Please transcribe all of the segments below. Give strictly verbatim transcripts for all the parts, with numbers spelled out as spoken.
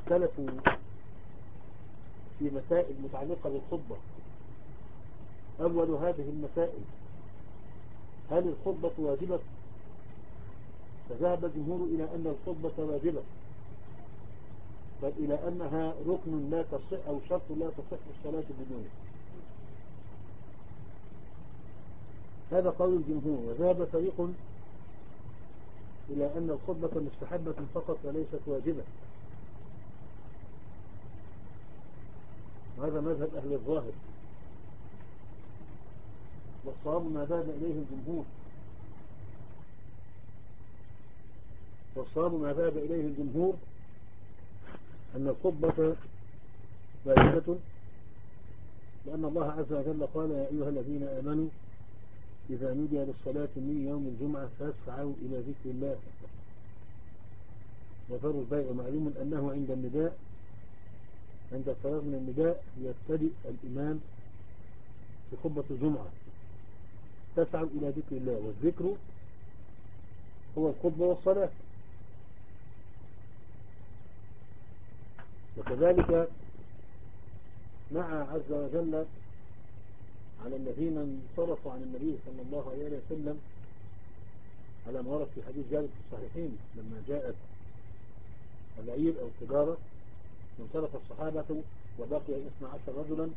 اختلفوا في مسائل متعلقة بالخطبة. أول هذه المسائل: هل الخطبة واجبة؟ فذهب الجمهور إلى أن الخطبة واجبة، بل إلى أنها ركن لا تصح أو شرط لا تصح الصلاة بدونه. هذا قول الجمهور. وذهب فريق إلى أن الخطبة مستحبة فقط وليست واجبة، وهذا مذهب أهل الظاهر، والصواب ما ذهب إليه الجمهور والصواب ما ذهب إليه الجمهور أن الخطبة واجبة، لأن الله عز وجل قال: يا أيها الذين آمنوا إذا نودي للصلاة من يوم الجمعة فاسعوا إلى ذكر الله وذروا البيع. ومعلوم أنه عند النداء عند الفراغ من النداء يبتدئ الإمام في خطبة الجمعة: تسعوا إلى ذكر الله، والذكر هو الخطبة والصلاة. وكذلك نعى عز وجل على الذين انصرفوا عن النبي صلى الله عليه وسلم على ما ورد في حديث جابر في الصحيحين لما جاءت العير أو التجارة، انصرف الصحابة وبقي اثنا عشر رجلا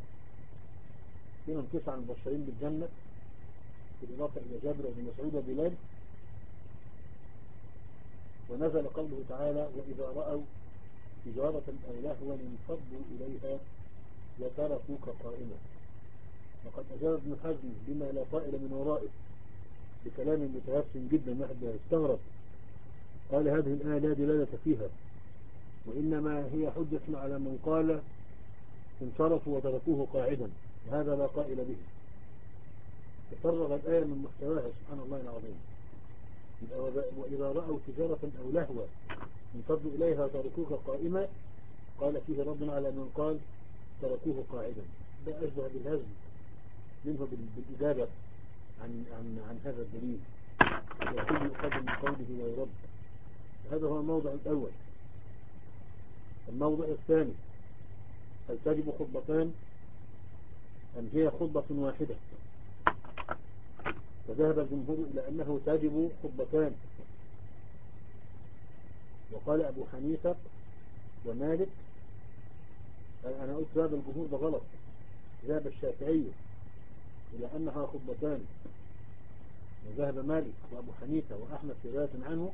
منهم تسعة مبشرين بالجنة بالإضافة إلى جابر بن مسعود وبلال. ونزل قوله تعالى: وإذا رأوا تجارة أو لهوا انفضوا إليها وتركوك قائما. وقد أجاب ابن حزم بما لا طائل من ورائه بكلام متهفن جدا واحد استغرب، قال: هذه الآية لا دلالة فيها، وإنما هي حجة على من قال انصرفوا وتركوه قاعدا، وهذا لا قائل به. تفرغ الآية من محتواها سبحان الله العظيم. وإذا رأوا تجارة أو لهوا انفضوا إليها وتركوك قائما، قال فيه رد على من قال تركوه قاعدا. ده أشبه بالهزم منه بالإجابة عن, عن, عن هذا الدليل، يكون يؤخذ من قوله ويرد. هذا هو الموضع الأول. الموضع الثاني: هل تجب خطبتان أم هي خطبة واحدة؟ فذهب الجمهور إلى أنه تجب خطبتان، وقال أبو حنيفة ومالك، أنا قلت ذهب الجمهور ده غلط، ذهب الشافعي إلى أنها خطبتان، وذهب مالك وأبو حنيفة وأحمد في رواية عنه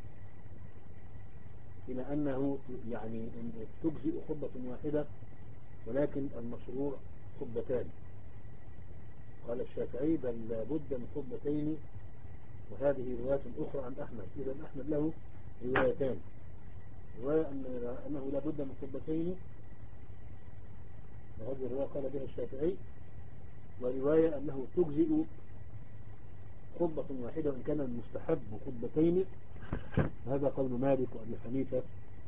إلى أنه يعني تجزئ خطبة واحدة، ولكن المشروع خطبتان. قال الشافعي: بل لابد من خطبتين، وهذه رواية أخرى عن أحمد. إذا أحمد له روايتان: رواية أنه لابد من خطبتين، وهذه الرواية قال بها الشافعي، ورواية أنه تجزئ خطبة واحدة وإن كان المستحب خطبتين. هذا قول مالك وأبي حنيفة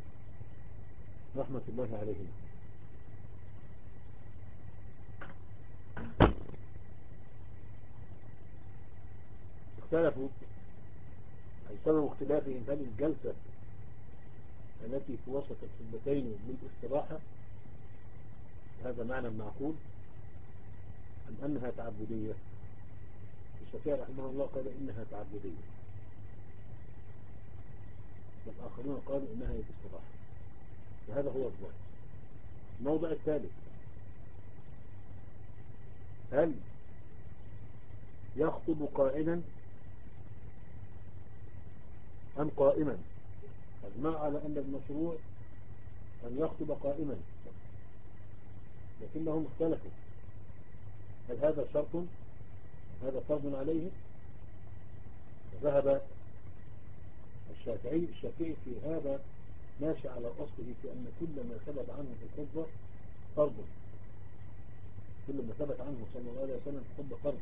رحمة الله عليهم. اختلفوا أي سبب اختلافهم: هل الجلسة التي في وسط الخطبتين للاستراحة هذا معنى معقول أم أنها تعبدية؟ الشافعي رحمه الله قال إنها تعبدية، والآخرون قالوا إنها للاستراحة، وهذا هو الظاهر. الموضع الثالث: هل يخطب قائلا أم قائما؟ أجمع على أن المشروع أن يخطب قائما، لكنهم اختلفوا: هل هذا شرط؟ هذا فرض عليه؟ فذهب الشافعي الشافعي في هذا ماشي على أصله في أن كل ما ثبت عنه في الخطبة فرض، كل ما ثبت عنه صلى الله عليه وسلم في الخطبة فرض.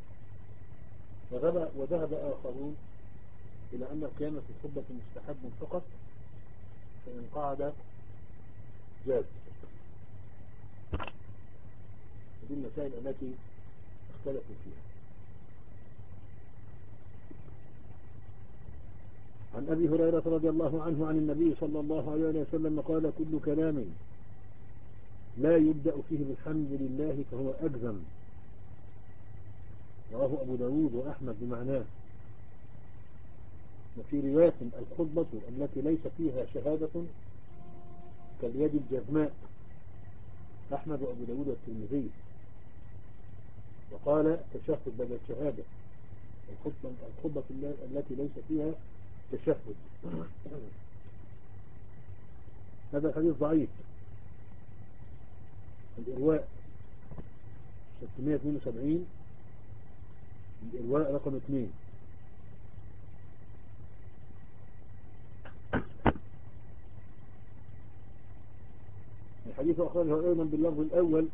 وذهب آخرون إلى أن القيام في الخطبة مستحب فقط، فإن قعد جاز. هذه المسائل التي اختلفوا فيها. عن أبي هريرة رضي الله عنه عن النبي صلى الله عليه وسلم قال كل كلام لا يبدأ فيه بالحمد لله فهو أجزم. رواه أبو داود وأحمد بمعناه. وفي رواية الخطبة التي ليس فيها شهادة كاليد الجزماء، أحمد وأبو داود والترمذي. وقال تشهد بدل شهادة، الخطبة, الخطبة التي ليس فيها تشهد. هذا الحديث ضعيف. الإرواء ستمائة واثنين وسبعين، الإرواء رقم اثنين. الحديث أخرجه أيضا باللفظ الأول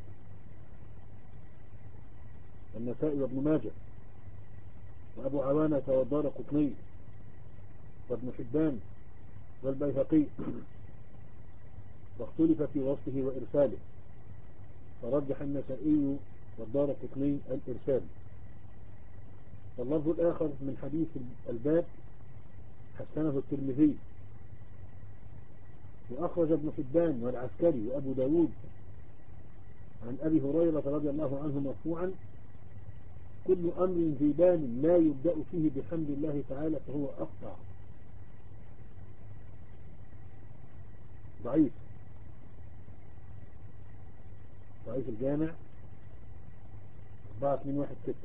النسائي وابن ماجه وأبو عوانة والدارقطني وابن حبان والبيهقي، واختلف في وصفه وإرساله، فرجح النسائي والدارقطني الإرسال. واللفظ الآخر من حديث الباب حسنه الترمذي، وأخرج ابن حبان والعسكري وأبو داود عن أبي هريرة رضي الله عنه مرفوعا: كل أمر ذي بال لا يبدأ فيه بحمد الله تعالى فهو أقطع. ضعيف. ضعيف الجامع أربعة اثنين واحد ستة.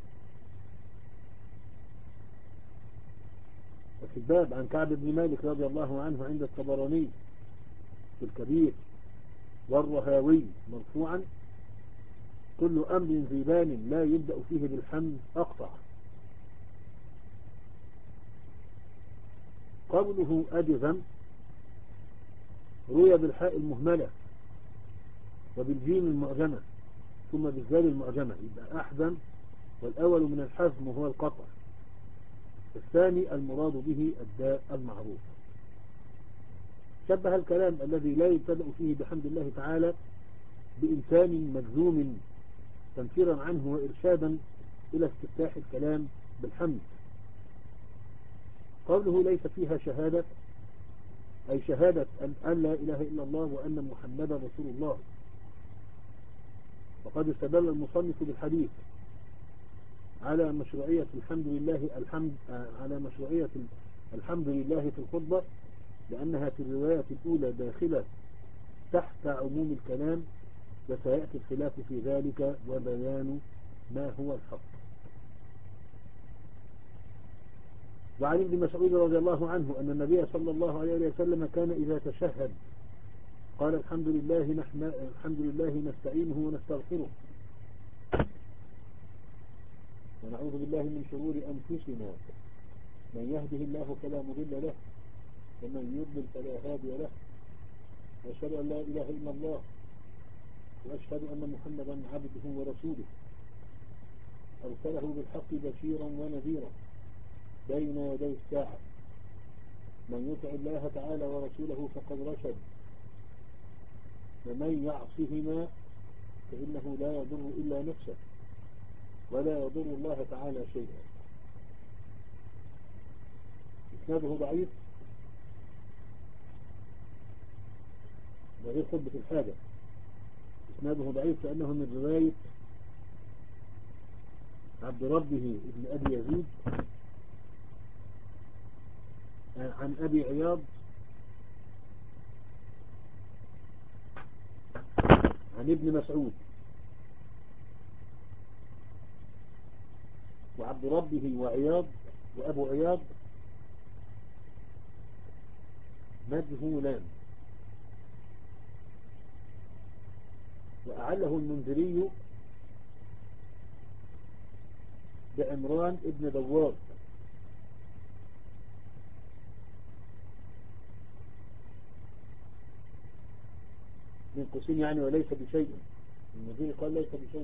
وفي الباب عن كعب بن مالك رضي الله عنه عند الطبراني في الكبير والرهاوي مرفوعا: كل أمر ذي بال لا يبدأ فيه بالحمد أقطع. قوله أجزم روي بالحاء المهملة وبالجيم المعجمة ثم بالذال المعجمة، يبقى أحزم، والأول من الحزم وهو القطع، الثاني المراد به الداء المعروف. شبه الكلام الذي لا يبتدأ فيه بحمد الله تعالى بإنسان مجزوم تنفيرا عنه وإرشادا إلى استفتاح الكلام بالحمد. قوله ليس فيها شهادة أي شهادة أن لا إله إلا الله وأن محمدا رسول الله. وقد استدل المصنف بالحديث على مشروعية الحمد لله الحمد على مشروعية الحمد لله في الخطبة، لأنها في الرواية الأولى داخلة تحت عموم الكلام، وسيأتي الخلاف في ذلك وبيان ما هو الحق. وعن ابن مسعود رضي الله عنه أن النبي صلى الله عليه وسلم كان إذا تشهد قال الحمد لله نحمد الحمد لله نستعينه ونستغفره ونعوذ بالله من شرور أنفسنا، من يهده الله فلا مضل له ومن يضلل فلا هادي له، وأشهد أن لا إله إلا الله وأشهد أن محمدا عبده ورسوله أرسله بالحق بشيرا ونذيرا بين يدي الساعة، من يطع الله تعالى ورسوله فقد رشد، ومن يعصهما فإنه لا يضر إلا نفسه ولا يضر الله تعالى شيئا. إسناده ضعيف، وغير خطبة الحاجة. إسناده ضعيف لأنه من رواية عبد ربه ابن أبي يزيد عن أبي عياض عن ابن مسعود، وعبد ربه وعياض وأبو عياض مجهولان. وأعله المنذري بعمران ابن دوار، من قوسين يعني وليس بشيء. المنذري قال ليس بشيء.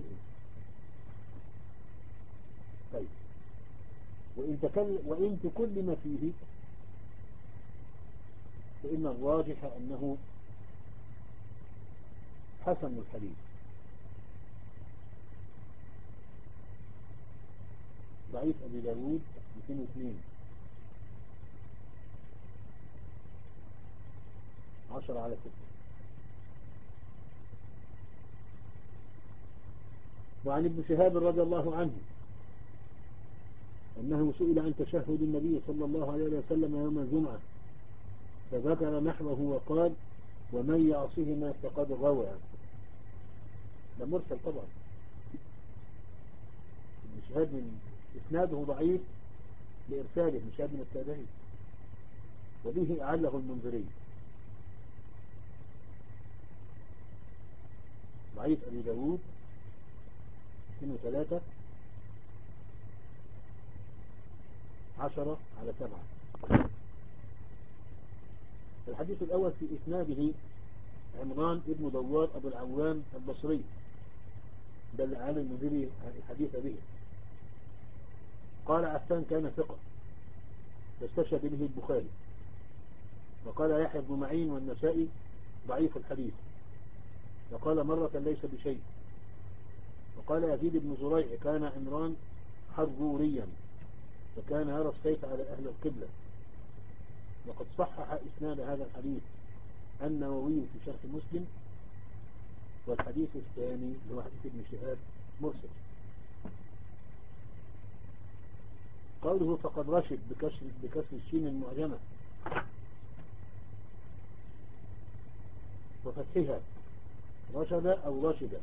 طيب، وإن, تكل وإن تكلم فيه فإن الراجح أنه حسن الحديث. ضعيف أبي داود مئتين واثنين. عشرة على ستة. وعن ابن شهاب رضي الله عنه أنه سئل عن تشهد النبي صلى الله عليه وسلم يوم الجمعة فذكر نحوه وقال ومن يعصهما فقد غوى. ده مرسل طبعا، ابن شهاب من إسناده ضعيف لإرساله، ابن شهاب من التابعين، وبه أعله المنذري. ضعيف أبي داود اثنين وثلاثة عشرة على سبعة. الحديث الأول في إسناده عمران ابن دوار أبو العوام البصري، ده اللي عالم المنذري الحديث به. قال عفان كان ثقة واستشهد به البخاري. وقال يحيى بن معين والنسائي ضعيف الحديث. وقال مرة ليس بشيء. وقال يزيد بن زريع كان عمران حروريا وكان يرى السيف على أهل القبلة. وقد صحح إسناد هذا الحديث النووي في شرح مسلم. والحديث الثاني هو حديث ابن شهاب مرسل. قوله فقد رشد بكسر, بكسر الشين المعجمة وفتحها رشد أو رشد.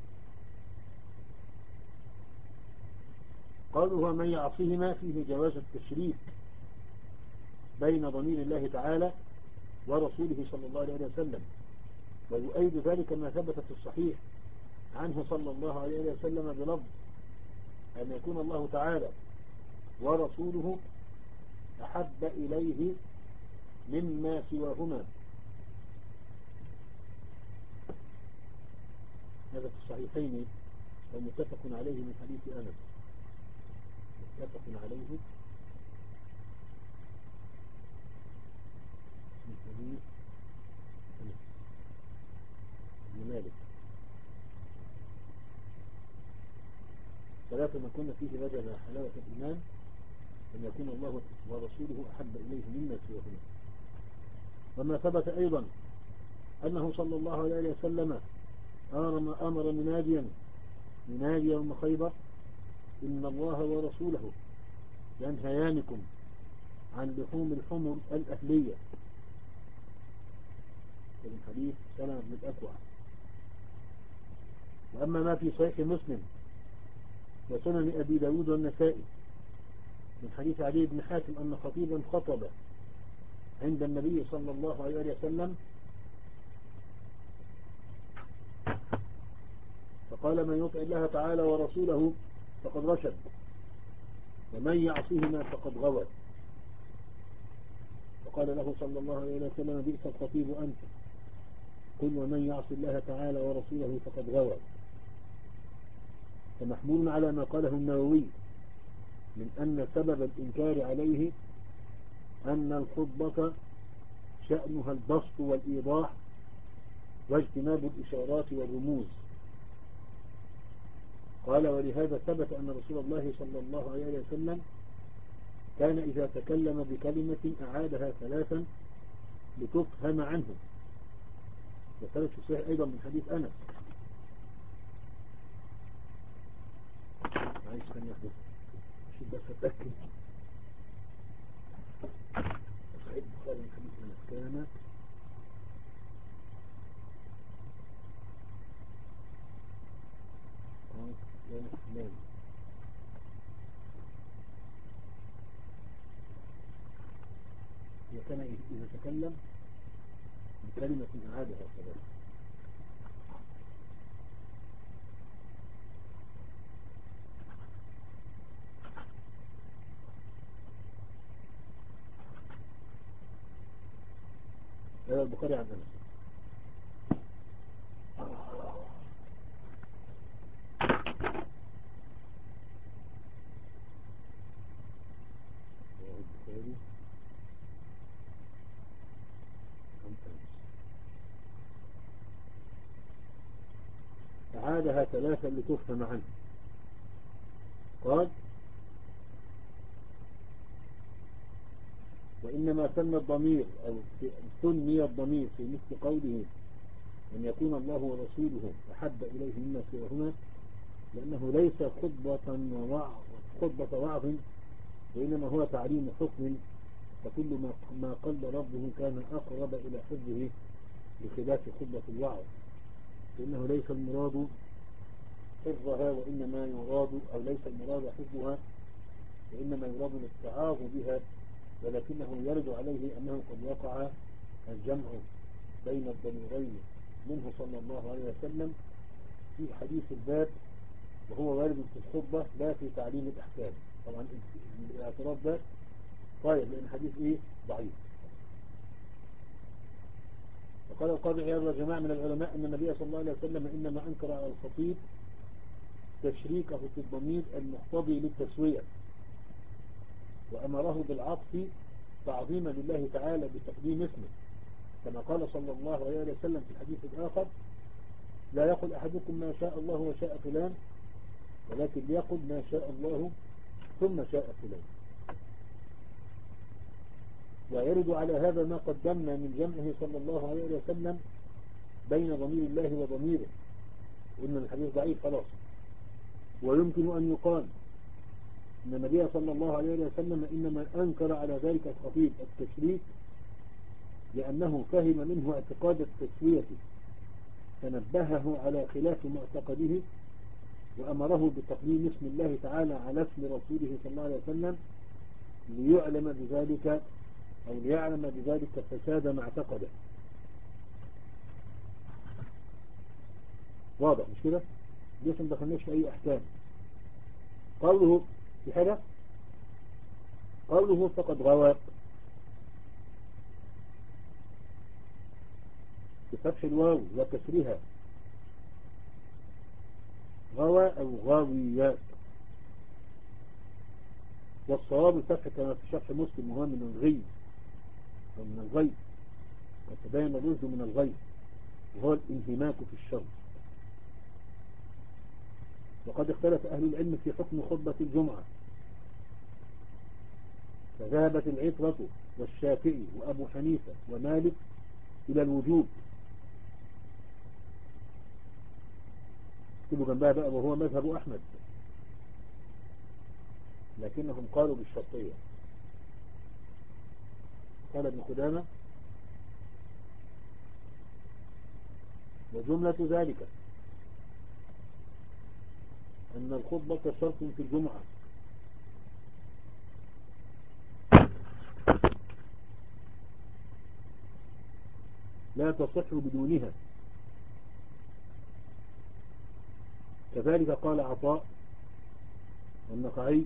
قوله ومن يعصهما فيه جواز التشريك بين ضمير الله تعالى ورسوله صلى الله عليه وسلم. ويؤيد ذلك ما ثبت في الصحيح عنه صلى الله عليه وسلم بلفظ أن يكون الله تعالى ورسوله أحب إليه مما سواهما. هذا في الصحيحين ومتفق عليه من حديث أنس. متفق عليه من حديث أنس بن مالك. ثلاثة ما كنا فيه وجد حلاوة الإيمان أن يكون الله ورسوله أحب إليه مما سواهما. وما ثبت أيضا أنه صلى الله عليه وسلم أمر مناديا منادي يوم خيبر إن الله ورسوله ينهيانكم عن لحوم الحمر الأهلية. من حديث سلمة بن الأكوع. وأما ما في صحيح مسلم وسنن أبي داود والنسائي من حديث علي بن حاتم أن خطيبا خطب عند النبي صلى الله عليه وسلم فقال من يطع الله تعالى ورسوله فقد رشد ومن يعصهما فقد غوى. فقال له صلى الله عليه وسلم بئس الخطيب أنت قل ومن يعص الله تعالى ورسوله فقد غوى. فمحمول على ما قاله النووي من أن سبب الإنكار عليه أن الخطبة شأنها البسط والإيضاح واجتناب الإشارات والرموز. قال ولهذا ثبت أن رسول الله صلى الله عليه وسلم كان إذا تكلم بكلمة أعادها ثلاثا لتفهم عنه. وثبت في صحيح أيضا من حديث أنس. عايز كان يحدث مش بس أتأكد. صحيح البخاري من حديث أنس كان كان وكان إذا تكلم بكلمة أعادها ثلاثة. هذا البخاري عن أنس. البخاري عن أنس أعادها ثلاثا لتفهم عنه. قال وإنما سمى الضمير أو سمي الضمير في مثل قوله أن يكون الله ورسوله أحب إليه مما سواهما لأنه ليس خطبة ووعظ خطبة وعظ وإنما هو تعليم حكم فكل ما ما قل ربه كان أقرب إلى حفظه بخلاف خطبة الوعظ لأنه ليس المراد حفظها وإنما يراد أو ليس المراد حفظها وإنما يراد الاستعاذ بها ولكنه يرد عليه أنه قد وقع الجمع بين الضميرين منه صلى الله عليه وسلم في حديث الباب وهو وارد في الخطبة لا في تعليم الأحكام. طبعا الاعتراض ده طيب لأن حديث إيه ضعيف. وقال القاضي عياض وجماعة من العلماء أن النبي صلى الله عليه وسلم إنما أنكر على الخطيب تشريكه في الضمير المقتضي للتسوية وأمره بالعطف تعظيما لله تعالى بتقديم اسمه كما قال صلى الله عليه وسلم في الحديث الآخر لا يقل أحدكم ما شاء الله وشاء فلان ولكن ليقل ما شاء الله ثم شاء فلان. ويرد على هذا ما قدمنا من جمعه صلى الله عليه وسلم بين ضمير الله وضميره وإن الحديث ضعيف خلاص. ويمكن أن يقال أن النبي صلى الله عليه وسلم إنما أنكر على ذلك الخطيب التشريك لأنه فهم منه اعتقاد التسوية فنبهه على خلاف معتقده وأمره بتقديم اسم الله تعالى على اسم رسوله صلى الله عليه وسلم ليعلم بذلك أو ليعلم بذلك فساد ما اعتقده. واضح مش كده؟ ليش ما دخلناش في أي أحكام. قوله في حاجة قوله فقد غوى بفتح الواو وكسرها غوى أو غاويات والصواب الفتح كما في شرح مسلم وهو من الغي أو من الغي وتبين الرشد من الغي وهو الانهماك في الشر. وقد اختلف أهل العلم في حكم خطبة الجمعة فذهبت العطرة والشافعي وأبو حنيفة ومالك إلى الوجوب اكتبوا جنبها بقى وهو مذهب أحمد لكنهم قالوا بالشرطية. قال ابن قدامة وجملة ذلك أن الخطبة شرط في الجمعة لا تصح بدونها كذلك قال عطاء والنخعي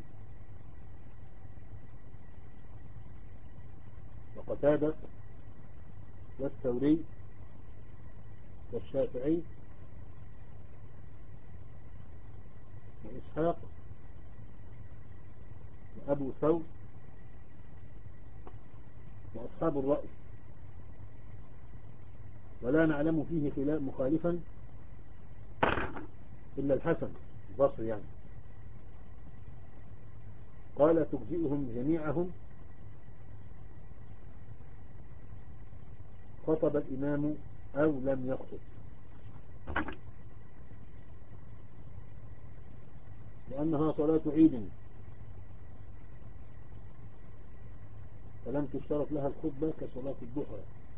وقتادة والثوري والشافعي وإسحاق وأبو ثور وأصحاب الرأي ولا نعلم فيه خلاف مخالفا إلا الحسن البصري يعني قال تجزئهم جميعهم خطب الإمام أو لم يخطب لأنها صلاة عيد فلم تشترط لها الخطبة كصلاة الضحى.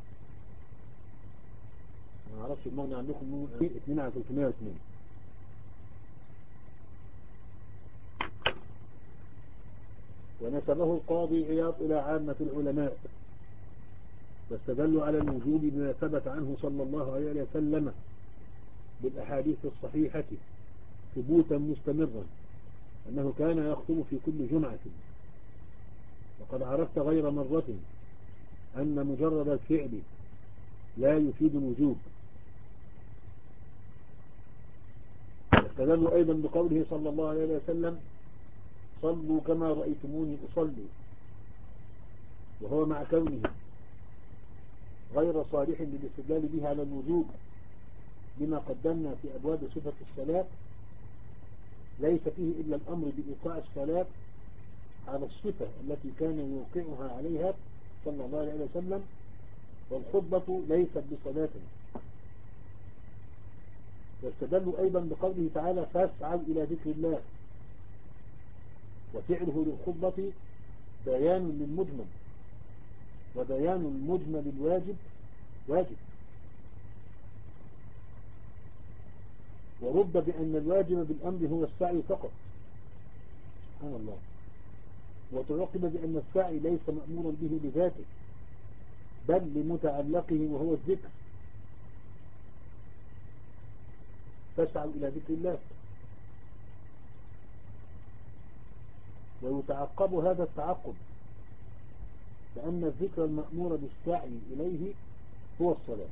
ما أعرفش المغنى عندكم اثنين على ثلاثمائة واثنين. ونسبه القاضي عياض إلى عامة العلماء واستدلوا على الوجوب بما ثبت عنه صلى الله عليه وسلم بالأحاديث الصحيحة ثبوتا مستمرا أنه كان يخطب في كل جمعة وقد عرفت غير مرة أن مجرد الفعل لا يفيد الوجوب. واستدلوا أيضا بقوله صلى الله عليه وسلم صلوا كما رأيتموني أصلي وهو مع كونه غير صالح للاستدلال به على الوجوب لما قدمنا في أبواب صفة الصلاة ليس فيه إلا الأمر بإيقاع الصلاة على الصفة التي كان يوقعها عليها صلى الله عليه وسلم والخطبة ليست بصلاة. واستدلوا أيضا بقوله تعالى فاسعوا إلى ذكر الله، وفعله للخطبة بيان للمجمل، وبيان المجمل الواجب واجب. ورد بأن الواجب بالأمر هو السعي فقط، سبحان الله. وتعقب بأن السعي ليس مأمورا به بذاته بل لمتعلقه وهو الذكر، فاسعوا إلى ذكر الله. ويتعقب هذا التعقب بأن الذكر المأمور بالسعي إليه هو الصلاة.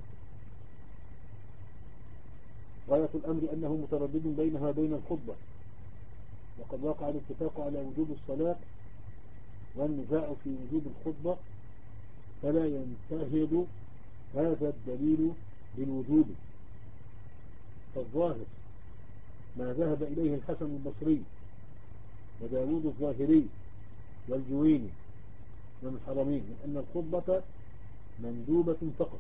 غاية الأمر أنه متردد بينها وبين الخطبة، وقد وقع الاتفاق على وجوب الصلاة والنزاع في وجوب الخطبة، فلا ينتهض هذا الدليل بالوجوب. فالظاهر ما ذهب إليه الحسن البصري وداود الظاهري والجويني من الحرمين من أن الخطبة مندوبة فقط،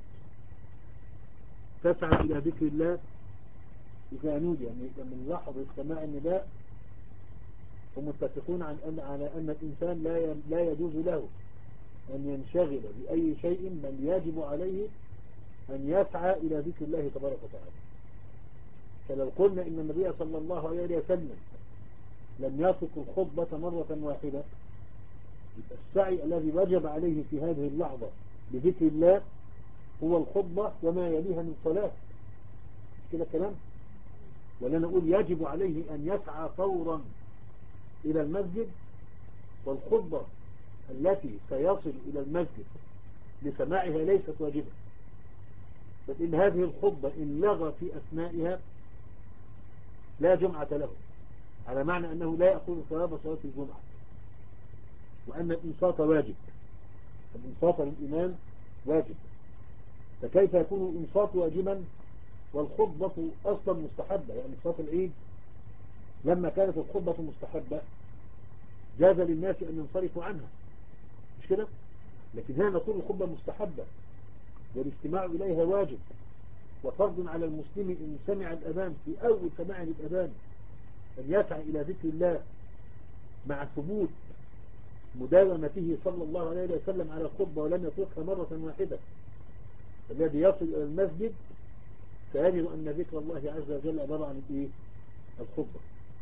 تسعى إلى ذكر الله إذا نودي، يعني من لحظة سماع النداء ومتفقون عن أن على أن الإنسان لا لا يجوز له أن ينشغل بأي شيء، بل يجب عليه أن يسعى إلى ذكر الله تبارك وتعالى. فلو قلنا إن النبي صلى الله عليه وسلم لم يترك الخطبة مرة واحدة، يبقى السعي الذي وجب عليه في هذه اللحظة بذكر الله هو الخطبة وما يليها من صلاة. كده كلام؟ ولا نقول يجب عليه أن يسعى فورا إلى المسجد، والخطبة التي سيصل إلى المسجد لسماعها ليست واجبة، بل إن هذه الخطبة إن لغى في أثنائها لا جمعة له، على معنى أنه لا يأخذ ثواب صلاة الجمعة، وأن الإنصات واجب، الإنصات للإمام واجب. فكيف يكون الإنصات واجبا والخطبة أصلا مستحبة؟ يعني صلاة العيد لما كانت الخطبة مستحبة جاز للناس أن ينصرفوا عنها، مش كده؟ لكن هنا نقول الخطبة مستحبة والاستماع إليها واجب، وفرض على المسلم إن سمع الأذان في أول سماع للأذان أن يسعى إلى ذكر الله مع ثبوت مداومته صلى الله عليه وسلم على الخطبة ولم يتركها مرة واحدة. الذي يصل إلى المسجد فيجد أن ذكر الله عز وجل عبارة عن إيه؟ الخطبة.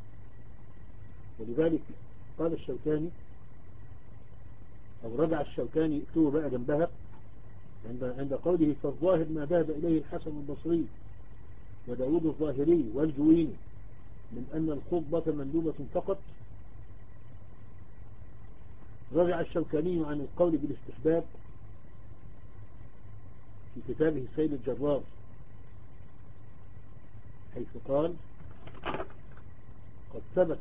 ولذلك قال الشوكاني أو رجع الشوكاني، اكتبوا بقى جنبها عند عند قوله فالظاهر ما ذهب إليه الحسن البصري وداود الظاهري والجويني من أن الخطبة مندوبة فقط. رجع الشوكاني عن القول بالاستحباب في كتابه سيل الجرار، حيث قال قد ثبت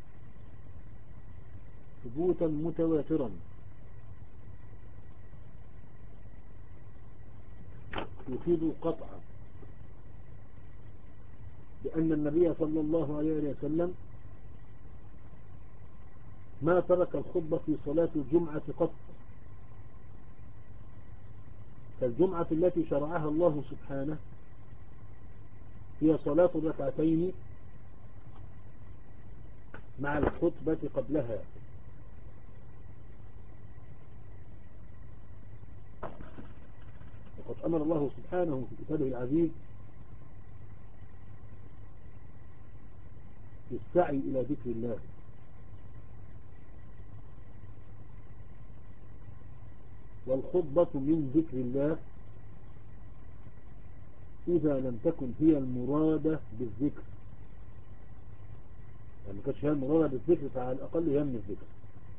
ثبوتا متواترا يفيد القطع بأن النبي صلى الله عليه وسلم ما ترك الخطبة في صلاة الجمعة قط، فالجمعة التي شرعها الله سبحانه هي صلاة الركعتين مع الخطبة قبلها. وقد أمر الله سبحانه في كتابه العزيز بالسعي إلى ذكر الله، والخطبة من ذكر الله إذا لم تكن هي المرادة بالذكر، يعني ما كانتش هي المرادة بالذكر فعلى الأقل هي من الذكر.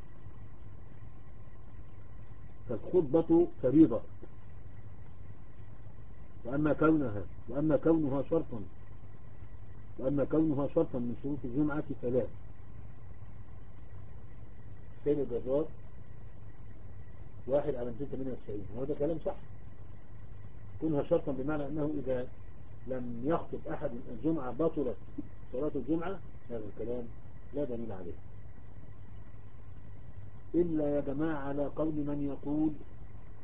فالخطبة فريضة، وأما كونها وأما كونها شرطا وأما كونها شرطا من شروط الجمعة ثلاث. سيد الجزار واحد على مئتين وثمانية وتسعين، وهذا كلام صح. كونها شرطا بمعنى أنه إذا لم يخطب أحد الجمعة بطلت صلاة الجمعة، هذا الكلام لا دليل عليه، إلا يا جماعة على قول من يقول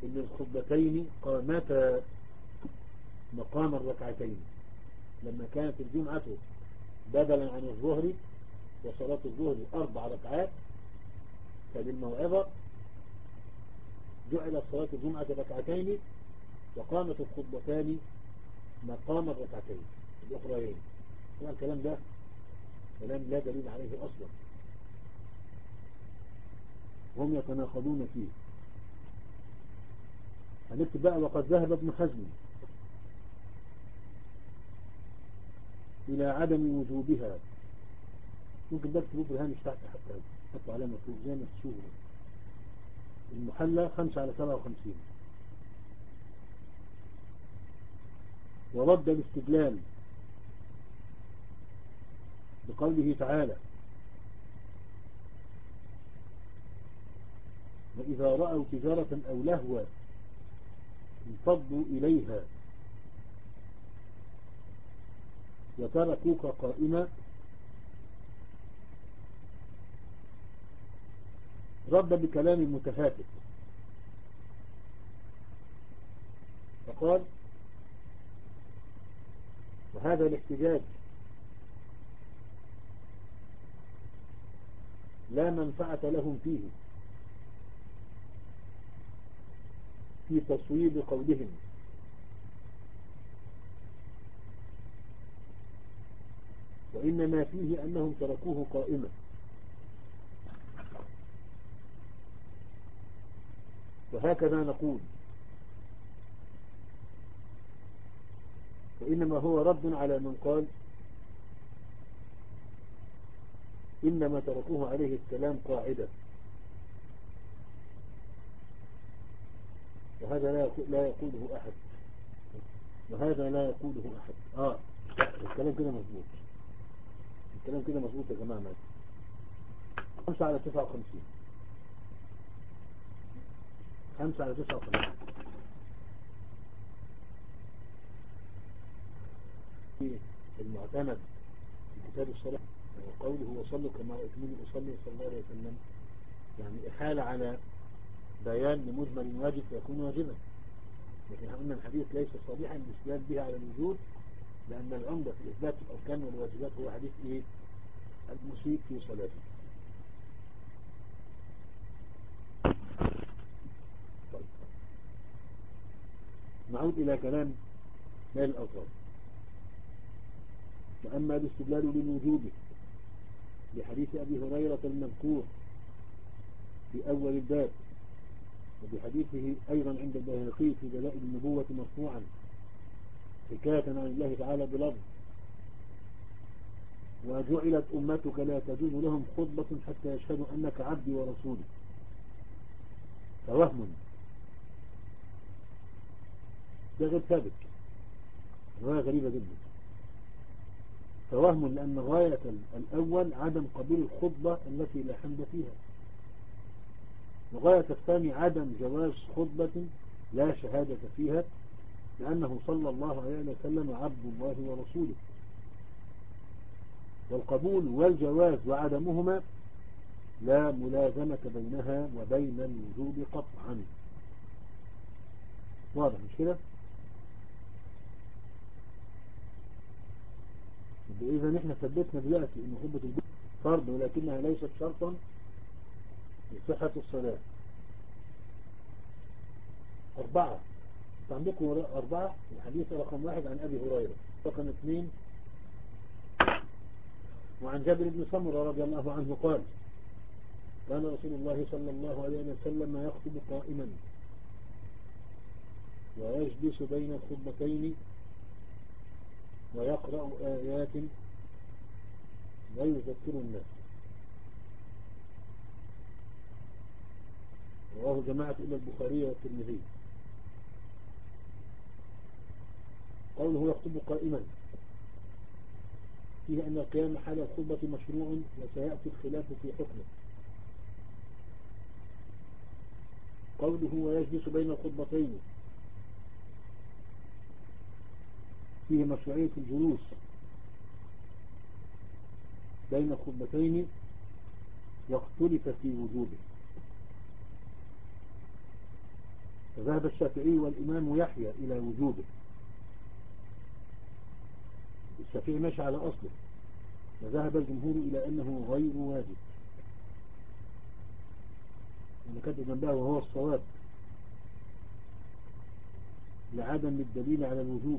إن الخطبتين قامتا مقام الركعتين، لما كانت الجمعة بدلا عن الظهر وصلاة الظهر أربع ركعات، فبالموعظة جعلت صلاة الجمعة ركعتين وقامت الخطبتان مقام الركعتين الأخرين. طبعا الكلام ده كلام لا دليل عليه أصلا، هم يتناقضون فيه. هنكتب بقى وقد ذهب ابن حزم إلى عدم وجوبها. ممكن ده تكتبوه بالهامش تحت حتى حتى علامة فوق زي ما تشوفوا. المحلى خمسة على سبعة وخمسين. ورد الاستدلال بقوله تعالى: وإذا رأوا تجارة أو لهوا انفضوا إليها وتركوك قائما. رد بكلام متهافت فقال: وهذا الاحتجاج لا منفعة لهم فيه في تصويب قولهم، وإنما فيه أنهم تركوه قائما. وهكذا نقول، وإنما هو رد على من قال إنما تركوه عليه السلام قاعدة، وهذا لا لا يقوله أحد، وهذا لا يقوله أحد. آه الكلام كده مظبوط، الكلام كده مظبوط يا جماعة. ماشي. خمسة على تسعة وخمسين. خمسة على تسعة وخمسين. المعتمد في كتاب الصلاة وقوله وصلوا كما رأيتموني أصلي صلى الله عليه وسلم، يعني إحالة على بيان لمجمل واجب فيكون واجبا. لكن قلنا الحديث ليس صريحا الاستدلال به على الوجود، لأن العمدة في إثبات الأركان والواجبات هو حديث إيه؟ المسيء في صلاته. طيب. نعود إلى كلام نائل الأوطار. وأما الاستدلال للوجوب بحديث أبي هريرة المذكور في أول الباب، وبحديثه أيضا عند البيهقي في دلائل النبوة مرفوعا حكاية عن الله تعالى بلفظ: وجعلت أمتك لا تجوز لهم خطبة حتى يشهدوا أنك عبدي ورسولي، فوهم ده غير ثابت، رواية غريبة جدا. فوهم لأن غاية الأول عدم قبول الخطبة التي لا حمد فيها، وغاية الثاني عدم جواز خطبة لا شهادة فيها، لأنه صلى الله عليه وسلم عبد الله ورسوله. والقبول والجواز وعدمهما لا ملازمة بينها وبين الوجوب قطعا. واضح مش كده؟ إذا نحن ثبتنا دلوقتي أن خطبة الجمعة فرض ولكنها ليست شرطا لصحة الصلاة. أربعة عندكم أربعة. الحديث رقم واحد عن أبي هريرة، رقم اثنين وعن جابر بن سمرة رضي الله عنه قال: كان رسول الله صلى الله عليه وسلم يخطب قائما ويجلس بين الخطبتين ويقرأ آيات ويذكر الناس. رواه جماعة إلى البخاري والترمذي. قوله يخطب قائما فيه أن القيام حال الخطبة مشروع، وسيأتي الخلاف في حكمه. قوله ويجلس بين الخطبتين فيه مشروعية الجلوس بين الخطبتين، واختلف في وجوبه. فذهب الشافعي والإمام يحيى إلى وجوبه. الشافعي ماشي على أصله، وذهب الجمهور إلى أنه غير واجب. أنا كاتب جنبها وهو الصواب لعدم الدليل على الوجوب.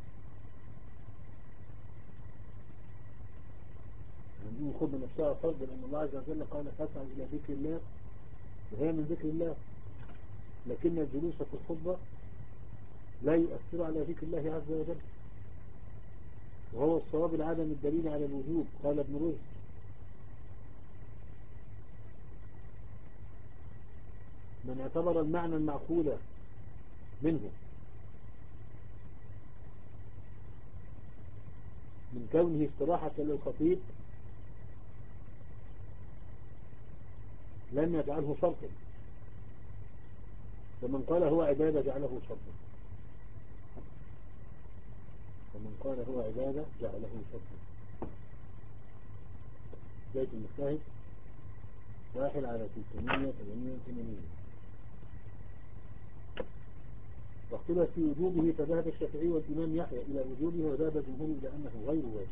هنقول خذ نفسها فرض، لأن الله عز وجل قال فاسعوا إلى ذكر الله، وهي من ذكر الله، لكن الجلوس في الخطبة لا يؤثر على ذكر الله عز وجل، وهو الصواب لعدم الدليل على الوجوب. قال ابن رشد: من اعتبر المعنى المعقول منه من كونه استراحة للخطيب لم يجعله شرطا، ومن قال هو عبادة جعله شرطا، ومن قال هو عبادة جعله شرطا. بيت المجتهد واحد على ستمائة وثمانية وثمانين. واختلف في وجوبه، فذهب الشافعي والإمام يحيى إلى وجوبه، وذهب الجمهور إلى أنه غير واجب.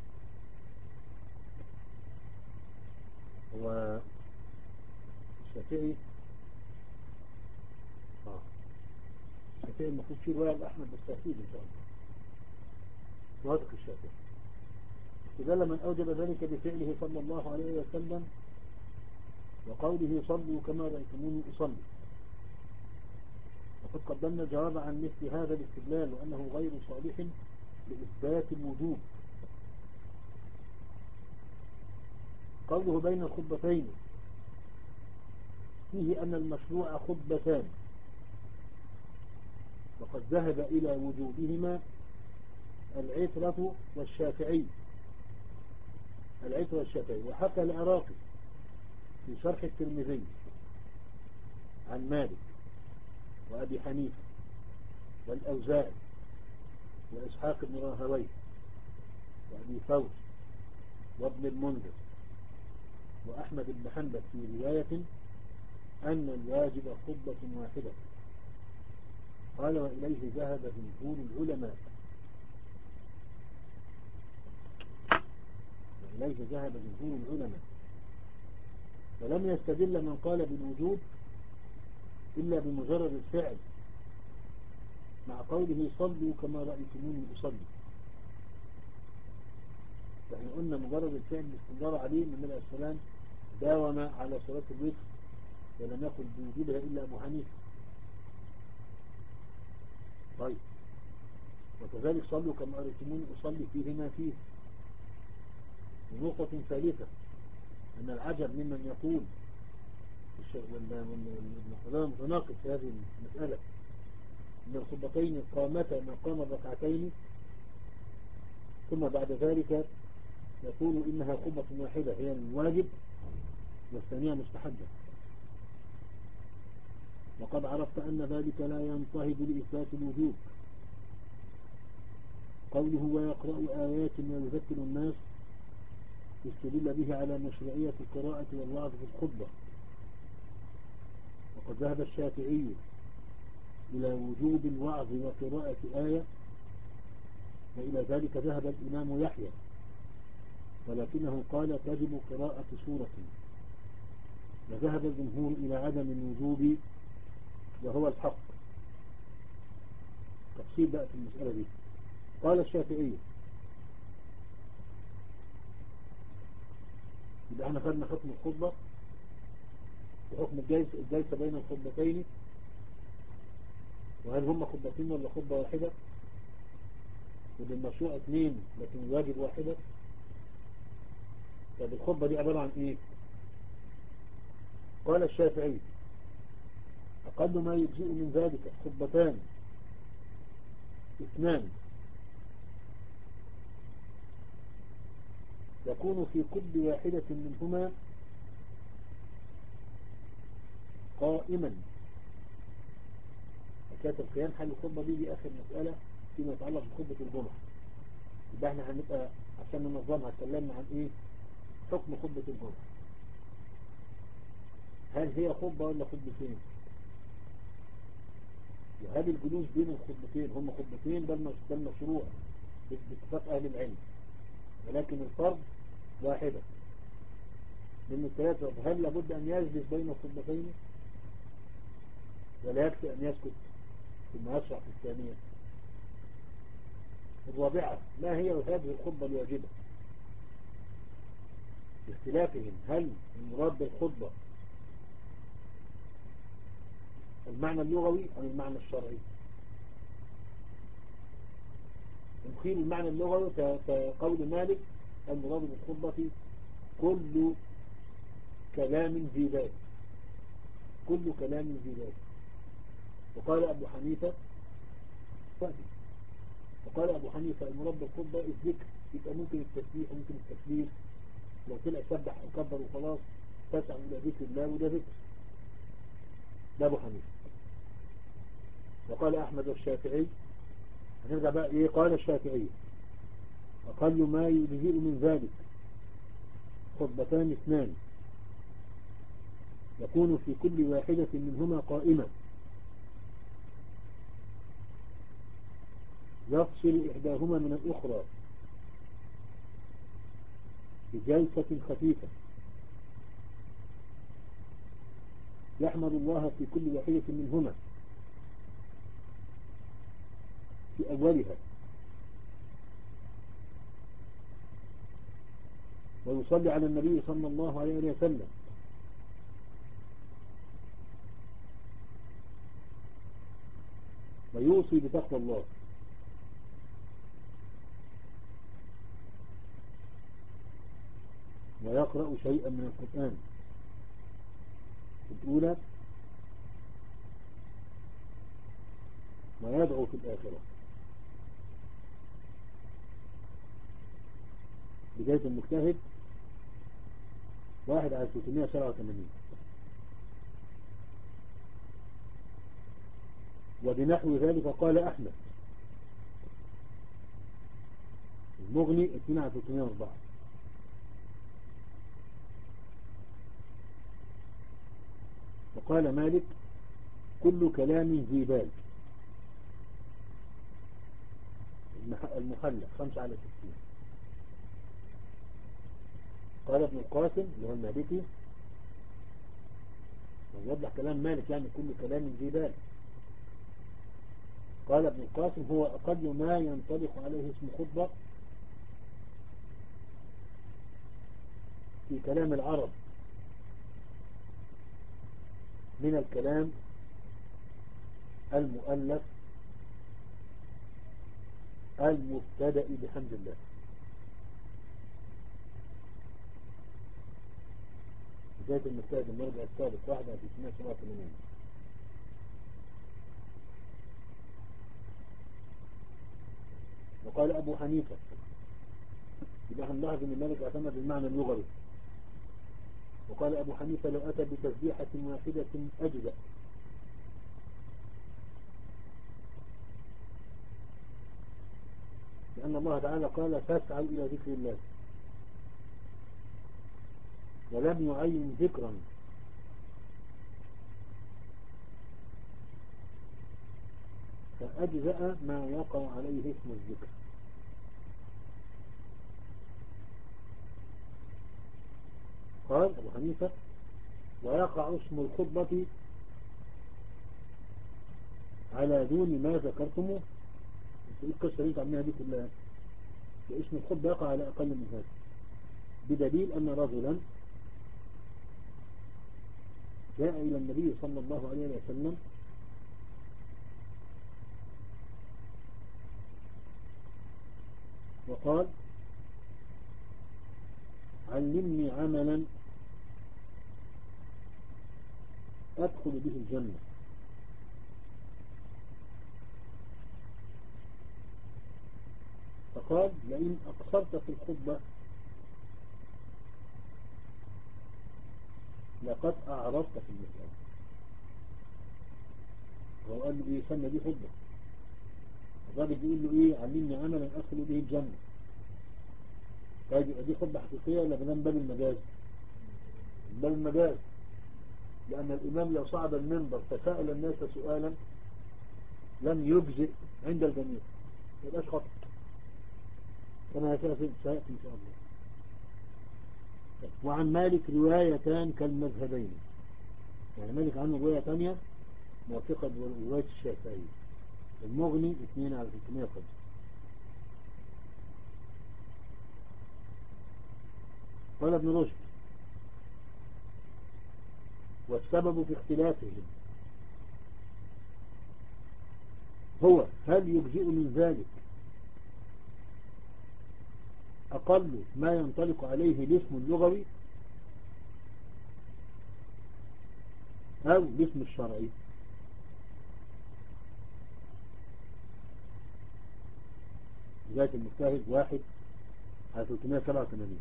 هو الشافعي آه. الشافعي المفروض فيه رواية الأحمد بالتأكيد إن شاء الله. موافق الشافعي استدل من أوجب ذلك بفعله صلى الله عليه وسلم وقوله صلوا كما رأيتموني أصلي. وقد قدمنا الجواب عن مثل هذا الاستدلال، وأنه غير صالح لإثبات الوجوب. قوله بين الخطبتين فيه أن المشروع خطبتان، وقد ذهب إلى وجوبهما العترة والشافعي العترة والشافعي وحكى العراقي في شرح الترمذي عن مالك وأبي حنيفة والأوزاعي وإسحاق بن راهويه وأبي ثور وابن المنذر وأحمد بن حنبل في رواية أن الواجب خطبة واحدة. قال: وإليه ذهب جمهور العلماء وإليه ذهب جمهور العلماء ولم يستدل من قال بالوجوب إلا بمجرد الفعل، مع قوله صلوا كما رأيتموني أصلي. فإحنا قلنا مجرد الفعل باستمرار عليه من النبي عليه السلام داوم على صلاة الوتر ولم يقل بوجوبها إلا أبو حنيفة. طيب، وكذلك صلوا كما رأيتموني أصلي فيهما فيه. ونقطة ثالثة: أن العجب ممن يقول ابن قدامة متناقض في هذه المسألة، أن الخطبتين قامتا مقام الركعتين، ثم بعد ذلك يقول إنها خطبة واحدة هي الواجب والثانية مستحبة. وقد عرفت أن ذلك لا ينطهد لإثبات الوجوب. قوله ويقرأ آيات ويذكر الناس استدل به على مشروعية القراءة والوعظ في الخطبة. وقد ذهب الشافعي إلى وجوب الوعظ وقراءة آية، وإلى ذلك ذهب الإمام يحيى، ولكنه قال تجب قراءة سورة. وذهب الجمهور إلى عدم الوجوب وهو الحق. تفصيل بقى في المسألة دي. قال الشافعي: يبقى احنا خدنا حكم الخطبة وحكم الجلسة بين الخطبتين، وهل هم خطبتين ولا خطبة واحدة، وبالمشروع اثنين لكن الواجب واحدة. طب الخطبة دي عبارة عن ايه؟ قال الشافعي: أقل ما يجزئ من ذلك خطبتان اثنان يكون في كل واحدة منهما قائما. حكاية القيام حل الخطبة دي دي آخر مسألة فيما يتعلق بخطبة الجمعة. يبقى احنا هنبقى عشان ننظمها اتكلمنا عن ايه؟ حكم خطبة الجمعة. هل هي خطبة ولا خطبتين؟ وهل الجلوس بين الخطبتين هم خطبتين؟ ده ده المشروع باتفاق أهل العلم، ولكن الفرض واحدة من الثلاثة. هل لابد أن يجلس بين الخطبتين ولا يكفي أن يسكت ثم يشرع في الثانية؟ الرابعة، ما هي هذه الخطبة الواجبة؟ باختلافهم، هل المراد بالخطبة المعنى اللغوي أم المعنى الشرعي؟ نخيل المعنى اللغوي كقول مالك المراد بالخطبة كل كلام ذي بال، كل كلام ذي بال. وقال أبو حنيفة وقال أبو حنيفة المراد بالخطبة الذكر، يبقى ممكن التسبيح وممكن التكبير، لو طلع سبح أو كبر وخلاص تسعى إلى ذكر الله وده ذكر. ده أبو حنيفة. وقال أحمد والشافعي، هنرجع بقى إيه؟ قال الشافعي أقل ما يجزئ من ذلك خطبتان اثنان يكون في كل واحدة منهما قائمة يفصل إحداهما من الأخرى بجلسة خفيفة يحمد الله في كل واحدة منهما في أولها ويصلي على النبي صلى الله عليه وسلم ويوصي بتقوى الله ويقرأ شيئا من القرآن في الأولى ويدعو في الآخرة. بداية المجتهد واحد على ثلاثمائة وسبعة وثمانين. وبنحو ذلك قال أحمد المغني اثنين على ثلاثمائة وأربعة. وقال مالك كل كلام ذي بال المحلى خمسة على ستين. قال ابن القاسم اللي هو المالكي ويوضح كلام مالك يعني كل كلام ذي بال. قال ابن القاسم هو أقل ما ينطلق عليه اسم خطبة في كلام العرب من الكلام المؤلف المبتدأ بحمد الله. بداية المجتهد المرجع السابق واحد في ثلاثمائة وسبعة وثمانين. وقال أبو حنيفة يبقى هنلاحظ أن مالك اعتمد المعنى اللغوي. وقال أبو حنيفة لو أتى بتسبيحة واحدة أجزأ، لأن الله تعالى قال فاسعوا إلى ذكر الله ولم يعين ذكرا، فأجزأ ما يقع عليه اسم الذكر. قال أبو حنيفة ويقع اسم الخطبة على دون ما ذكرتموه. ايه القصة اللي انت عملها دي كلها؟ اسم الخطبة يقع على أقل من هذا، بدليل أن رجلا جاء إلى النبي صلى الله عليه وسلم وقال علمني عملا أدخل به الجنة. فقال لئن أقصرت في الخطبة لقد أعرضت في المسألة. هو قال له إيه؟ سمى دي خطبة. الراجل بيقول له إيه؟ علمني عملا أدخل به الجنة. طيب دي خطبة حقيقية ولا بنام باب المجاز؟ باب المجاز، لأن الإمام لو صعد المنبر فسأل الناس سؤالا لم يجزئ عند الجميع ما يبقاش خطأ كما سيأتي إن شاء الله. وعن مالك روايتان كالمذهبين، يعني مالك عنه رواية ثانية موافقة برواية الشافعي. المغني اثنين على ثلاثمائة وخمسة. قال ابن رشد والسبب في اختلافهم هو هل يجزئ من ذلك أقل ما ينطلق عليه الاسم اللغوي أو الاسم الشرعي. بداية المجتهد واحد على ثلاثمائة وسبعة وثمانين.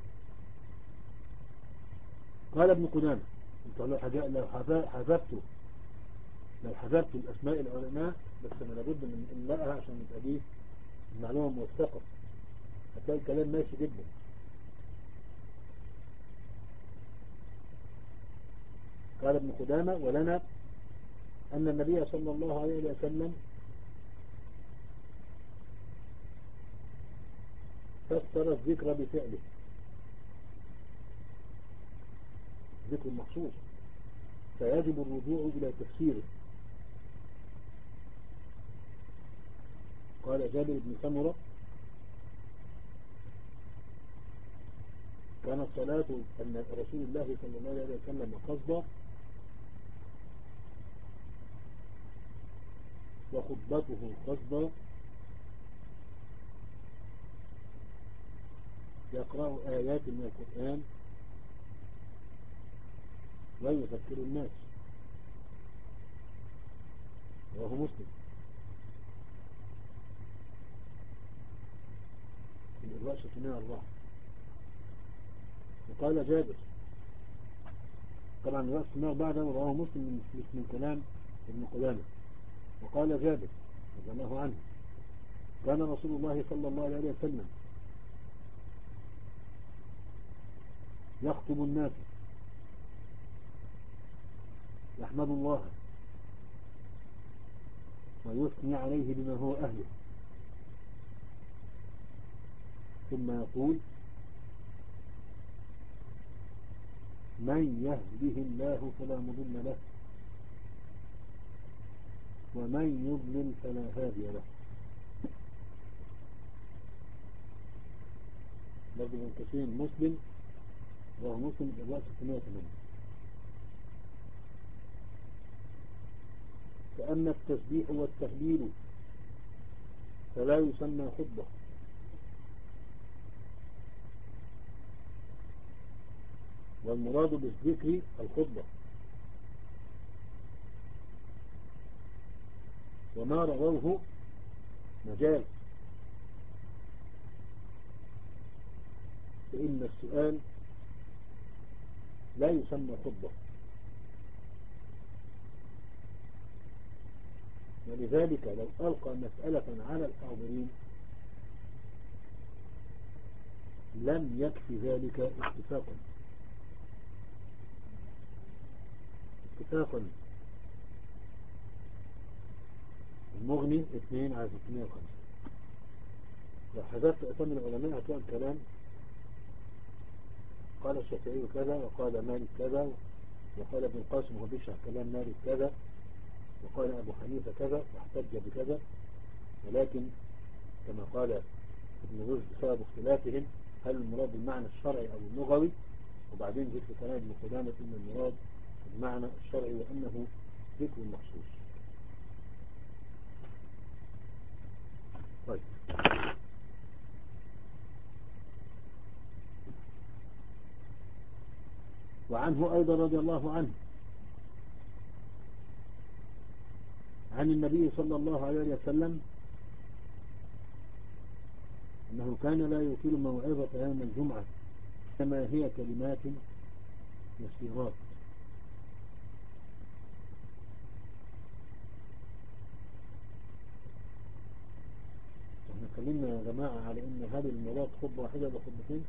قال ابن قدامة لو حذفته لو حذفت الأسماء العلماء بس أنا لابد من إملائها عشان يبقى دي المعلومة موثقة، هتلاقي الكلام ماشي جدا. قال ابن قدامة ولنا أن النبي صلى الله عليه وسلم فسر الذكر بفعله، ذكر مخصوص فيجب الرجوع إلى تفسيره. قال جابر بن سمرة كانت صلاة أن رسول الله صلى الله عليه وسلم قصدا وخطبته قصدا يقرأ آيات من القرآن ويذكر الناس. وهو مسلم في الإرواء ستمائة وأربعة. وقال جابر طبعا الإرواء ستمائة وأربعة ده رواه مسلم من كلام ابن قدامة. وقال جابر رضي الله عنه كان رسول الله صلى الله عليه وسلم يخطب الناس يحمد الله ويثني عليه بما هو أهله ثم يقول من يهده الله فلا مضل له ومن يضلل فلا هادي له. لفظ ابن كثير مسلم وهو مسلم الرأس ستمائة وثمانية. فأما التسبيح والتهليل فلا يسمى خطبة والمراد بالذكر الخطبة. وما رووه مجاز فإن السؤال لا يسمى خطبة. ولذلك لو ألقى مسألة على الحاضرين لم يكفي ذلك اتفاقا اتفاقا. المغني اثنين على ستمائة وخمسة. لو حذفت أسامي العلماء هتلاقي الكلام قال الشافعي كذا وقال مالك كذا وقال ابن القاسم وهو بيشرح كلام مالك كذا وقال أبو حنيفة كذا واحتج بكذا. ولكن كما قال ابن رشد بسبب اختلافهم هل المراد بالمعنى الشرعي أو اللغوي، وبعدين ذكر كلام ابن قدامة إن المراد بالمعنى الشرعي وأنه ذكر مخصوص. طيب وعنه أيضا رضي الله عنه عن النبي صلى الله عليه وسلم أنه كان لا يطيل موعظة يوم الجمعة كما هي كلمات يسيرات. احنا اتكلمنا يا جماعة على ان هذه المراد خطبة واحدة ولا خطبتين؟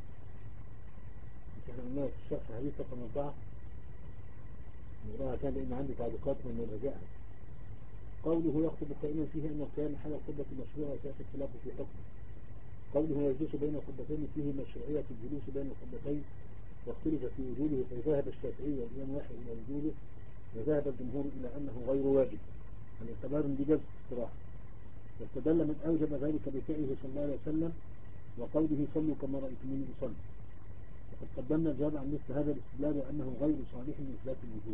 مش احنا قلنا في الشرح حديث رقم أربعة نقراها كان لأن عندي تعليقات من الرجاء. قوله يخطب قائما فيه أن القيام حال الخطبة مشروع وسيأتي الخلاف في حكمه. قوله يجلس بين الخطبتين فيه مشروعية الجلوس بين الخطبتين واختلف في وجوده، فذهب الشافعي والإمام أحمد إلى وجوده وذهب الجمهور إلى أنه غير واجب الاعتبار بجلسة استراحة، واستدل من أوجب ذلك بفعله صلى الله عليه وسلم وقوله صلوا كما رأيتموني أصلي. وقد قدمنا الجواب عن مثل هذا الاستدلال وأنه غير صالح لإثبات الوجوب.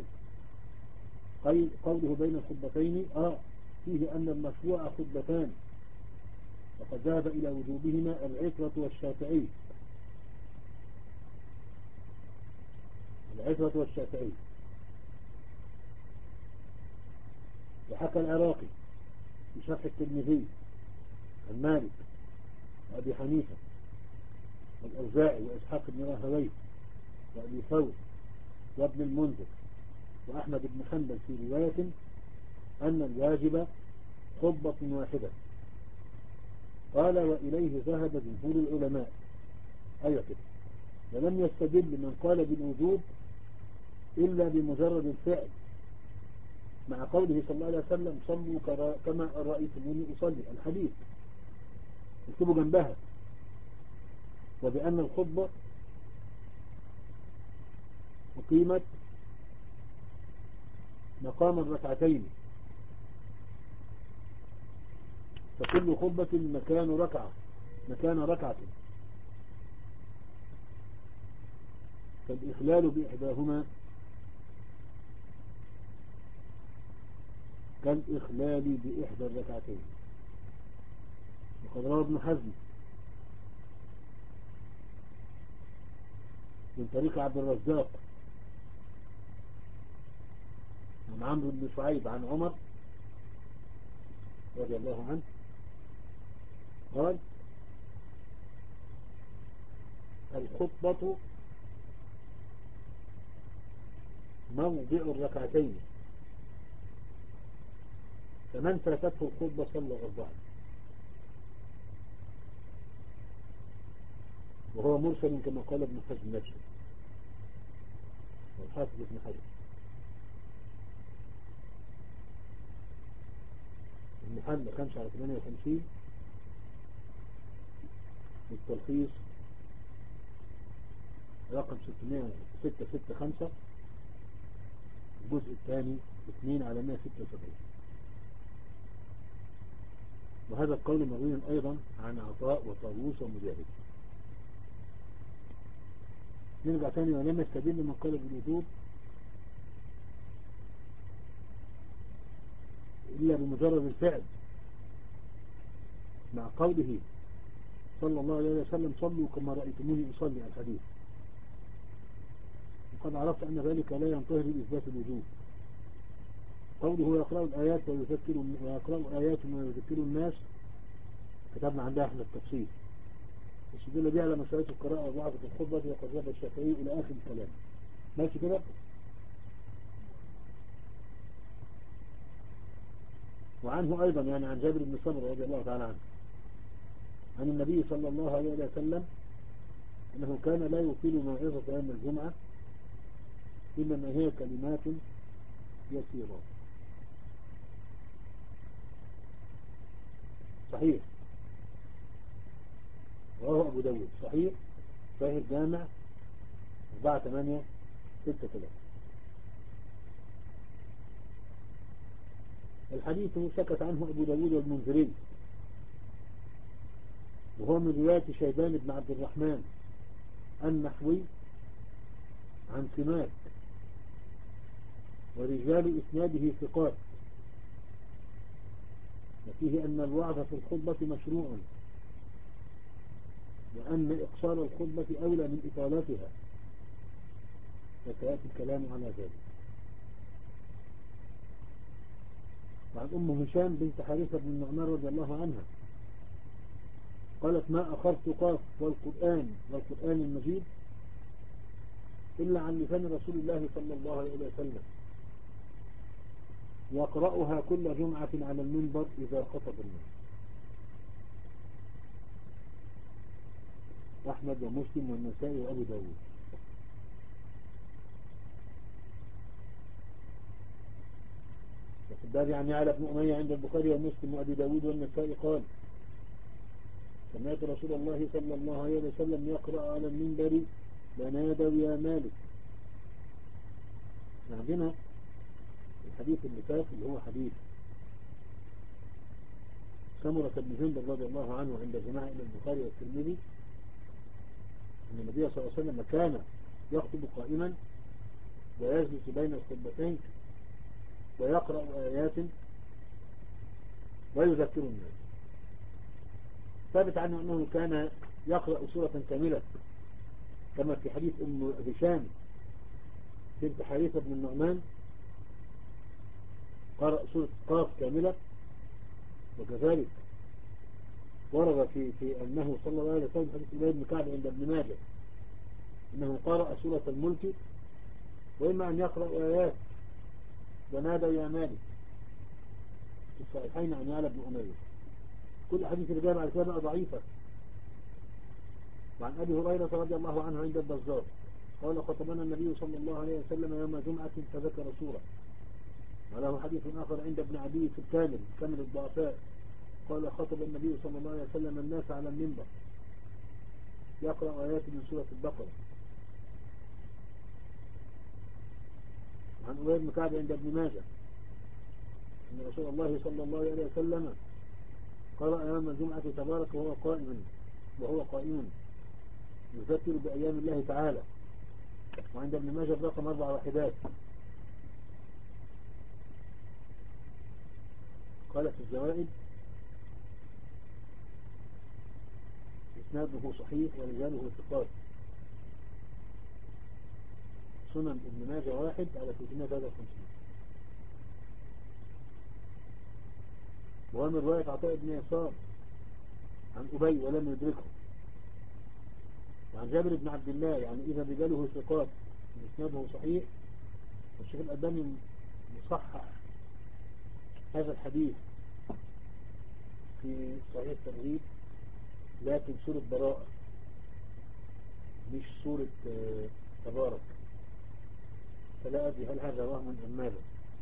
قوله بين الخطبتين آه فيه أن المشروع خطبتان، وقد ذهب إلى وجوبهما العترة والشافعي العترة والشافعي وحكى العراقي في شرح الترمذي عن مالك وأبي حنيفة والأوزاعي وإسحاق بن راهويه وأبي ثور وابن المنذر وأحمد بن حنبل في رواية أن الواجب خطبة واحدة. قال وإليه ذهب جمهور العلماء. أيوة كده. ولم يستدل من قال بالوجوب إلا بمجرد الفعل، مع قوله صلى الله عليه وسلم صلوا كما رأيتموني أصلي الحديث اكتبوا جنبها، وبأن الخطبة أقيمت مقام الركعتين، فكل خطبة مكان ركعة مكان ركعة، فالإخلال بإحداهما كالإخلال بإحدى الركعتين. وقد روى ابن حزم من طريق عبد الرزاق عن عمرو بن شعيب عن عمر رضي الله عنه قال الخطبة موضع الركعتين، فمن فاتته الخطبة صلى أربعة. وهو مرسل كما قال ابن حزم نفسه والحافظ ابن حزم. المحل خمسة على ثمانية وخمسين والتلخيص رقم ستة ستة خمسة الجزء الثاني اثنين على مئة وستة وسبعين. وهذا القول مروي أيضا عن عطاء وطاووس ومجاهد. نرجع ثاني. ولم يستدل من قال بالوجوب إلا بمجرد الفعل، مع قوله صلى الله عليه وسلم صلوا كما رأيتموني أصلي الحديث. وقد عرفت أن ذلك لا ينتهي بإثبات الوجوب. قوله يقرأ الآيات ويذكر ويقرأ الآيات ويذكر الناس كتبنا عندها احنا التفصيل، السجل بها على مسألة القراءة وضعف في الخطبة وقد ذهب الشافعي إلى آخر الكلام. ماشي كده. وعنه أيضا يعني عن جابر بن سمرة رضي الله تعالى عنه عن النبي صلى الله عليه وسلم أنه كان لا يطيل موعظة يوم الجمعة إنما هي كلمات يسيرة. صحيح. رواه أبو داود صحيح صحيح الجامع أربعة ثمانية ستة ثلاثة. الحديث سكت عنه أبو داود والمنذري، وهو من رواية شيبان بن عبد الرحمن النحوي عن سماك، ورجال إسناده ثقات، وفيه أن الوعظ في الخطبة مشروع، وأن إقصار الخطبة أولى من إطالتها، وسيأتي الكلام على ذلك. وعن أم هشام بنت حارثة بن النعمان رضي الله عنها قالت ما أخرت قاف والقرآن والقرآن المجيد إلا عن لسان رسول الله صلى الله عليه وسلم، يقرأها كل جمعة على المنبر إذا خطب الناس. أحمد ومسلم والنسائي وأبو داود. الباب عن يعلى بن أمية عند البخاري ومسلم وأبي داود والنسائي قال سمعت رسول الله صلى الله عليه وسلم يقرأ على المنبر لنادوا يا مالك. عندنا الحديث اللي فات اللي هو حديث سمرة بن جندب رضي الله عنه عند جماعة إلى البخاري والترمذي أن النبي صلى الله عليه وسلم كان يخطب قائما ويجلس بين الخطبتين ويقرأ آيات ويذكر الناس. ثابت عنه أنه كان يقرأ سورة كاملة كما في حديث أم هشام بنت حارثة بن النعمان قرأ سورة قاف كاملة. وكذلك ورد في في أنه صلى الله عليه وسلم حديث أبي بن كعب عند ابن ماجه أنه قرأ سورة الملك وإما أن يقرأ آيات ونادوا يا مالك في الصحيحين عن يعلى بن أمية. كل حديث الرجال على كده ضعيفة. وعن أبي هريرة رضي الله عنه عند البزار قال خطبنا النبي صلى الله عليه وسلم يوم جمعة فذكر سورة. وله حديث آخر عند ابن عدي في الكامل كامل الضعفاء قال خطب النبي صلى الله عليه وسلم الناس على المنبر يقرأ آيات من سورة البقرة. عن أبي بن كعب عند ابن ماجه أن رسول الله صلى الله عليه وسلم قرأ يوم الجمعة تبارك وهو قائم وهو قائم يذكر بأيام الله تعالى. وعند ابن ماجه رقم أربع وحدات قال في الزوائد إسناده صحيح ورجاله ثقات. سنن ابن ماجه واحد على ثلاثمائة وثلاثة وخمسين. وهو من رواية عطاء بن يسار عن أبي ولم يدركه. وعن جابر بن عبد الله يعني إذا رجاله ثقات إسناده صحيح. والشيخ الألباني مصحح هذا الحديث في صحيح الترغيب لكن سورة براءة مش سورة تبارك. فلا أدري هل هذا وهم أم ماذا.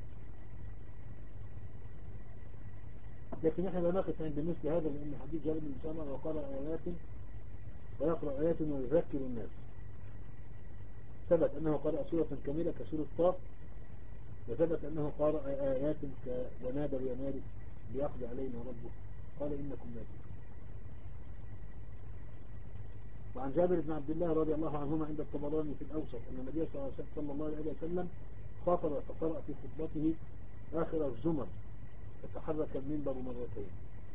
لكن احنا لا نقف عند مثل هذا لأن حديث جابر بن سمرة وقرأ آيات ويقرأ آيات ويذكر الناس. ثبت أنه قرأ سورة كاملة كسورة طاف وثبت أنه قرأ آيات ونادى يا مالك ليقضي علينا ربه قال إنكم ماتون. وعن جابر بن عبد الله رضي الله عنهما عند الطبراني في الأوسط أن النبي صلى الله عليه وسلم خاطب فقرأ في خطبته آخر الزمر فتحرك المنبر مرتين.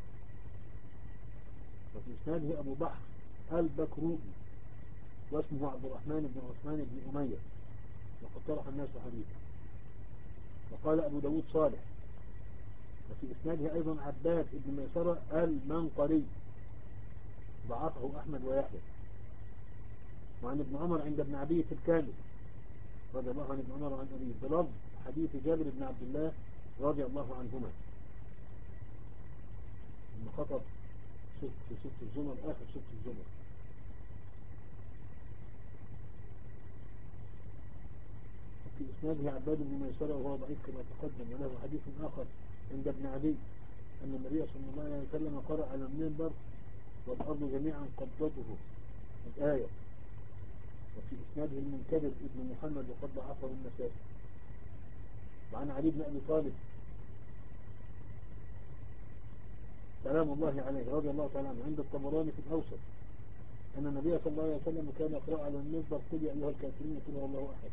وفي إسناده أبو بحر البكروي واسمه عبد الرحمن بن عثمان بن أمية وقد طرح الناس حديثا. وقال أبو داود صالح. وفي إسناده أيضا عباد بن ميسرة المنقري ضعفه أحمد ويحيى. وعن ابن عمر عند ابن عبي في الكامل رضي الله عن ابن عمر وعن أبيه بلفظ حديث جابر بن عبد الله رضي الله عنهما لما خطب في ست الزمر آخر ست الزمر. وفي إسناده عباد بن ميسرة وهو ضعيف كما تقدم. وله حديث آخر عند ابن عدي أن النبي صلى الله عليه وسلم قرأ على المنبر والأرض جميعا قبضته الآية. وفي إسناده المنكدر ابن محمد وقد ضعفه النسائي. وعن علي بن أبي طالب سلام الله عليه رضي الله تعالى عنه عند الطبراني في الأوسط أن النبي صلى الله عليه وسلم كان يقرأ على المنبر قل يا أيها الكافرون قل هو الله أحد.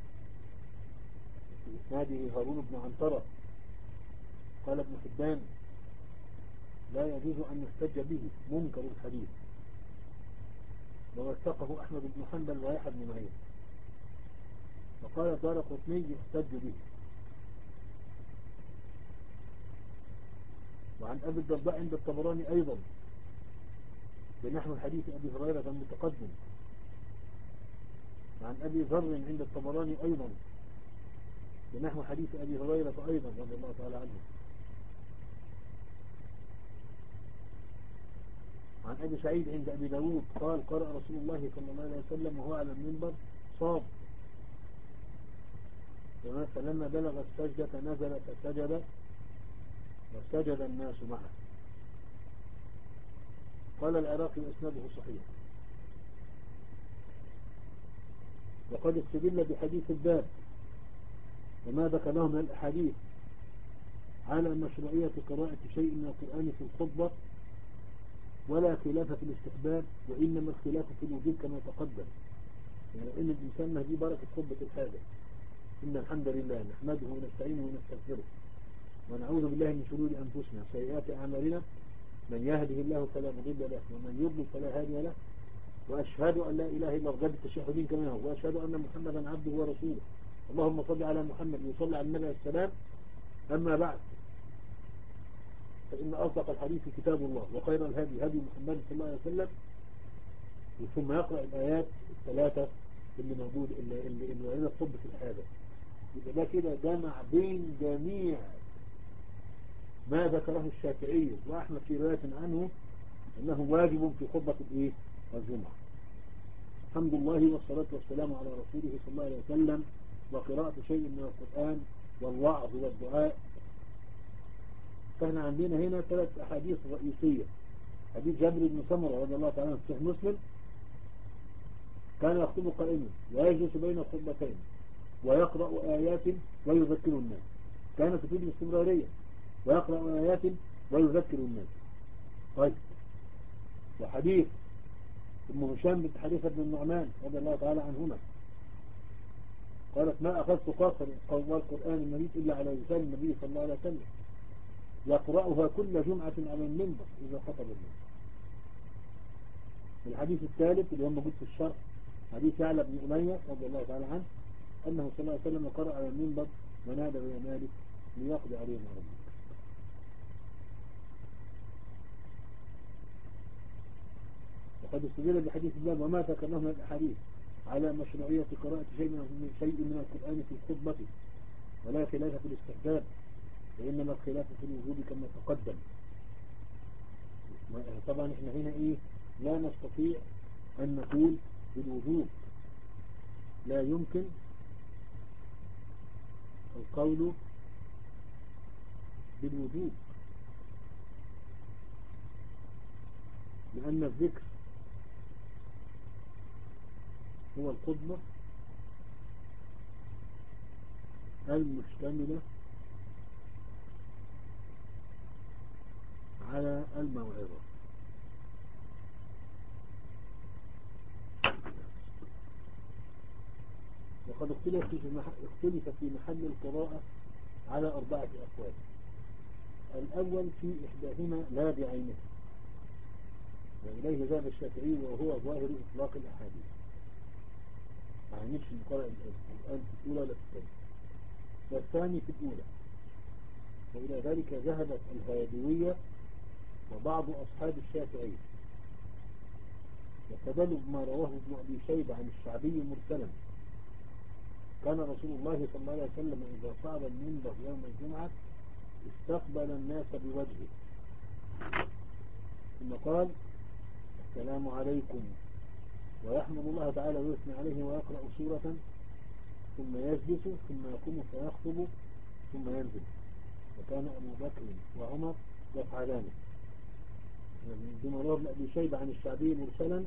في إسناده هارون بن عنترة قال ابن حبان لا يجوز أن يحتج به منكر الحديث. ووثقه أحمد بن حنبل ويحيى بن معين. وقال الدارقطني يحتج به. وعن أبي الدرداء عند الطبراني أيضا بنحو حديث أبي هريرة المتقدم. وعن أبي ذر عند الطبراني أيضا بنحو حديث أبي هريرة أيضا رضي الله تعالى عنه. عن أبي سعيد عند أبي داود قال قرأ رسول الله صلى الله عليه وسلم وهو على المنبر صاد فلما بلغ السجدة نزل فسجد وسجد الناس معه. قال العراقي وإسناده صحيح. وقد استدل بحديث الباب وما ذكره من الأحاديث على مشروعية قراءة شيء من القرآن في الخطبة، ولا خلاف في الاستحباب، وإنما الخلاف في الوجوب كما تقدم. يعني إن الإنسان ما دي بركة خطبة الحاجة. إن الحمد لله نحمده ونستعينه ونستغفره ونعوذ بالله من شرور أنفسنا وسيئات أعمالنا، من يهده الله فلا مضل له ومن يضلل فلا هادي له، وأشهد أن لا إله إلا الله التشهدين كما هو، وأشهد أن محمدا عبده ورسوله. اللهم صل على محمد وصل على النبي السلام. أما بعد، فإن أصدق الحديث كتاب الله، وخير الهدي هدي محمد صلى الله عليه وسلم. ثم يقرأ الآيات الثلاثة اللي موجود اللي اللي اللي وعلينا الطب في الحاجة. يبقى ده كده جمع بين جميع ما ذكره الشافعي وأحمد في رواية عنه أنه واجب في خطبة الإيه؟ الجمعة. الحمد لله والصلاة والسلام على رسوله صلى الله عليه وسلم، وقراءة شيء من القرآن والوعظ والدعاء. فاحنا عندنا هنا ثلاث أحاديث رئيسية. حديث جابر بن سمرة رضي الله تعالى عنه في صحيح مسلم، كان يخطب قائما ويجلس بين الخطبتين ويقرأ آيات ويذكر الناس. كانت تفيد الاستمرارية، ويقرأ آيات ويذكر الناس. طيب، وحديث ام هشام بنت حارثة بن النعمان رضي الله تعالى عنهما قالت: ما أخذت قاصر والقرآن المجيد إلا على لسان النبي صلى الله عليه وسلم، يقرأها كل جمعة على المنبر إذا خطب الناس. الحديث الثالث اللي هو موجود في الشرح، حديث يعلى بن أمية رضي الله تعالى عنه أنه صلى الله عليه وسلم قرأ على المنبر: ونادى يا مالك ليقضي عليهم ربك. وقد استدل بحديث الله وما ذكرناه من الأحاديث على مشروعية قراءة شيء من شيء من القرآن في الخطبة، ولا خلاف في الاستحباب، وإنما الخلاف في الوجوب كما تقدم. طبعا احنا هنا ايه، لا نستطيع أن نقول بالوجوب، لا يمكن القول بالوجوب، لأن الذكر هو الخطبة المشتملة على الموعظة. وقد اختلف في اختلف في محل القراءة على أربعة أقوال. الأول في إحداهما لا بعينه، وإليه ذهب الشافعي وهو ظاهر إطلاق الأحاديث، يعني مش نقرأ الآن في الأولى ولا في الثانية، والثاني في الأولى. وإلى ذلك ذهبت الهادوية وبعض أصحاب الشافعي، واستدلوا بما رواه ابن أبي شيبة عن الشعبي مرسلا: كان رسول الله صلى الله عليه وسلم إذا صعد المنبر يوم الجمعة استقبل الناس بوجهه، ثم قال: السلام عليكم، ويحمد الله تعالى ويثني عليه ويقرأ سورة، ثم يجلس، ثم يقوم فيخطب، ثم ينزل. وكان أبو بكر وعمر يفعلانه. بما رواه ابن أبي شيبة عن الشعبي مرسلا،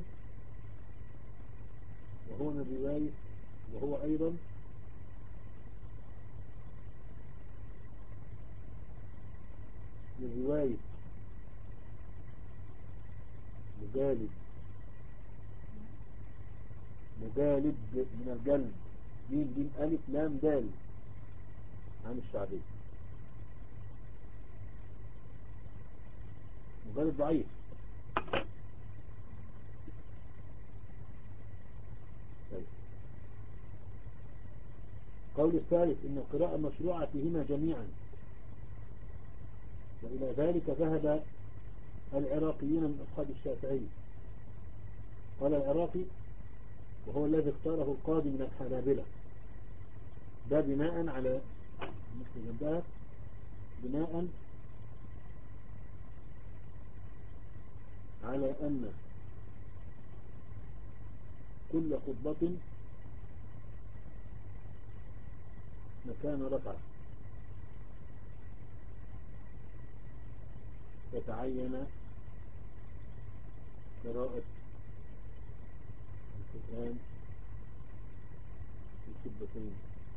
وهو من رواية وهو أيضا من رواية مجالد مجالد من الجلد، دين دين ألف لام دال، عن الشعبي. مجالد ضعيف. طيب. قول الثالث إن القراءة مشروعة فيهما جميعا، وإلى ذلك ذهب العراقيون من أصحاب الشافعي. قال العراقي وهو الذي اختاره القاضي من الحنابلة، ده بناء على مثل جنبها بناء على أن كل خطبة مكان رفعه، يتعين قراءة القرآن في الخطبتين.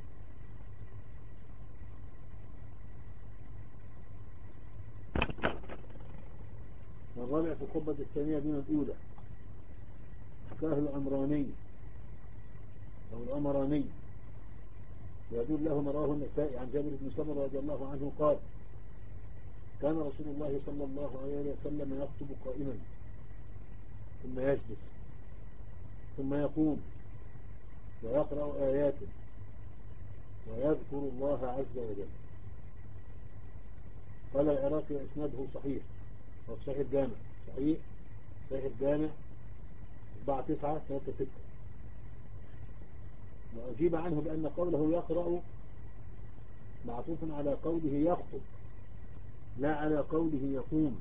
والرابع في الخطبة الثانية دون الأولى حكاه الأمراني أو الأمراني ويدل له ما رواه النسائي عن جابر بن سمرة رضي الله عنه قال كان رسول الله صلى الله عليه وسلم يخطب قائما ثم يجلس ثم يقوم ويقرأ آياته ويذكر الله عز وجل. قال العراقي اسناده صحيح وفي صحيح الجامع صحيح صحيح الجامع أربعة تسعة ثلاثة ستة. وأجيب عنه بأن قوله يقرأ معطوف على قوله يخطب لا على قوله يقوم.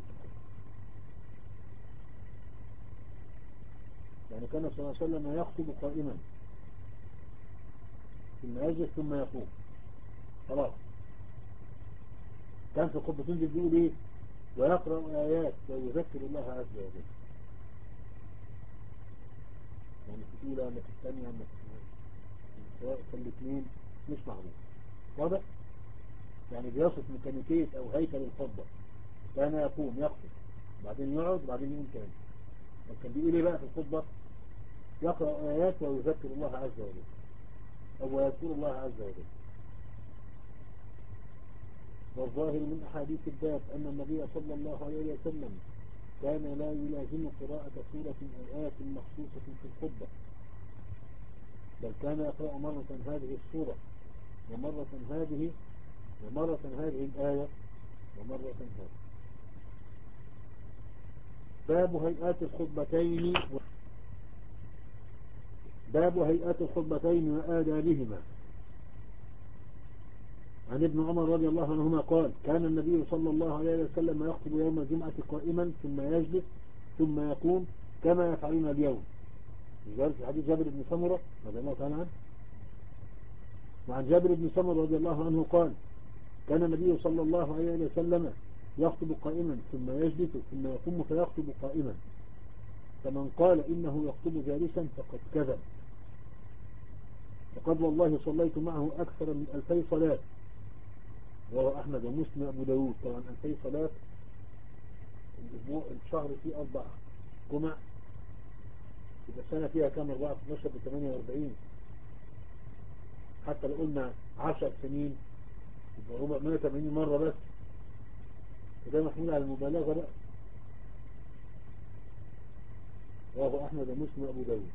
يعني كان صلى الله عليه وسلم يخطب قائما ثم يجلس ثم يقوم خلاص. كان في الخطبة تنزل بيقول ايه ويقرأ آيات ويذكر الله عز وجل. يعني في الأولى ولا في الثانية ولا سواء في الاثنين مش معروف واضح. يعني بيصف ميكانيكية أو هيكل الخطبة كان يقوم يخطب بعدين يقعد بعدين يقوم تاني. كان بيقول ايه بقى في الخطبة يقرأ آيات ويذكر الله عز وجل أو يذكر الله عز وجل. والظاهر من أحاديث الباب أن النبي صلى الله عليه وسلم كان لا يلازم قراءة سورة أو آية مخصوصة في الخطبة بل كان يقرأ مرة هذه السورة ومرة هذه ومرة هذه الآية ومرة هذه. باب هيئات الخطبتين و... باب هيئات الخطبتين وآدابهما. عن ابن عمر رضي الله عنهما قال كان النبي صلى الله عليه وسلم يخطب يوم الجمعة قائما ثم يجلس ثم يقوم كما يفعلون اليوم. في حديث جابر بن سمرة رضي الله تعالى عنه. وعن جابر بن سمرة رضي الله عنه قال كان النبي صلى الله عليه وسلم يخطب قائما ثم يجلس ثم يقوم فيخطب قائما فمن قال إنه يخطب جالسا فقد كذب. فقد والله صليت معه أكثر من ألفي صلاة. وهو أحمد ومسلم أبو داود. طبعا ألفي صلاة الأسبوع الشهر فيه أربع جمع يبقى السنة فيها كام أربعة اثناشر بثمانية وأربعين. حتى لو قلنا عشر سنين يبقى أربعمائة وثمانين مرة بس وده محمول على المبالغة بقى. وهو أحمد ومسلم أبو داود.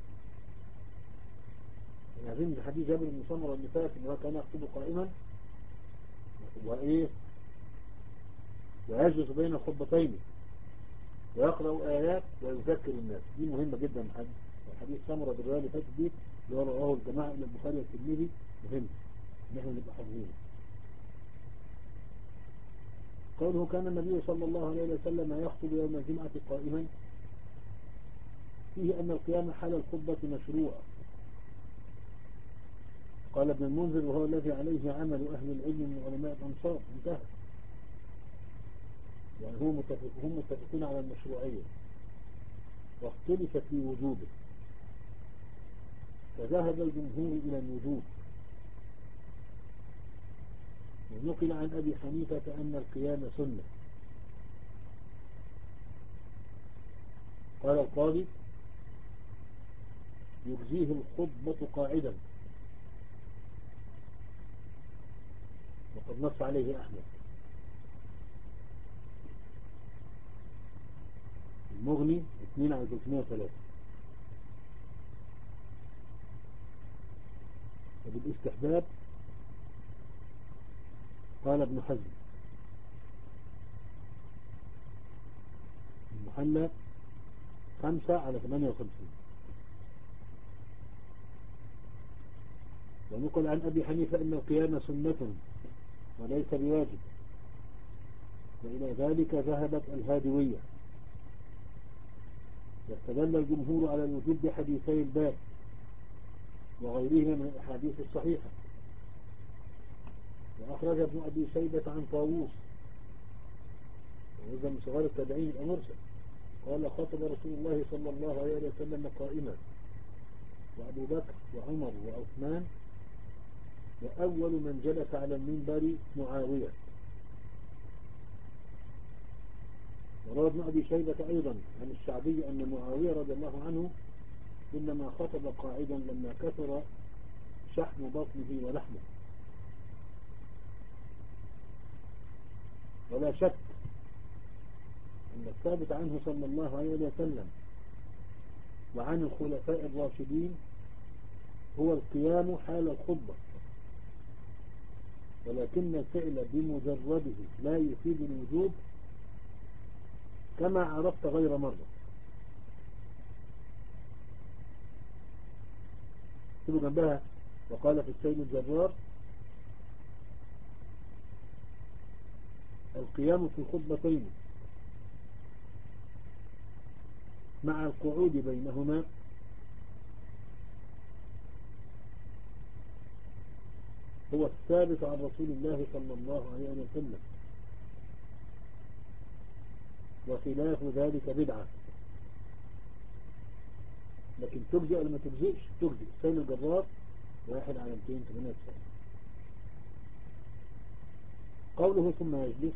عايزين حديث جابر بن سمرة اللي فات إن هو كان يخطب قائما وإيه ويجلس بين الخطبتين ويقرأ آيات ويذكر الناس. دي مهمة جدا. حديث سمرة بالرواية اللي فاتت دي اللي هو رواه الجماعة إلى البخاري والترمذي مهم إن احنا نبقى حافظينه. قوله كان النبي صلى الله عليه وسلم يخطب يوم الجمعة قائما فيه أن القيام حال الخطبة مشروع. قال ابن المنذر وهو الذي عليه عمل أهل العلم من علماء الأنصار انتهى. يعني هم متفق هم متفقون على المشروعية واختلف في وجوبه فذهب الجمهور إلى الوجوب. ونقل عن أبي حنيفة أن القيام سنة. قال القاضي يجزيه الخطبة قاعدا وقد نص عليه أحمد. المغني اثنين على ثلاثمائة وثلاثة. وبالاستحباب قال ابن حزم المحلى خمسة على ثمانية وخمسين. ونقل عن أبي حنيفة أن القيام سنة وليس بواجب وإلى ذلك ذهبت الهادوية. واستدل الجمهور على الوجوب بحديثي الباب وغيرهما من الأحاديث الصحيحة. وأخرج ابن أبي شيبة عن طاووس وإذا من صغار التابعين يبقى مرسل. قال خطب رسول الله صلى الله عليه وسلم قائما وأبو بكر وعمر وعثمان وأول من جلس على المنبر معاوية. وروى ابن أبي شيبة أيضا عن الشعبي أن معاوية رضي الله عنه إنما خطب قاعدا لما كثر شحم بطنه ولحمه. ولا شك أن الثابت عنه صلى الله عليه وسلم وعن الخلفاء الراشدين هو القيام حال الخطبة، ولكن الفعل بمجرده لا يفيد الوجوب كما عرفت غير مرة. تبقى جنبها وقال في السيد الجرار القيام في الخطبتين مع القعود بينهما هو الثابت عن رسول الله صلى الله عليه وسلم، وخلاف ذلك بدعة. لكن تجزئ ولا ما تجزئش؟ تجزئ. سيل الجرار واحد على مئتين وثمانية وتسعين. قوله ثم يجلس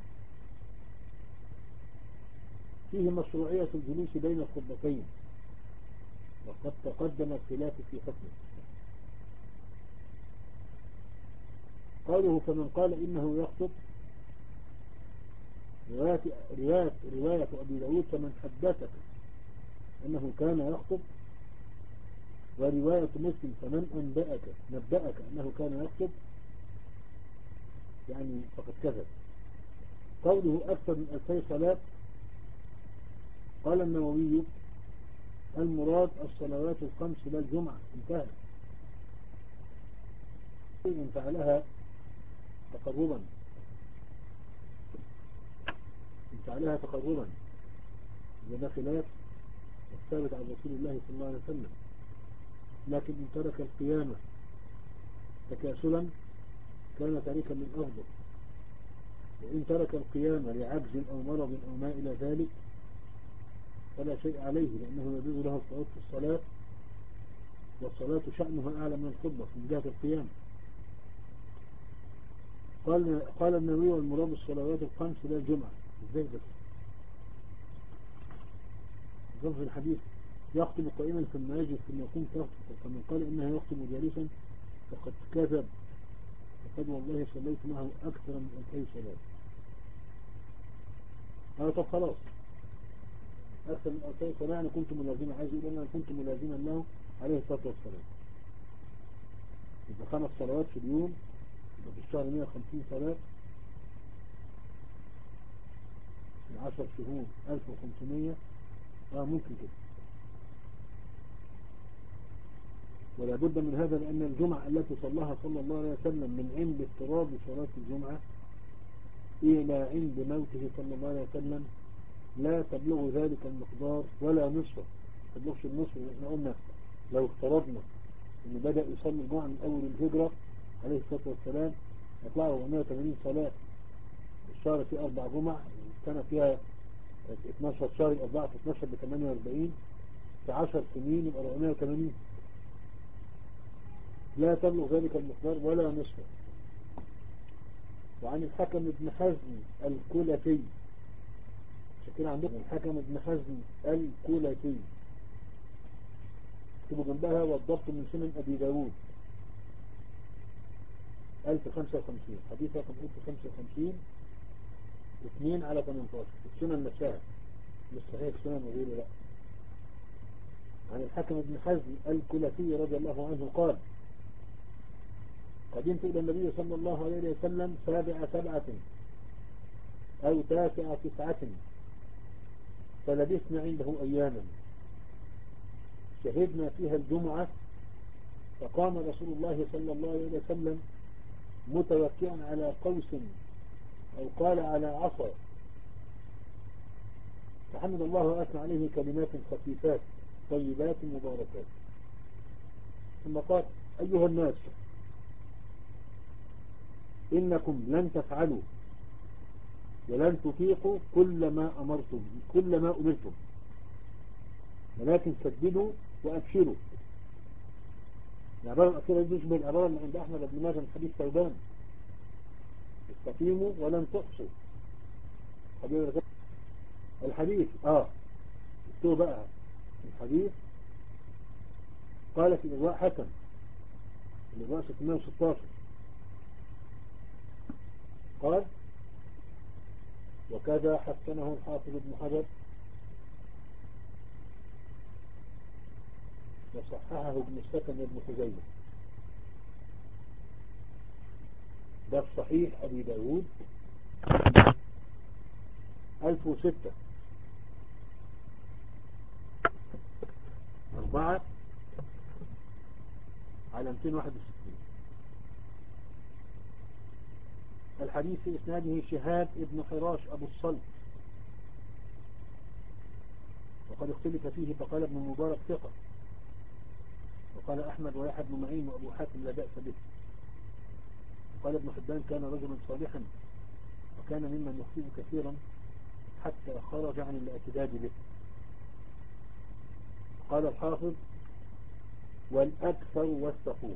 فيه مشروعية الجلوس بين الخطبتين، وقد تقدم الخلاف في حكمه. قوله فمن قال إنه يخطب رواية, رواية, رواية أبي داود فمن حدثك أنه كان يخطب، ورواية مسلم فمن أنبأك نبأك أنه كان يخطب، يعني فقد كذب. قوله أكثر من ألفي صلاة قال النووي المراد الصلوات الخمس لا الجمعة، انتهى. إن فعلها تقربا إن فعلها تقربا وده خلاف الثابت عن رسول الله صلى الله عليه وسلم. لكن إن ترك القيامة تكاسلا كان تاركا للأفضل، وإن ترك القيامة لعجز أو مرض أو ما إلى ذلك فلا شيء عليه، لأنه يجوز له القعود في الصلاة، والصلاة شأنها أعلى من الخطبة من جهة القيام. قال قال النووي والمراد الصلوات الخمس لا الجمعة. ازاي بس ظرف الحديث يخطب قائما ثم يجلس ثم يقوم فيخطب، فمن قال إنه يخطب جالسا فقد كذب، فقد والله صليت معه أكثر من ألفي صلاة. أنا طب خلاص أكثر من ألفي صلاة أنا كنت ملازما، عايز يقول أنا كنت ملازما له عليه الصلاة والسلام. إذا خمس صلوات في اليوم يبقى في الشهر مئة وخمسين صلاة، في عشر شهور ألف وخمسمية. آه ممكن كده. ولا بد من هذا، لأن الجمعة التي صلىها صلى الله عليه وسلم من عند افتراض صلاة الجمعة إلى عند موته صلى الله عليه وسلم لا تبلغ ذلك المقدار ولا نصفه، ما تبلغش النصف. احنا قلنا لو افترضنا انه بدأ يصلي الجمعة من اول الهجرة عليه الصلاة والسلام يطلعوا أربعمائة وثمانين صلاة. الشهر فيه اربع جمع، السنة فيها اثناشر شهر، اربعة في اثناشر ب ثمانية واربعين، في عشر سنين يبقى أربعمائة وثمانين. لا تبلغ ذلك المقدار ولا نصفه. وعن الحكم بن حزم الكلفي، شكرا عندكم الحكم بن حزم الكلفي اكتبوا جنبها والضبط من سنن أبي داود ألف وخمسة وخمسين، حديث رقم ألف وخمسة وخمسين اثنين على ثمانية عشر. السنن نفسها مش صحيح السنن وغيره لا. عن الحكم بن حزم الكلفي رضي الله عنه قال قدمت إلى النبي صلى الله عليه وسلم سابع سبعة أو تاسع تسعة فلبثنا عنده أياما شهدنا فيها الجمعة، فقام رسول الله صلى الله عليه وسلم متوكئا على قوس أو قال على عصا، فحمد الله وأثنى عليه كلمات خفيفات طيبات مباركات، ثم قال أيها الناس إنكم لن تفعلوا ولن تطيقوا كل ما أمرتم كل ما أمرتم، ولكن سددوا وأبشروا. العبارة الأخيرة دي تشبه العبارة اللي عند أحمد بن ماجه من حديث ثوبان: استقيموا ولن تحصوا. الحديث اه اكتبوا بقى الحديث. قال في الإغواء حسن، الإغواء ستمائة وستاشر، قال: وكذا حسنه الحافظ ابن حجر وصححه ابن السكن وابن خزيمة. ده في صحيح أبي داود ألف وستة أربعة على مئتين وواحد وستين. الحديث في إسناده شهاب ابن حراش أبو الصلت، وقد اختلف فيه، فقال ابن المبارك ثقة، وقال أحمد ويحيى بن معين وأبو حاتم لا بأس به، وقال ابن حبان كان رجلا صالحا وكان ممن يخطئ كثيرا حتى خرج عن الاعتداد به. قال الحافظ: والأكثر وثقوه.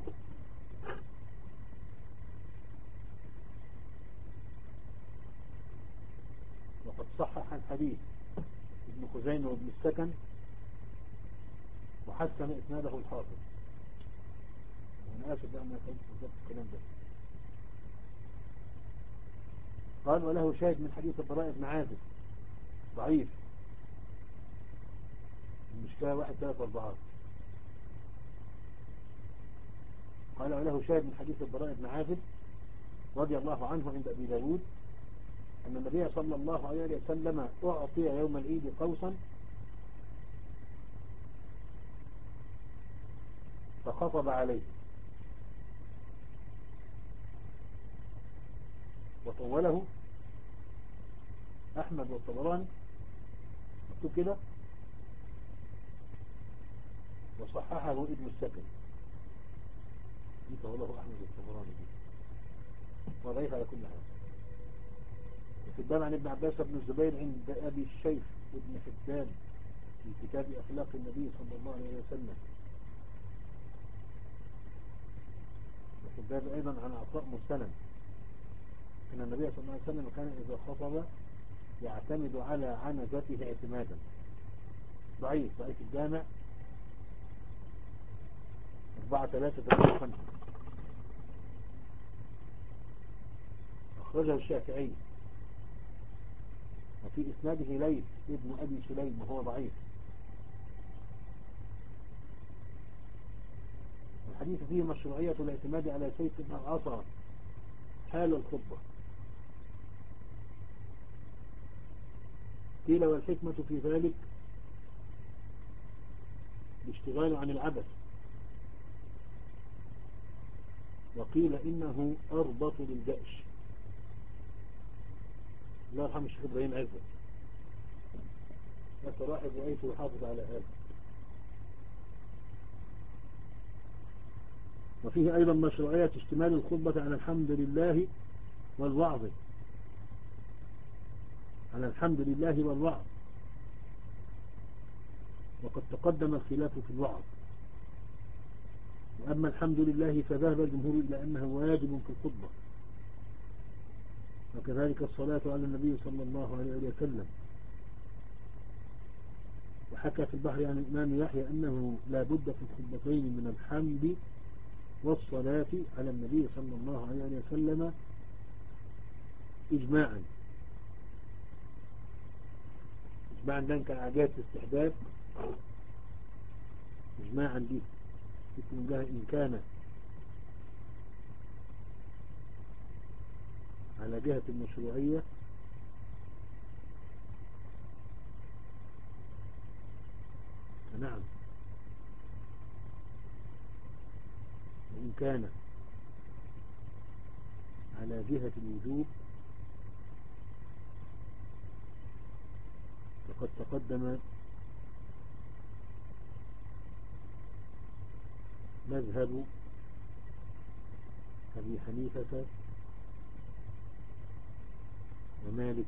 وقد صحح الحديث ابن خزيمة وابن السكن وحسن إسناده الحافظ. وأنا آسف بأن أفهم بالضبط الكلام ده. قال: وله شاهد من حديث البراء بن عازب ضعيف، المشكلة واحد ثلاثة أربعات. قال: وله شاهد من حديث البراء بن عازب رضي الله عنه عند أبي داود أن النبي صلى الله عليه وسلم أعطي يوم العيد قوسا فخطب عليه وطوله أحمد والطبراني، مكتوب كده، وصححه ابن السكن. دي طوله أحمد والطبراني دي وضعيف على كل حال. وفي الباب عن ابن عباس بن الزبير عند أبي الشيخ ابن حبان في كتاب أخلاق النبي صلى الله عليه وسلم. وفي الباب أيضا عن عطاء مسلم أن النبي صلى الله عليه وسلم كان إذا خطب يعتمد على عنزته اعتمادا. ضعيف ضعيف الجامع أربعة ثلاثة ثلاثة خمسة. أخرجه الشافعي، وفي إسناده ليث ابن أبي سليم وهو ضعيف. الحديث فيه مشروعية الاعتماد على سيف بن العصا حال الخطبة. قيل: والحكمة في ذلك الاشتغال عن العبث، وقيل إنه أربط للجأش. الله يرحمه الشيخ إبراهيم عزة أتراحب رأيته يحافظ على هذا. وفيه أيضا مشروعية اشتمال الخطبة على الحمد لله والوعظ، على الحمد لله والوعظ، وقد تقدم الخلاف في الوعظ. وأما الحمد لله فذهب الجمهور إلى أنه واجب في الخطبة، وكذلك الصلاة على النبي صلى الله عليه وسلم. وحكى في البحر عن الإمام يحيى أنه لا بد في الخطبتين من الحمد والصلاة على النبي صلى الله عليه وسلم إجماعا. إجماعا ده كان عادات استحباب، إجماعا دي يكون لها إن كان على جهة المشروعية فنعم، وإن كان على جهة الوجوب فقد تقدم مذهب أبي حنيفة ومالك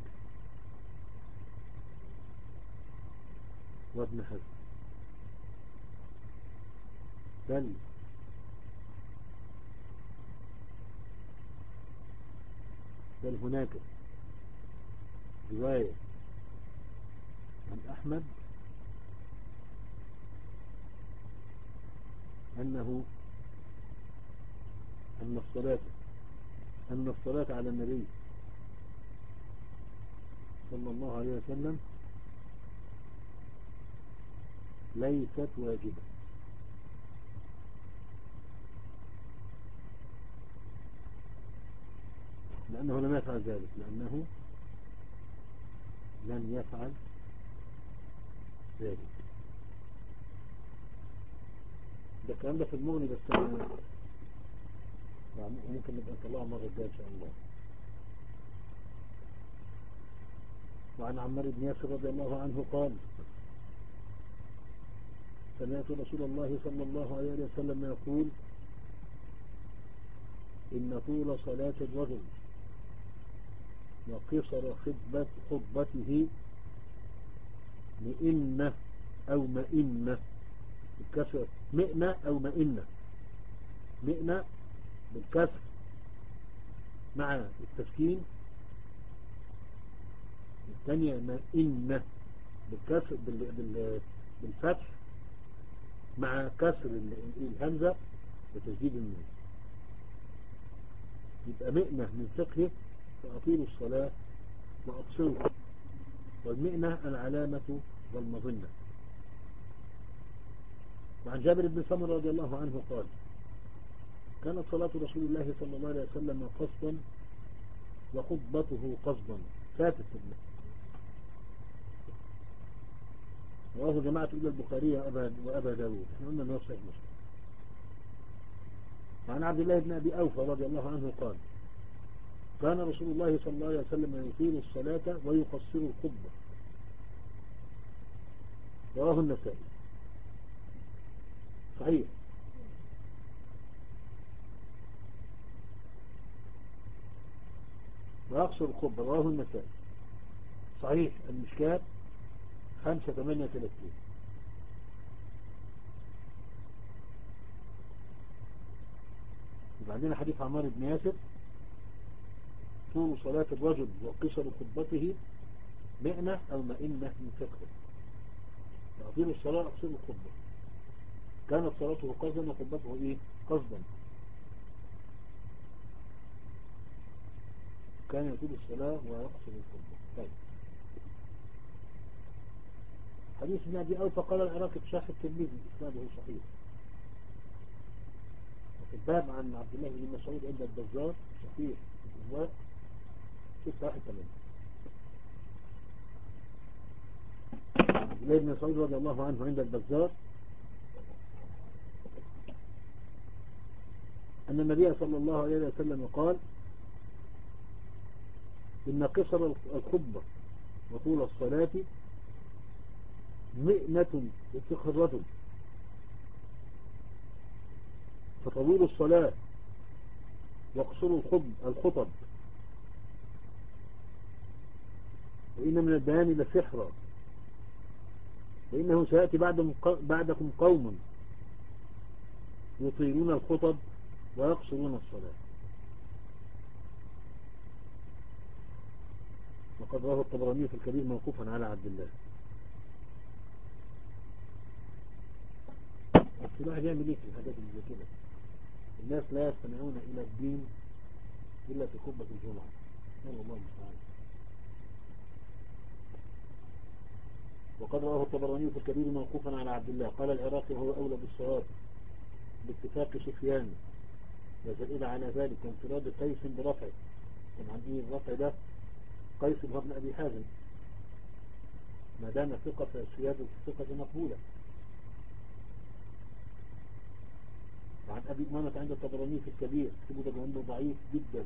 وابن حزم. بل بل هناك رواية عن أحمد أنه أن الصلاة أن الصلاة على النبي صلى الله عليه وسلم ليست واجبة، لأنه لم يفعل ذلك، لأنه لم يفعل ذلك. ده الكلام ده في المغني، بس ممكن نبقى نطلعه مرة الجاية إن شاء الله. وعن عمار بن ياسر رضي الله عنه قال: سمعت رسول الله صلى الله عليه وسلم يقول: إن طول صلاة الرجل وقصر خطبة خطبته مئنة أو مئنة بالكسر، مئنة أو مئنة، مئنة بالكسر مع التسكين، الثانية مئنة بالكسر بالفتح مع كسر الهمزة وتشديد النون، يبقى مئنة من فقهه فأطيلوا الصلاة وأقصروا، والمئنة العلامة والمظنة. وعن جابر بن سمرة رضي الله عنه قال: كانت صلاة رسول الله صلى الله عليه وسلم قصدا وخطبته قصدا، فاتت ابنه. رواه جماعة إلى البخاري وأبا داود، احنا قلنا انه صحيح مسلم. وعن عبد الله بن أبي أوفى رضي الله عنه قال: كان رسول الله صلى الله عليه وسلم يطيل الصلاة ويقصر الخطبة. رواه النسائي، صحيح. ويقصر الخطبة، رواه النسائي، صحيح. المشكات خمسة ثمانية ثلاثين. وبعدين حديث عمار بن ياسر: طول صلاة الرجل وقصر خطبته مئنة أو مئنة من فقه، تأطيل الصلاة أقصر الخطبة. كانت صلاته قصدا وخطبته إيه؟ قصدا. كان يطيل الصلاة ويقصر الخطبة. طيب، حديث ابن أبي أوفى قال العراقي في شرح الترمذي إسناده صحيح. وفي الباب عن عبد الله بن مسعود عند البزار صحيح الإمواء ستة واحد ثمانية. عبد الله بن مسعود رضي الله عنه عند البزار أن النبي صلى الله عليه وسلم قال: إن قصر الخطبة وطول الصلاة مئنة لفقه الرجل، فطويل الصلاة وقصر الخطب وإن من البيان لسحرا، وإنه سيأتي بعدكم قوم يطيلون الخطب ويقصرون الصلاة. وقد رواه الطبراني في الكبير موقوفا على عبد الله. الواحد يعمل ايه في الحاجات اللي زي كده؟ الناس لا يستمعون الى الدين الا في خطبة الجمعة. قال الله المستعان. وقد رواه الطبراني في الكبير موقوفا على عبد الله. قال العراقي: هو اولى بالصواب باتفاق سفيان وزائد على ذلك وانفراد قيس برفعه. طبعا ايه الرفع ده؟ قيس هو ابن ابي حازم، ما دام ثقة فسيادة الثقة مقبولة. وعن أبي أمامة عند الطبراني في الكبير، كتبه ده عنده ضعيف جدا،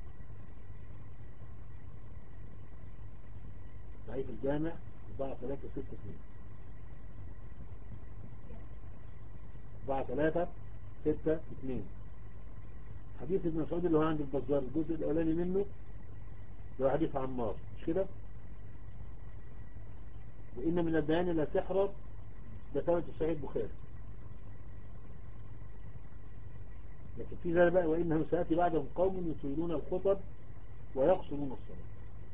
ضعيف الجامع أربعة ثلاثة ستة اثنين، أربعة ثلاثة ستة اثنين. حديث ابن مسعود اللي هو عند البزار الجزء الأولاني منه ده حديث عمار مش كده؟ وإن من البيان لا سحر، ده ثابت في صحيح البخاري. لكن في ذلك بقى وإنه سيأتي بعدهم قوم يطيلون الخطب ويقصرون الصلاة.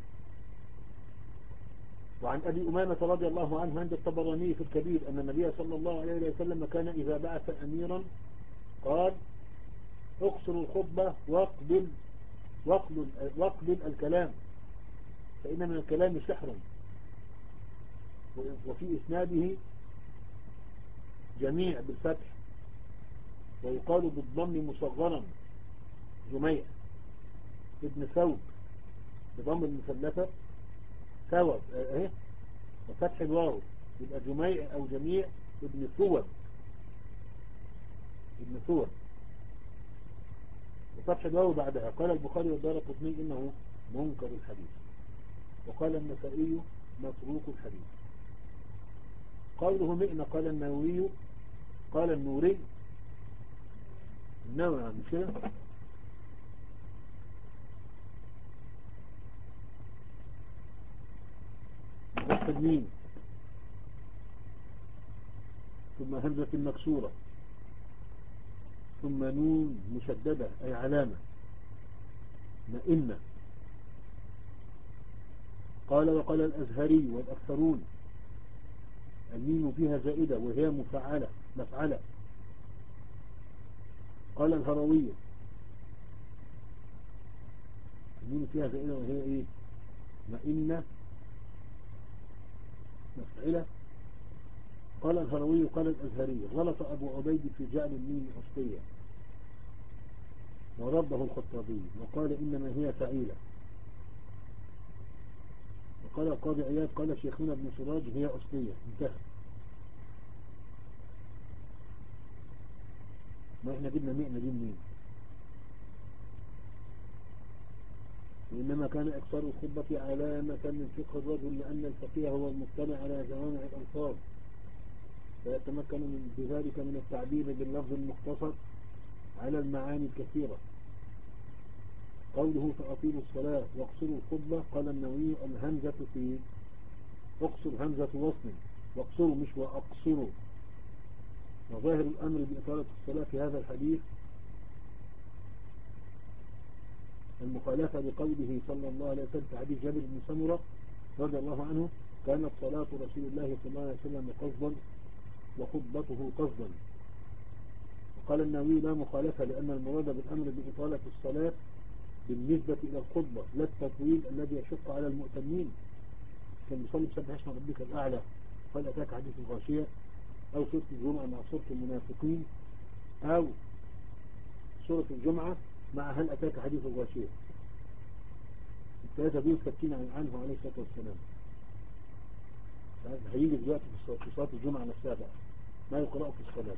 وعن أبي أمامة رضي الله عنه عند الطبراني في الكبير أن النبي صلى الله عليه وسلم كان إذا بعث أميرا قال اقصر الخطبة واقبل واقبل, واقبل الكلام فإن من الكلام سحرا. وفي إسناده جميع بالفتح ويقال بالضم مصغرا جميع ابن ثوب بضم المثلثة ثوب اهي وفتح الواو يبقى جميع او جميع ابن ثوب ابن ثوب وفتح الواو بعدها. قال البخاري والدارقطني انه منكر الحديث، وقال النسائي متروك الحديث. قوله مئنة قال النووي قال النوري النووي عن شيء مين ثم همزة مكسورة ثم نون مشددة أي علامة مئنة. قال وقال الأزهري والأكثرون الميم فيها زائدة وهي مفعلة مفعلة. قال الهروي الميم فيها زائدة وهي ايه مئنة مفعلة. قال الهروي قال الأزهري غلط أبو عبيد في جعل الميم أصلية ورده الخطابي وقال إنما هي فعيلة. وقال القاضي عياض قال شيخنا ابن سراج هي أصلية انتهى. ما احنا جبنا مئنة دي منين؟ وإنما كان إقصار الخطبة علامة من فقه الرجل لأن الفقيه هو المطلع على جوامع الألفاظ فيتمكن من بذلك من التعبير باللفظ المختصر على المعاني الكثيرة. قوله فأطيلوا الصلاة واقصروا الخطبة قال النووي الهمزة في اقصر همزة وصل واقصروا مش واقصروا. وظاهر الأمر بإطالة الصلاة في هذا الحديث المخالفة لقوله صلى الله عليه وسلم في حديث جابر بن سمرة رضي الله عنه كانت صلاة رسول الله صلى الله عليه وسلم قصدا وخطبته قصدا. وقال النووي لا مخالفة لأن المراد بالأمر بإطالة الصلاة بالنسبة إلى الخطبة لا التطويل الذي يشق على المؤتمين. كان يصلي بسبح اسم ربك الأعلى قال أتاك حديث الغاشية أو سورة الجمعة مع سورة المنافقين أو سورة الجمعة مع هل أتاك حديث الغاشية. الثلاثة دول ثابتين عنه عليه الصلاة والسلام. هيجي دلوقتي في صلاة الجمعة نفسها بقى ما يقرأ في الصلاة.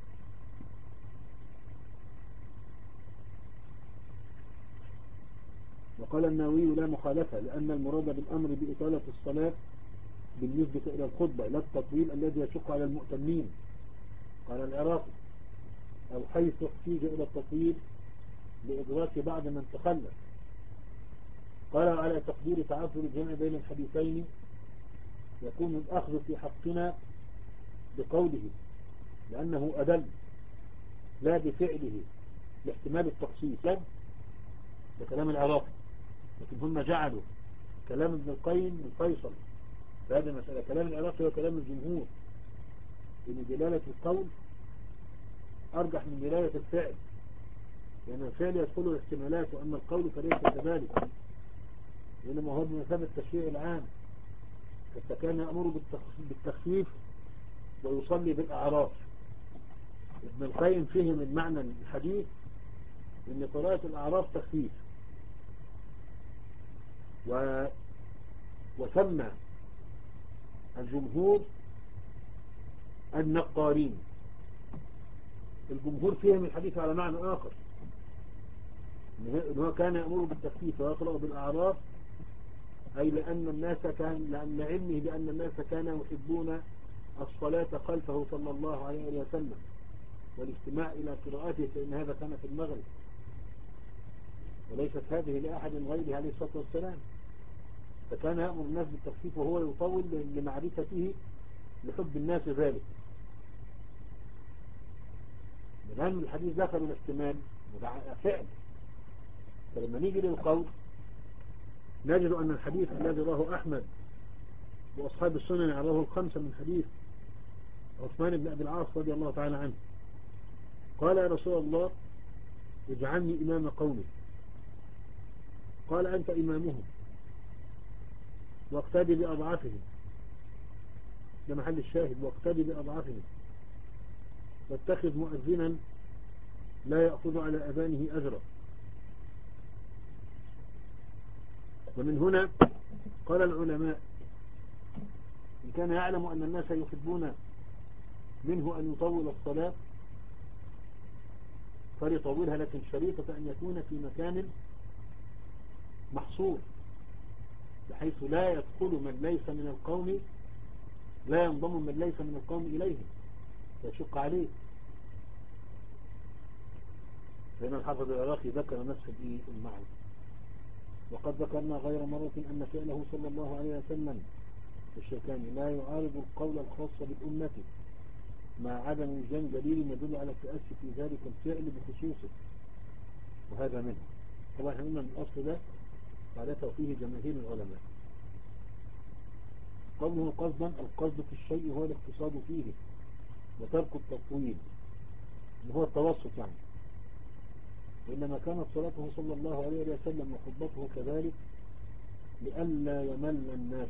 وقال النووي لا مخالفة لأن المراد بالأمر بإطالة الصلاة بالنسبة إلى الخطبة لا التطويل الذي يشق على المؤتمين. قال العراقي أو حيث احتيج إلى التطويل لإدراك بعض من تخلف. قال على تقدير تعذر الجمع بين الحديثين يكون الأخذ في حقنا بقوله لأنه أدل لا بفعله لاحتمال التخصيص. لا ده كلام العراقي لكن هم جعلوا كلام ابن القيم الفيصل في هذه المسألة. كلام العراقي هو كلام الجمهور إن دلالة القول أرجح من دلالة الفعل لأن الفعل يدخل الاحتمالات وأما القول فليس كذلك إنما هو بمثابة التشريع العام فكان يأمر بالتخفيف ويصلي بالأعراف. ابن القيم فهم المعنى الحديث إن قراءة الأعراف تخفيف و... وسمى الجمهور النقارين. الجمهور فهم الحديث على معنى آخر إن هو كان يأمر بالتخفيف ويقرأ بالأعراف أي لأن الناس كان لأن علمه بأن الناس كانوا يحبون الصلاة خلفه صلى الله عليه وسلم والاستماع إلى قراءته فإن هذا كان في المغرب وليست هذه لأحد غيره عليه الصلاة والسلام. فكان يأمر الناس بالتخفيف وهو يطول لمعرفته لحب الناس ذلك. لأن الحديث دخل الاحتمال وده فعل. فلما نيجي للقول نجد أن الحديث الذي رواه أحمد وأصحاب السنن رواه الخمسة من حديث عثمان بن أبي العاص رضي الله تعالى عنه قال يا رسول الله اجعلني إمام قومي. قال أنت إمامهم واقتدي بأضعافهم. ده محل الشاهد، واقتدي بأضعافهم واتخذ مؤذنا لا يأخذ على أذانه أجرا. ومن هنا قال العلماء إن كان يعلم أن الناس يحبون منه أن يطول الصلاة فليطولها، لكن شريطة أن يكون في مكان محصور بحيث لا يدخل من ليس من القوم، لا ينضم من ليس من القوم إليهم فيشق عليه. لأن الحافظ العراقي ذكر نفس المعنى. وقد ذكرنا غير مرة أن فعله صلى الله عليه وسلم الشيكاني لا يعارض القول الخاص بالأمة مع عدم وجود دليل يدل على التأسي في ذلك الفعل بخصوصه، وهذا منه. طبعا احنا قلنا الأصل ده قالته فيه جماهير العلماء. قوله قصدا، القصد في الشيء هو الاقتصاد فيه وترك التطويل اللي هو التوسط يعني. وإنما كانت صلاته صلى الله عليه وسلم وخطبته كذلك لئلا يمل الناس.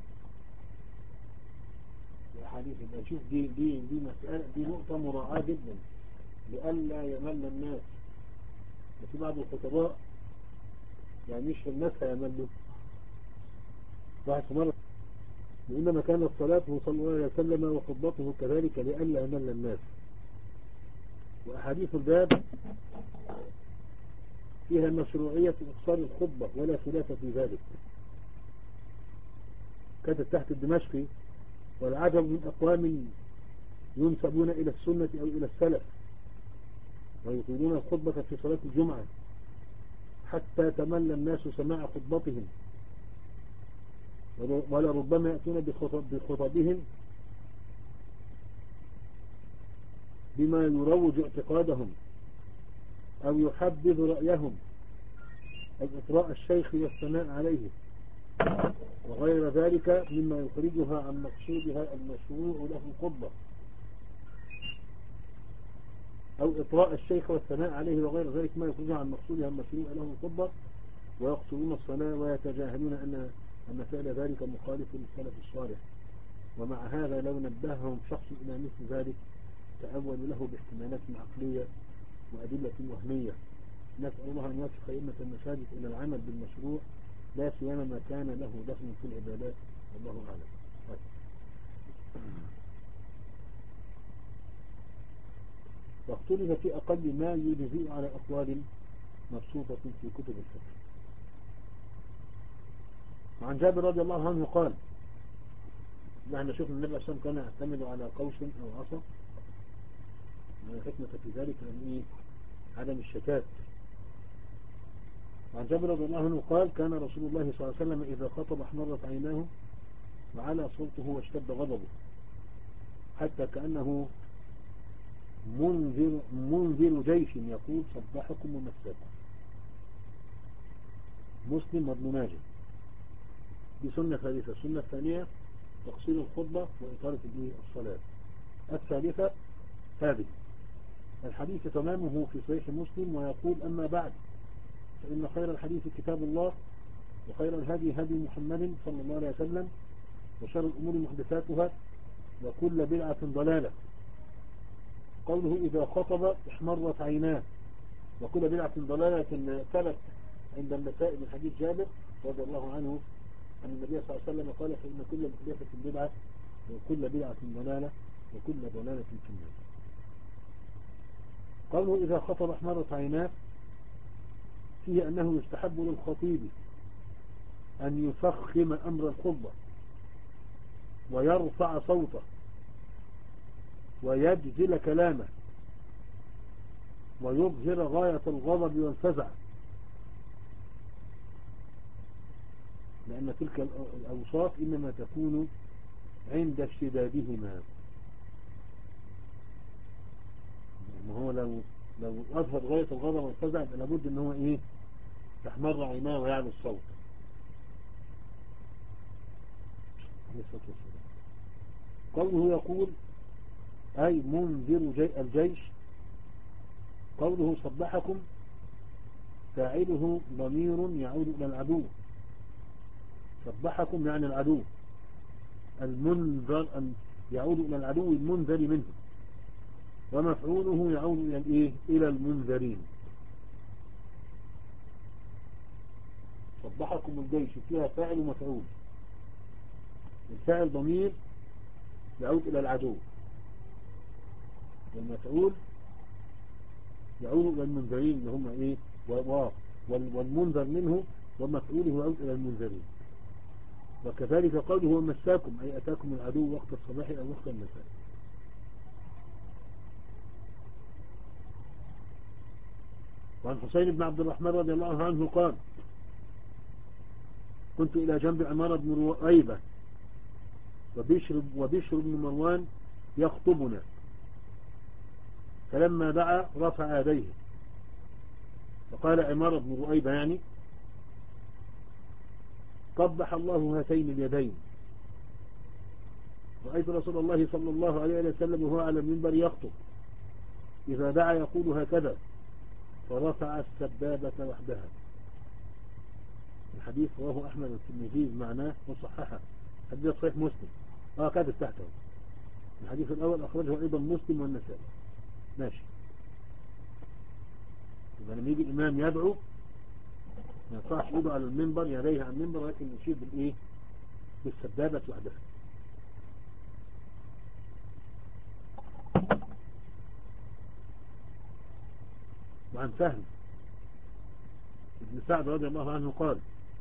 الحديث يبقى شوف دي دي دي مسألة، دي نقطة مراعاة جدا، لئلا يمل الناس. وفي بعض الخطباء يعني مش الناس هيملوا واحد مرة. وإنما كانت صلاته صلى الله عليه وسلم وخطبته كذلك لئلا يمل الناس. وأحاديث الباب فيها مشروعية إقصار الخطبة ولا خلاف في ذلك. كانت تحت الدمشقي والعجب من أقوام ينسبون إلى السنة أو إلى السلف ويطيلون الخطبة في صلاة الجمعة حتى تمل الناس سماع خطبتهم، ولربما يأتون بخطبهم بما يروج اعتقادهم أو يحبذ رأيهم أو إطراء الشيخ والثناء عليه وغير ذلك مما يخرجها عن مقصودها المشروع له الخطبة، أو إطراء الشيخ والثناء عليه وغير ذلك ما يخرجها عن مقصودها المشروع له الخطبة، ويقصرون الصلاة ويتجاهلون أن أن فعل ذلك مخالف للسلف الصالح. ومع هذا لو نبههم شخص إلى مثل ذلك تأول له باحتمالات عقلية وأدلة وهمية. نسأل الله أن يوفق أئمة المساجد إلى العمل بالمشروع لا سيما ما كان له دخل في العبادات، والله أعلم. طيب. واختلف في أقل ما يجزئ على أقوال مبسوطة في كتب الفقه. وعن جابر رضي الله عنه قال يعني شوف النبي صلى الله عليه وسلم كان يعتمد على قوس أو عصا، الحكمة في ذلك أن إيه؟ عدم الشتات. وعن جابر رضي الله عنه قال كان رسول الله صلى الله عليه وسلم إذا خطب احمرت عيناه وعلى صوته واشتد غضبه حتى كأنه منذر, منذر جيش يقول صبحكم ومساكم. مسلم وابن ماجه. دي سنة ثالثة. السنة الثانية تقصير الخطبة وإطالة الصلاة. الثالثة هذه الحديث تمامه في صحيح مسلم ويقول أما بعد فإن خير الحديث كتاب الله وخير الهدي هدي محمد صلى الله عليه وسلم وشر الأمور محدثاتها وكل بدعة ضلالة. قوله إذا خطب احمرت عيناه وكل بدعة ضلالة ثبت عند النسائي من حديث جابر رضي الله عنه أن النبي صلى الله عليه وسلم قال فإن كل محدثة بدعة وكل بدعة ضلالة وكل ضلالة في النار. قوله إذا خطب احمرت عيناه فيه أنه يستحب للخطيب أن يفخم أمر الخطبة ويرفع صوته ويجزل كلامه ويظهر غاية الغضب والفزع، لأن تلك الأوصاف إنما تكون عند اشتدادهما. ما هو لو لو أظهر غاية الغضب والفزع لابد إن هو إيه تحمر عيناه ويعلو الصوت. قوله يقول أي منذر جي الجيش. قوله صبحكم فاعله ضمير يعود إلى العدو. صبحكم يعني العدو، المنذر أن يعود إلى العدو المنذر منه، ومفعوله يعود إلى الإيه؟ إلى المنذرين. صبحكم الجيش فيها فاعل ومفعول. الفاعل ضمير يعود إلى العدو، والمفعول يعود إلى المنذرين اللي هم إيه؟ والمنذر منه ومفعوله يعود إلى المنذرين. وكذلك قوله ومساكم أي أتاكم العدو وقت الصباح أو وقت المساء. وعن حسين بن عبد الرحمن رضي الله عنه قال كنت إلى جنب عمارة بن رؤيبة وبشر, وبشر بن مروان يخطبنا، فلما دعا رفع يديه فقال عمارة بن رؤيبة يعني قبح الله هاتين اليدين. رأيت رسول الله صلى الله عليه وسلم وهو على المنبر يخطب إذا دعا يقول هكذا، فرفع السبابة وحدها. الحديث رواه أحمد والترمذي معناه وصححه. حديث صحيح مسلم اه كاتب تحته. الحديث الأول أخرجه أيضا مسلم والنسائي. ماشي. يبقى لما يجي الإمام يدعو ما ينفعش يدعو على المنبر يديه على المنبر، ولكن يشير بالإيه؟ بالسبابة وحدها. وعن سهل ابن سعد رضي الله عنه قال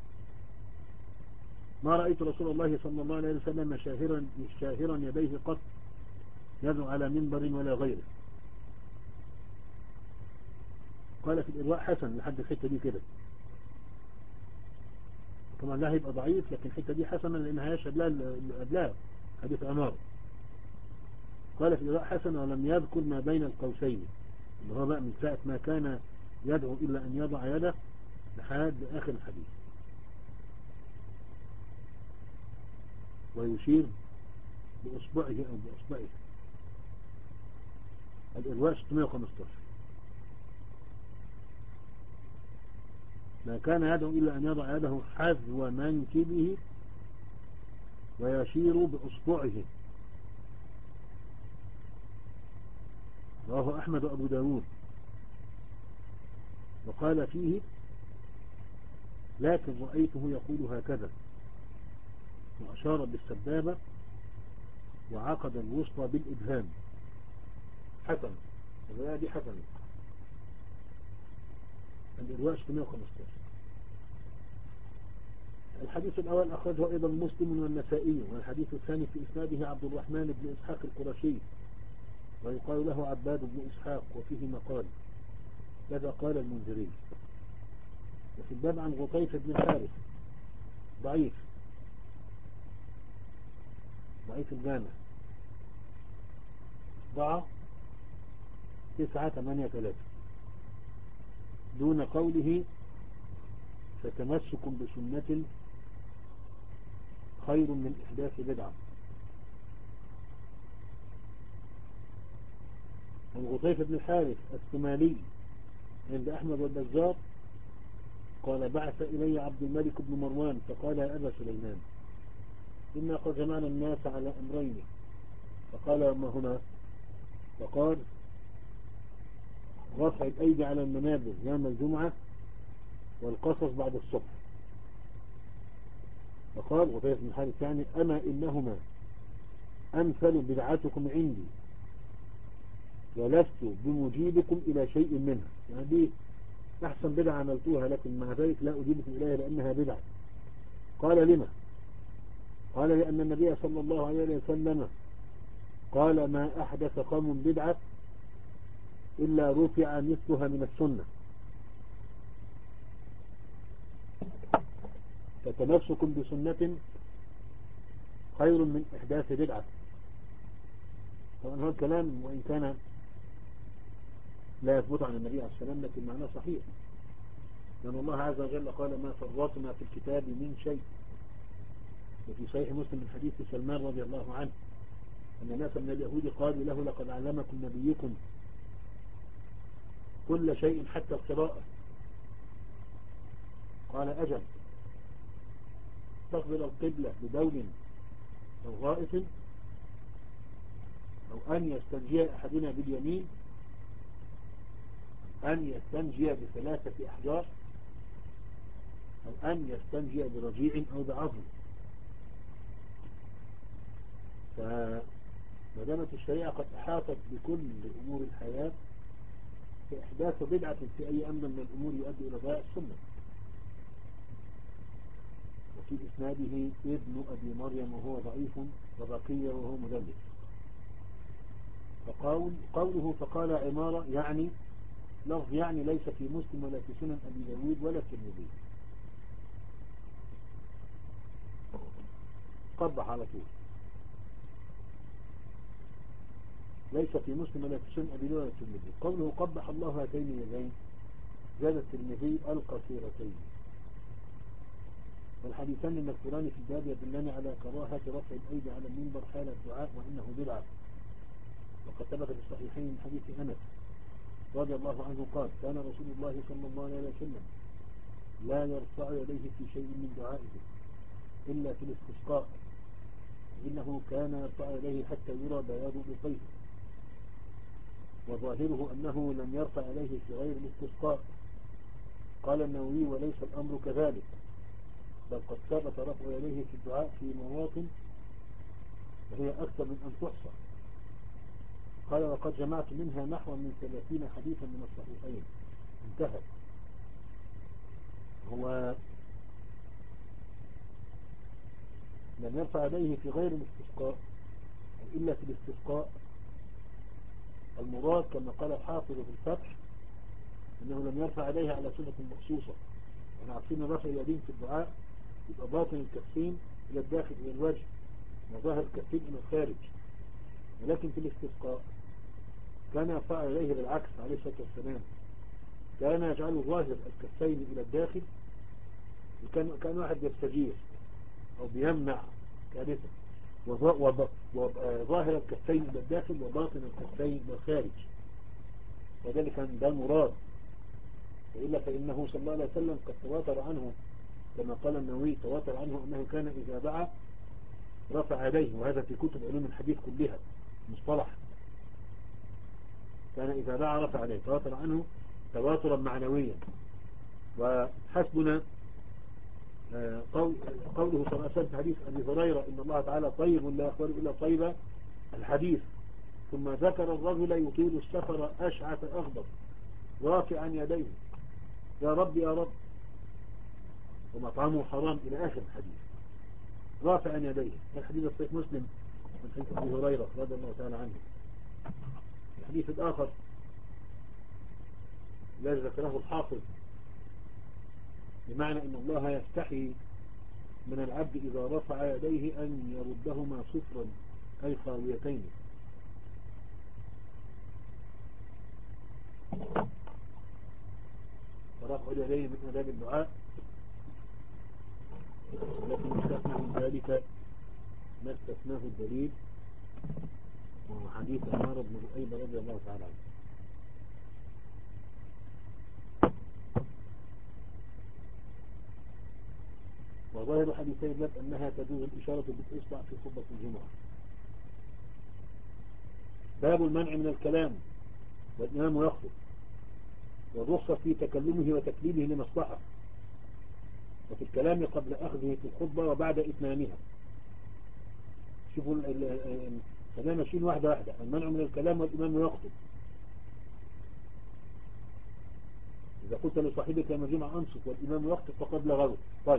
ما رأيت رسول الله صلى الله عليه وسلم شاهرا, شاهرا يديه قط يدعو على منبر ولا غيره. قال في الإرواء حسن لحد الحتة دي كده، طبعا لا هيبقى ضعيف لكن الحتة دي حسنة لأنها يشهد لها الأبلاغ حديث عمار. قال في الإرواء حسن ولم يذكر ما بين القوسين، اللي هو بقى من ساعة ما كان يدعو إلا أن يضع يده لحد آخر الحديث، ويشير بأصبعه أو بأصبعه. الإرواء ستمائة وخمسة عشر. ما كان يدعو إلا أن يضع يده حذو منكبه ويشير بأصبعه. رواه أحمد وأبو داود. وقال فيه لكن رأيته يقول هكذا، وأشار بالسبابة وعقد الوسطى بالإبهام. حسن الرواية دي حسن. الإرواء ستمائة وخمسة عشر. الحديث الأول أخرجه أيضا مسلم والنسائي، والحديث الثاني في إسناده عبد الرحمن بن إسحاق القرشي ويقال له عباد بن إسحاق وفيه مقال كذا قال المنذري. وفي الباب عن غطيفة بن الحارث ضعيف ضعيف الجامع ضع تسعة ثمانية ثلاثة دون قوله فتمسك بسنة خير من إحداث بدعة. الغطيفة بن الحارث الثمالي عند أحمد والبزار قال بعث إلي عبد الملك بن مروان فقال يا أبا سليمان إنا قد جمعنا الناس على أمرين، فقال وما هما؟ فقال رفع الأيدي على المنابر يوم الجمعة والقصص بعد الصبح. فقال غطيفة بن الحارث يعني أما إنهما أمثل بدعاتكم عندي ولست بمجيبكم إلى شيء منها. يعني دي أحسن بدعة عملتوها لكن مع ذلك لا أجيبكم إليها لأنها بدعة. قال لما؟ قال لأن النبي صلى الله عليه وسلم قال ما أحدث قوم بدعة إلا رفع مثلها من السنة. فتمسك بسنة خير من إحداث بدعة. طبعا هذا الكلام وإن كان لا يثبت عن النبي عليه السلام لكن معناه صحيح، لأن الله عز وجل قال ما فرطنا في الكتاب من شيء. وفي صحيح مسلم من حديث سلمان رضي الله عنه أن ناس من اليهود قالوا له لقد علمكم نبيكم كل شيء حتى القراءة. قال أجل، تقبل القبلة بدول أو غائط، أو أن يستنجي أحدنا باليمين، أن يستنجي بثلاثة أحجار، أو أن يستنجي برجيع أو بعظم. فمدامة الشريعة قد أحاطت بكل أمور الحياة، فإحداث بدعة في أي أمر من الأمور يؤدي إلى ضياع السنة. وفي إسناده ابن أبي مريم وهو ضعيف، وبقية وهو مدلس. فقول قوله فقال عمارة يعني لفظ يعني ليس في مسلم ولا في سنن أبي داود ولا في الترمذي. قبح على طول، ليس في مسلم ولا في سنن أبي داود ولا في الترمذي. قوله قبح الله هاتين اليدين زاد الترمذي القصيرتين. والحديثان المذكوران في الباب يدلان على كراهة رفع الأيدي على المنبر حال الدعاء وإنه بدعة. وقد ثبت في الصحيحين من حديث أنس رضي الله عنه قال كان رسول الله صلى الله عليه وسلم لا يرفع يديه في شيء من دعائه إلا في الاستسقاء، إنه كان يرفع يديه حتى يرى بياض إبطيه. وظاهره أنه لم يرفع يديه في غير الاستسقاء. قال النووي وليس الأمر كذلك، بل قد ثبت رفع يديه في الدعاء في مواطن وهي أكثر من أن تحصى. قال وقد جمعت منها نحو من ثلاثين حديثا من الصحيحين. انتهى. هو لم يرفع يديه في غير الاستسقاء إلا في الاستسقاء. المراد كما قال الحافظ في الفتح أنه لم يرفع يديه على صفة مخصوصة. يعني عارفين رفع اليدين في الدعاء يبقى باطن الكفين إلى الداخل إلى الوجه وظاهر الكفين إلى الخارج. ولكن في الاستسقاء كان يرفع يديه بالعكس عليه الصلاة والسلام، كان يجعل ظاهر الكفين إلى الداخل، وكان كان واحد يستجير أو بيمنع كارثة، وظاهر الكفين إلى الداخل وباطن الكفين إلى الخارج. وذلك كان ده المراد. وإلا فإنه صلى الله عليه وسلم قد تواتر عنه كما قال النووي تواتر عنه أنه كان إذا دعا رفع يديه، وهذا في كتب علوم الحديث كلها مصطلح. كان إذا دعا رفع يديه، تواتر عنه تواترا معنويا. وحسبنا قول قوله صلى الله عليه وسلم في حديث أبي هريرة إن الله تعالى طيب لا يقبل إلا طيبا الحديث. ثم ذكر الرجل يطيل السفر أشعث أغبر رافعا يديه يا رب يا رب ومطعمه حرام إلى آخر الحديث رافعا يديه. الحديث الصحيح مسلم من حديث أبي هريرة رضي الله تعالى عنه. الحديث الآخر الذي ذكره الحافظ بمعنى أن الله يستحي من العبد إذا رفع يديه أن يردهما صفرا أي خاويتين. فرفع اليدين من آداب الدعاء، ولكن استثنى من ذلك ما استثناه الدليل وهو حديث عمار بن لؤي رضي الله تعالى عنه. وظاهر حديثي الباب أنها تجوز الإشارة بالإصبع في خطبة الجمعة. باب المنع من الكلام والإمام يخطب، والرخصة في تكلمه وتكليمه لمصلحة، وفي الكلام قبل أخذه في الخطبة وبعد إتمامها. شوفوا خلينا ماشيين واحدة واحدة. المنع من الكلام والإمام يخطب. إذا قلت لصاحبك يوم الجمعة أنصت والإمام يخطب فقد لغوت. طيب.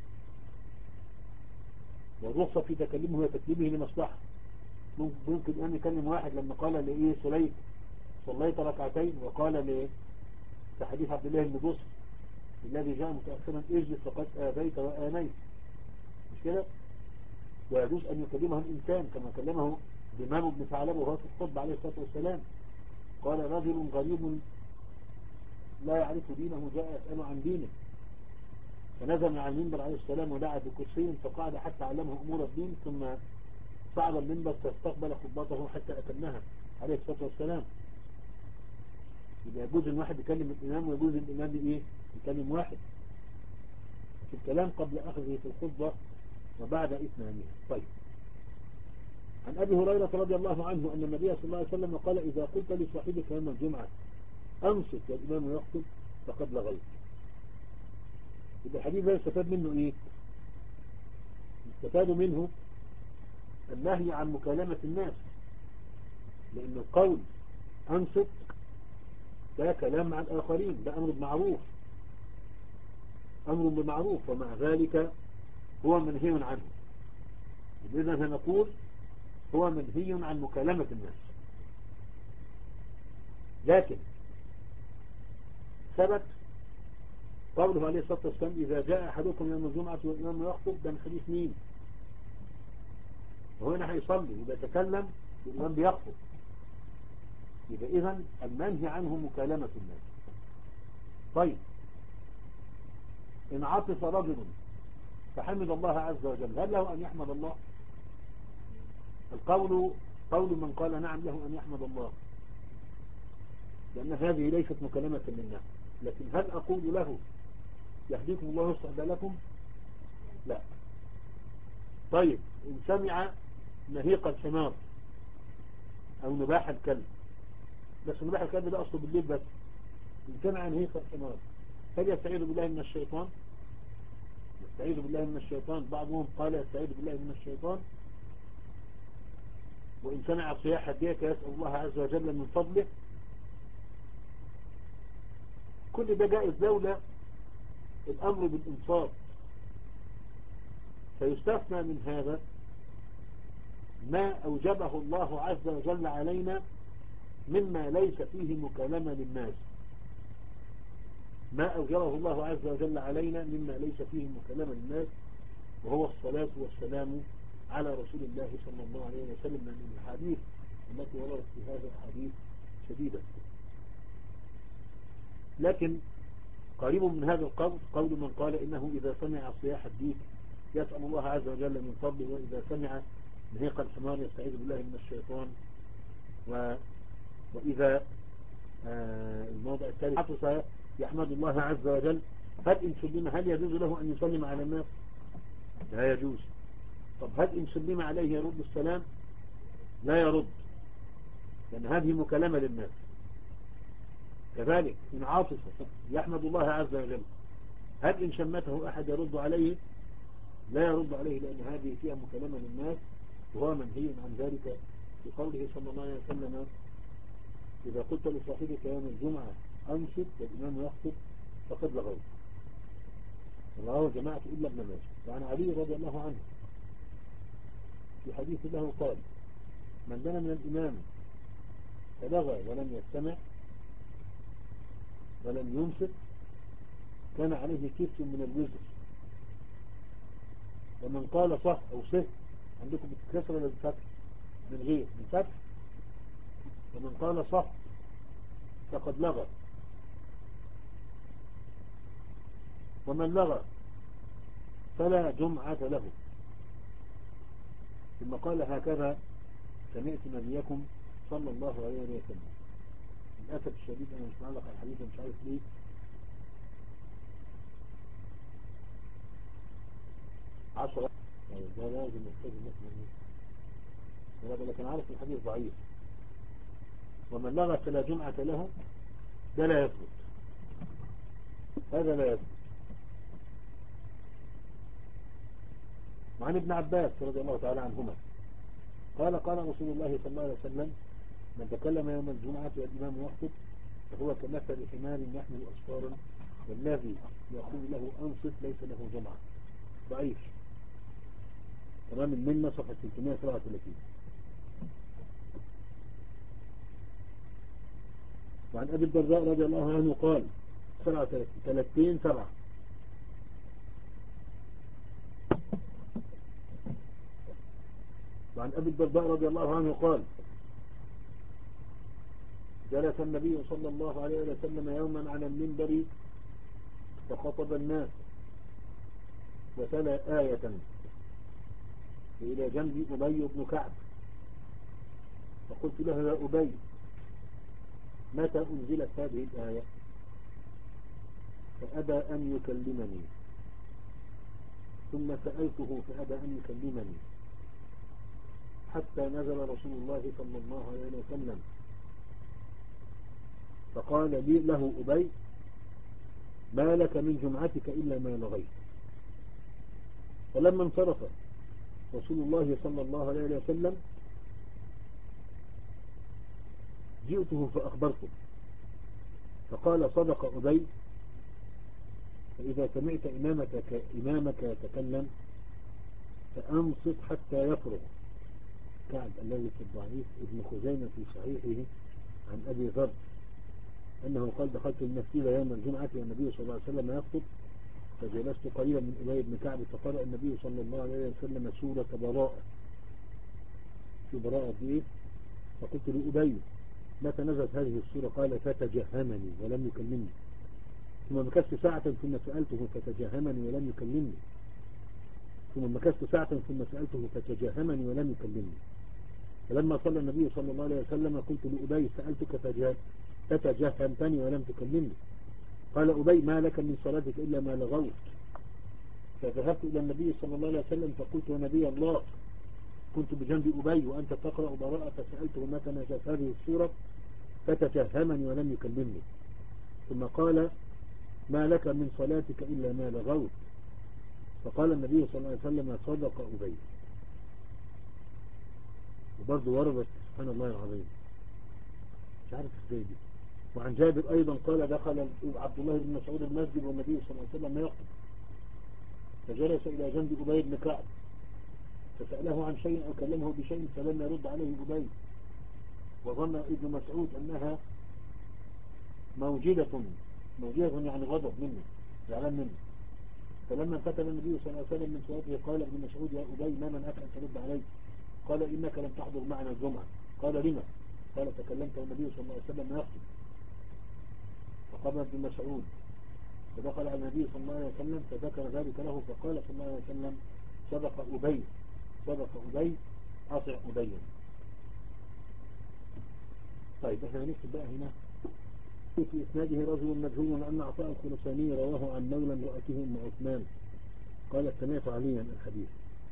والرخصة في تكلمه وتكليمه لمصلحة. ممكن أن يكلم واحد لما قال لإيه سليم صليت ركعتين، وقال ليه في حديث عبد الله بن بصر الذي جاء متأخرا اجلس فقد آذيت وآنيت، مش كده؟ ويجوز أن يكلمه الإنسان كما كلمه الإمام ابن ثعلبة وهو في الخطبة عليه الصلاة والسلام، قال رجل غريب لا يعرف دينه جاء يسأل عن دينه، فنزل على المنبر عليه السلام ودعا بكرسي فقعد حتى علمه أمور الدين، ثم صعد المنبر فاستقبل خطبته حتى أتمها عليه الصلاة والسلام. يبقى يجوز ان واحد يكلم الإمام ويجوز الإمام بإيه يكلم واحد في الكلام قبل أخذه في الخطبة وبعد إتمامها. طيب، عن أبي هريرة رضي الله عنه أن النبي صلى الله عليه وسلم قال إذا قلت لصاحبك يوم الجمعة أنصت والإمام يخطب فقد لغيت. يبقى الحديث ده يستفاد منه إيه؟ يستفاد منه النهي عن مكالمة الناس، لأن القول أنصت ده كلام مع الآخرين، ده أمر بمعروف، أمر بمعروف ومع ذلك هو منهي عنه. إذا هنقول هو منهي عن مكالمة الناس، لكن ثبت قوله عليه الصلاة والسلام إذا جاء أحدكم يوم الجمعة والإمام يخطب، ده من حديث مين؟ وهنا هيصلي يبقى يتكلم والإمام بيخطب، يبقى إذن المنهي عنه مكالمة الناس. طيب، إن عطس رجل فحمد الله عز وجل هل له أن يحمد الله؟ القول قول من قال نعم له أن يحمد الله، لأن هذه ليست مكالمة للناس. لكن هل أقول له يهديكم الله ويصلح بالكم؟ لا. طيب، إن سمع نهيق الحمار أو نباح الكلب، بس نباح الكلب ده أصله بالليل بس، إن سمع نهيق الحمار هل يستعيذ بالله من الشيطان؟ يستعيذ بالله من الشيطان. بعضهم قال يستعيذ بالله من الشيطان. وإن سمع صياح الديك يسأل الله عز وجل من فضله. كل ده جائز دولة الأمر بالإنصات، فيستثنى من هذا ما أوجبه الله عز وجل علينا مما ليس فيه مكالمة للناس، ما أوجبه الله عز وجل علينا مما ليس فيه مكالمة للناس، وهو الصلاة والسلام على رسول الله صلى الله عليه وسلم، من الحديث التي وردت في هذا الحديث شديدة. لكن قريب من هذا القول قول من قال إنه إذا سمع صياح الديك يسأل الله عز وجل من فضله، وإذا سمع نهيق الحمار يستعيذ بالله من الشيطان، و... وإذا آه الموضع الثالث عطس يحمد الله عز وجل. هل إن سلم هل يجوز له أن يسلم على الناس؟ لا يجوز. طب هل إن سلم عليه يرد السلام؟ لا يرد، لأن هذه مكالمة للناس. كذلك إن عاطس يحمد الله عز وجل، هل إن شمته أحد يرد عليه؟ لا يرد عليه، لأن هذه فيها مكالمة للناس، وهو منهي عن ذلك في قوله صلى الله عليه وسلم إذا قلت لصاحبك يوم الجمعة أنصت والإمام يخطب فقد لغوت. رواه جماعة إلا ابن ماجه. وعن علي رضي الله عنه في حديث له قال من دنا من الإمام فلغى ولم يستمع ولم ينصت كان عليه كفر من الوزر. ومن قال صح أو صح، عندكم بالكسر ولا بالفتح؟ من غير بالفتح. ومن قال صح فقد لغى، ومن لغى فلا جمعة له. ثم قال هكذا سمعت نبيكم صلى الله عليه وسلم. للأسف الشديد أنا مش معلق على الحديث مش عارف ليه. عشرة ده لازم نحتاج مثلا، لكن عارف الحديث ضعيف. ومن لغى فلا جمعة له، ده لا يثبت، هذا لا يثبت. وعن ابن عباس رضي الله تعالى عنهما قال قال رسول الله صلى الله عليه وسلم من تكلم يوم الجمعة والإمام يخطب فهو كمثل حمار يحمل أسفارا والذي يقول له أنصت ليس له جمعة. ضعيف. تمام المنة صفحة ثلاثمائة وسبعة وثلاثين. وعن أبي الدرداء رضي الله عنه قال سبعة وثلاثين ثلاثين سبعة. وعن أبي الدرداء رضي الله عنه قال جلس النبي صلى الله عليه وسلم يوما على المنبر فخطب الناس وتلا آية إلى جنب أبي بن كعب فقلت له يا أبي متى أنزلت هذه الآية؟ فأبى أن يكلمني، ثم سألته فأبى أن يكلمني حتى نزل رسول الله صلى الله عليه وسلم فقال لي له أبي ما لك من جمعتك إلا ما لغيت. فلما انصرف رسول الله صلى الله عليه وسلم جئته فأخبرته فقال صدق أبي، فإذا سمعت إمامك, إمامك يتكلم فأنصت حتى يفرغ. كعب الذي في الضعيف ابن خزيمة في صحيحه عن أبي ذر أنه قال دخلت المسجد يوم الجمعة والنبي صلى الله عليه وسلم يخطب فجلست قليلا من أبي بن كعب فقرأ النبي صلى الله عليه وسلم سورة براءة. في براءة إيه؟ فقلت لأبي متى نزلت هذه السورة؟ قال فتجهمني ولم يكلمني. ثم مكثت ساعة ثم سألته فتجهمني ولم يكلمني. ثم مكثت ساعة ثم سألته فتجهمني ولم يكلمني. فلما صلى النبي صلى الله عليه وسلم قلت لأبي سألتك فتجهمتني ولم تكلمني. قال أبي ما لك من صلاتك إلا ما لغوت. فذهبت إلى النبي صلى الله عليه وسلم فقلت يا نبي الله كنت بجنب أبي وأنت تقرأ براءة فسألته متى نزلت هذه السورة فتجهمني ولم يكلمني. ثم قال ما لك من صلاتك إلا ما لغوت. فقال النبي صلى الله عليه وسلم صدق أبي. وبرضه وردت سبحان الله العظيم مش عارف ازاي دي. وعن جابر أيضا قال دخل عبد الله بن مسعود المسجد والنبي صلى الله عليه وسلم يخطب فجلس إلى جنب أبي بن كعب فسأله عن شيء أو كلمه بشيء فلم يرد عليه أبي وظن ابن مسعود أنها موجدة موجدة يعني غضب منه زعلان منه. فلما انفتل النبي صلى الله عليه وسلم من صلاته قال ابن مسعود يا أبي ما منعك أن ترد علي؟ قال إنك لم تحضر معنا الجمعة. قال لما؟ قال تكلمت والنبي صلى الله عليه وسلم يخطب. فقام ابن مسعود فدخل على النبي صلى الله عليه وسلم فذكر ذلك له فقال صلى الله عليه وسلم صدق أبي صدق أبي أطع أبي. طيب احنا هنكتب بقى هنا في إسناده رجل مجهول أن عطاء الخرساني رواه عن مولى امرأته أم عثمان قال سمعت عليا الحديث.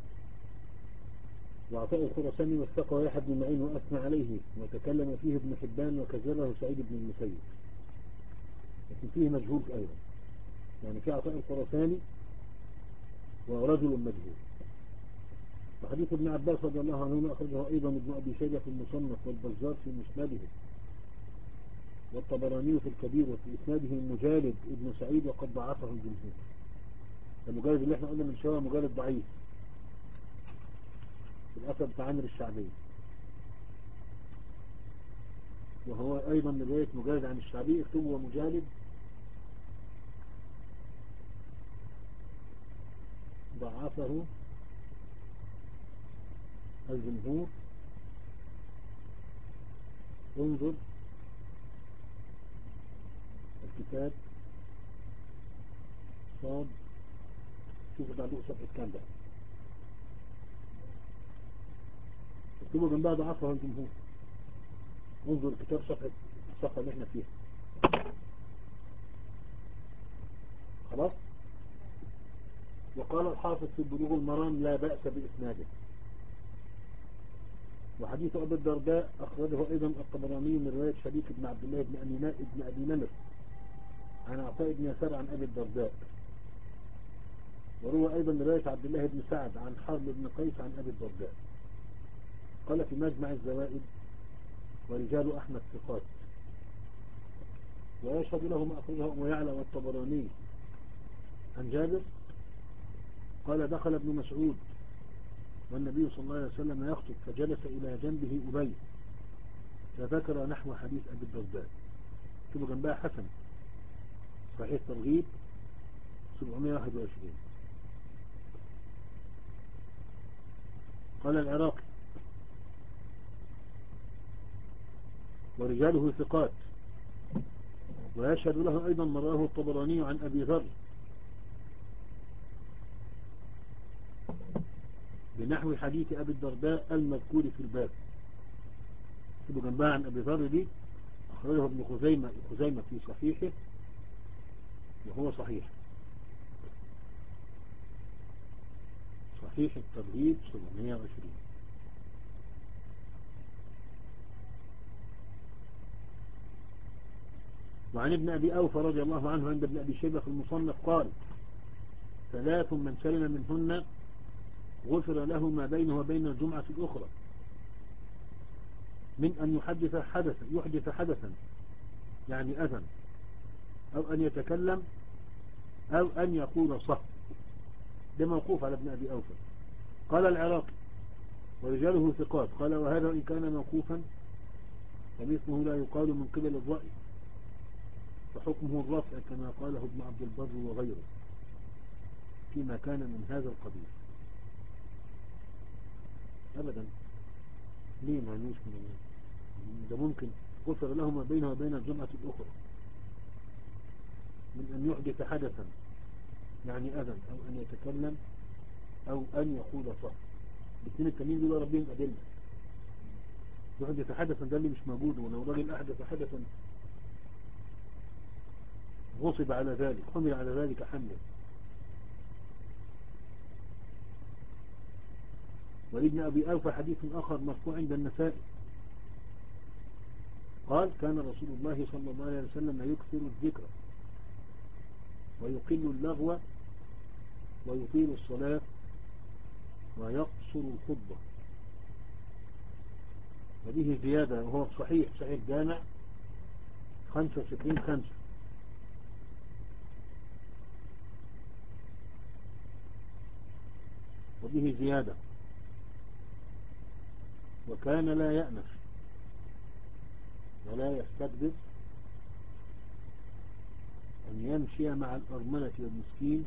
وعطاء الخرساني وثقه يحيى بن معين وأثنى عليه وتكلم فيه ابن حبان وكذبه سعيد بن المسيب، لكن فيه مجهول أيضا، يعني في عطاء الخرساني ورجل مجهول. وحديث ابن عباس رضي الله عنهما أخرجه أيضا ابن أبي شيبة في المصنف والبزار في مسنده والطبراني في الكبير وفي إسناده مجالد ابن سعيد وقد ضعفه الجمهور. المجالد اللي احنا قلنا من شوية مجالد ضعيف في الأثر بتاع عامر الشعبي، وهو أيضا من رواية مجالد عن الشعبي اكتبوا مجالد ضعفه الجمهور. انظر الكتاب صاد شوفوا بعده صفحة كام بقى اكتبوا جنبها ضعفه الجمهور. انظر الكتاب صفحة الصفحة اللي احنا فيها خلاص. وقال الحافظ في بلوغ المرام لا بأس بإسناده. وحديث أبي الدرداء أخرجه أيضا الطبراني من رواية شريك بن عبد الله بن أميناء بن أبي نمر عن عطاء بن يسار عن أبي الدرداء. وروى أيضا رواية عبد الله بن سعد عن حرب بن قيس عن أبي الدرداء. قال في مجمع الزوائد ورجال أحمد ثقات. ويشهد له ما أخرجه أبو يعلى والطبراني عن جابر قال دخل ابن مسعود والنبي صلى الله عليه وسلم يخطب فجلس إلى جنبه أبي فذكر نحو حديث أبي الدرداء. كتبوا جنبها حسن صحيح الترغيب سبعمائة وواحد وعشرين. قال العراقي ورجاله ثقات، ويشهد له أيضا ما رواه الطبراني عن أبي ذر بنحو حديث أبي الدرداء المذكور في الباب. تبقى جنبها عن أبي ذر دي أخرجه ابن خزيمة خزيمة في صحيحه وهو صحيح. صحيح الترغيب سبعمائة وعشرين. وعن ابن أبي أوفى رضي الله عنه عند ابن أبي شيبة في المصنف قال ثلاث من سلم منهن غفر له ما بينه وبين الجمعة الأخرى من أن يحدث حدثا يحدث حدثا يعني أذن، أو أن يتكلم، أو أن يقول صح. ده موقوف على ابن أبي أوفى. قال العراقي ورجاله ثقات. قال وهذا إن كان موقوفا فمثله لا يقال من قبل الرأي، فحكمه الرفع كما قاله ابن عبد البر وغيره فيما كان من هذا القبيل. أبدا ليه ما نوش من ده ممكن غفر له ما بينه وبين الجمعة الأخرى من أن يحدث حدثا يعني أذن، أو أن يتكلم، أو أن يقول صح. الاثنين التانيين دول ربهم أدلة. يحدث حدثا ده اللي مش موجود، ولو راجل أحدث حدثا غصب على ذلك، حمل على ذلك حملا. ولابن أبي أوفى حديث آخر مرفوع عند النسائي قال كان رسول الله صلى الله عليه وسلم يكثر الذكر ويقل اللغو ويطيل الصلاة ويقصر الخطبة. وبه زيادة وهو صحيح صحيح جامع خمسة وستين خمسة. وبه زيادة وكان لا يأنف ولا يستكبر أن يمشي مع الأرملة والمسكين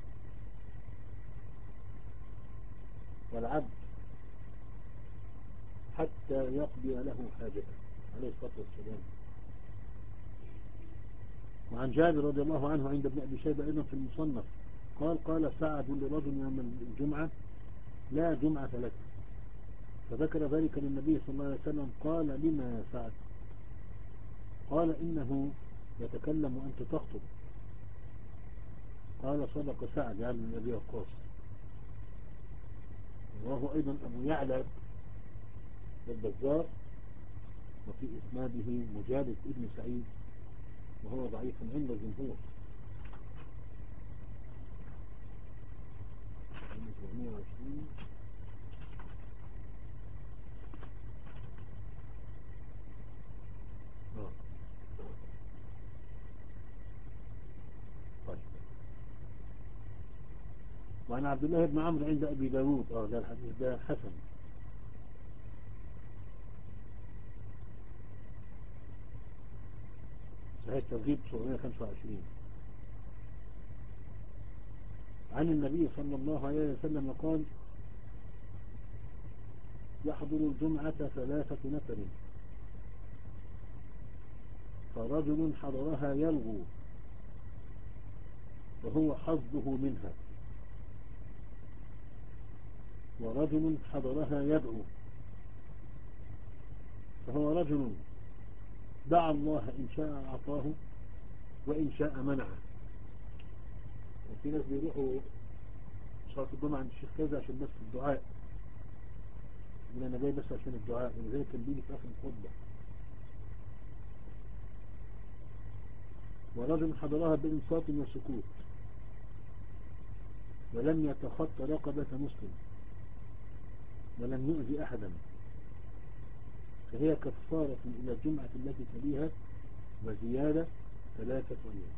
والعبد حتى يقضي له حاجته عليه الصلاة والسلام. وعن جابر رضي الله عنه عند ابن أبي شيبة أيضا في المصنف قال قال سعد لرجل يوم الجمعة لا جمعة لك، فذكر ذلك للنبي صلى الله عليه وسلم قال لما يا سعد؟ قال إنه يتكلم وأنت تخطب. قال صدق سعد يعني من أبي وقاص. وهو أيضا أبو يعلى البزار، وفي إسناده مجالد ابن سعيد وهو ضعيف عند الجمهور. طيب. وعن عبد الله بن عمرو عند أبي داود اه ده الحديث ده حسن. صحيح الترغيب سبعمائة وخمسة وعشرين. عن النبي صلى الله عليه وسلم قال يحضر الجمعة ثلاثة نفر فرجل حضرها يلغو وهو حظه منها، ورجل حضرها يدعو فهو رجل دعا الله إن شاء أعطاه وإن شاء منعه. وفي ناس بيروحوا صلاة الجمعة عند الشيخ كذا عشان بس الدعاء، يقول أنا جاي بس عشان الدعاء، ولذلك كان بيجي في آخر الخطبة. ورجل حضرها بإنصات وسكوت ولم يتخطى رقبة مسلم ولم يؤذي أحدا، فهي كفارة إلى الجمعة التي تليها وزيادة ثلاثة أيام.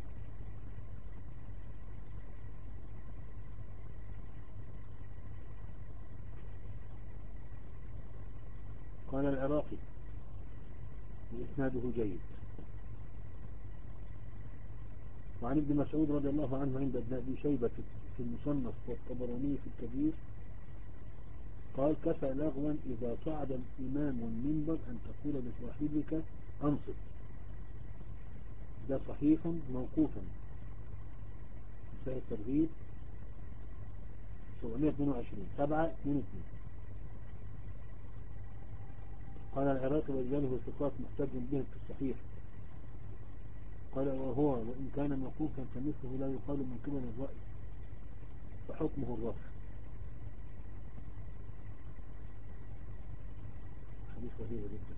قال العراقي وإسناده جيد. وعن ابن مسعود رضي الله عنه عند ابن أبي شيبة في المصنف والطبراني في الكبير قال كفى لغوا إذا صعد الإمام المنبر أن تقول لصاحبك أنصت. ده صحيح موقوفا في الترغيب سبعمائة واثنين وعشرين سبعة اثنين اثنين. قال العراقي ورجاله ثقات محتج به في الصحيح. قال وهو وإن كان موقوفا فمثله لا يقال من قبل الرأي فحكمه الرفع. حديث صحيح جدا.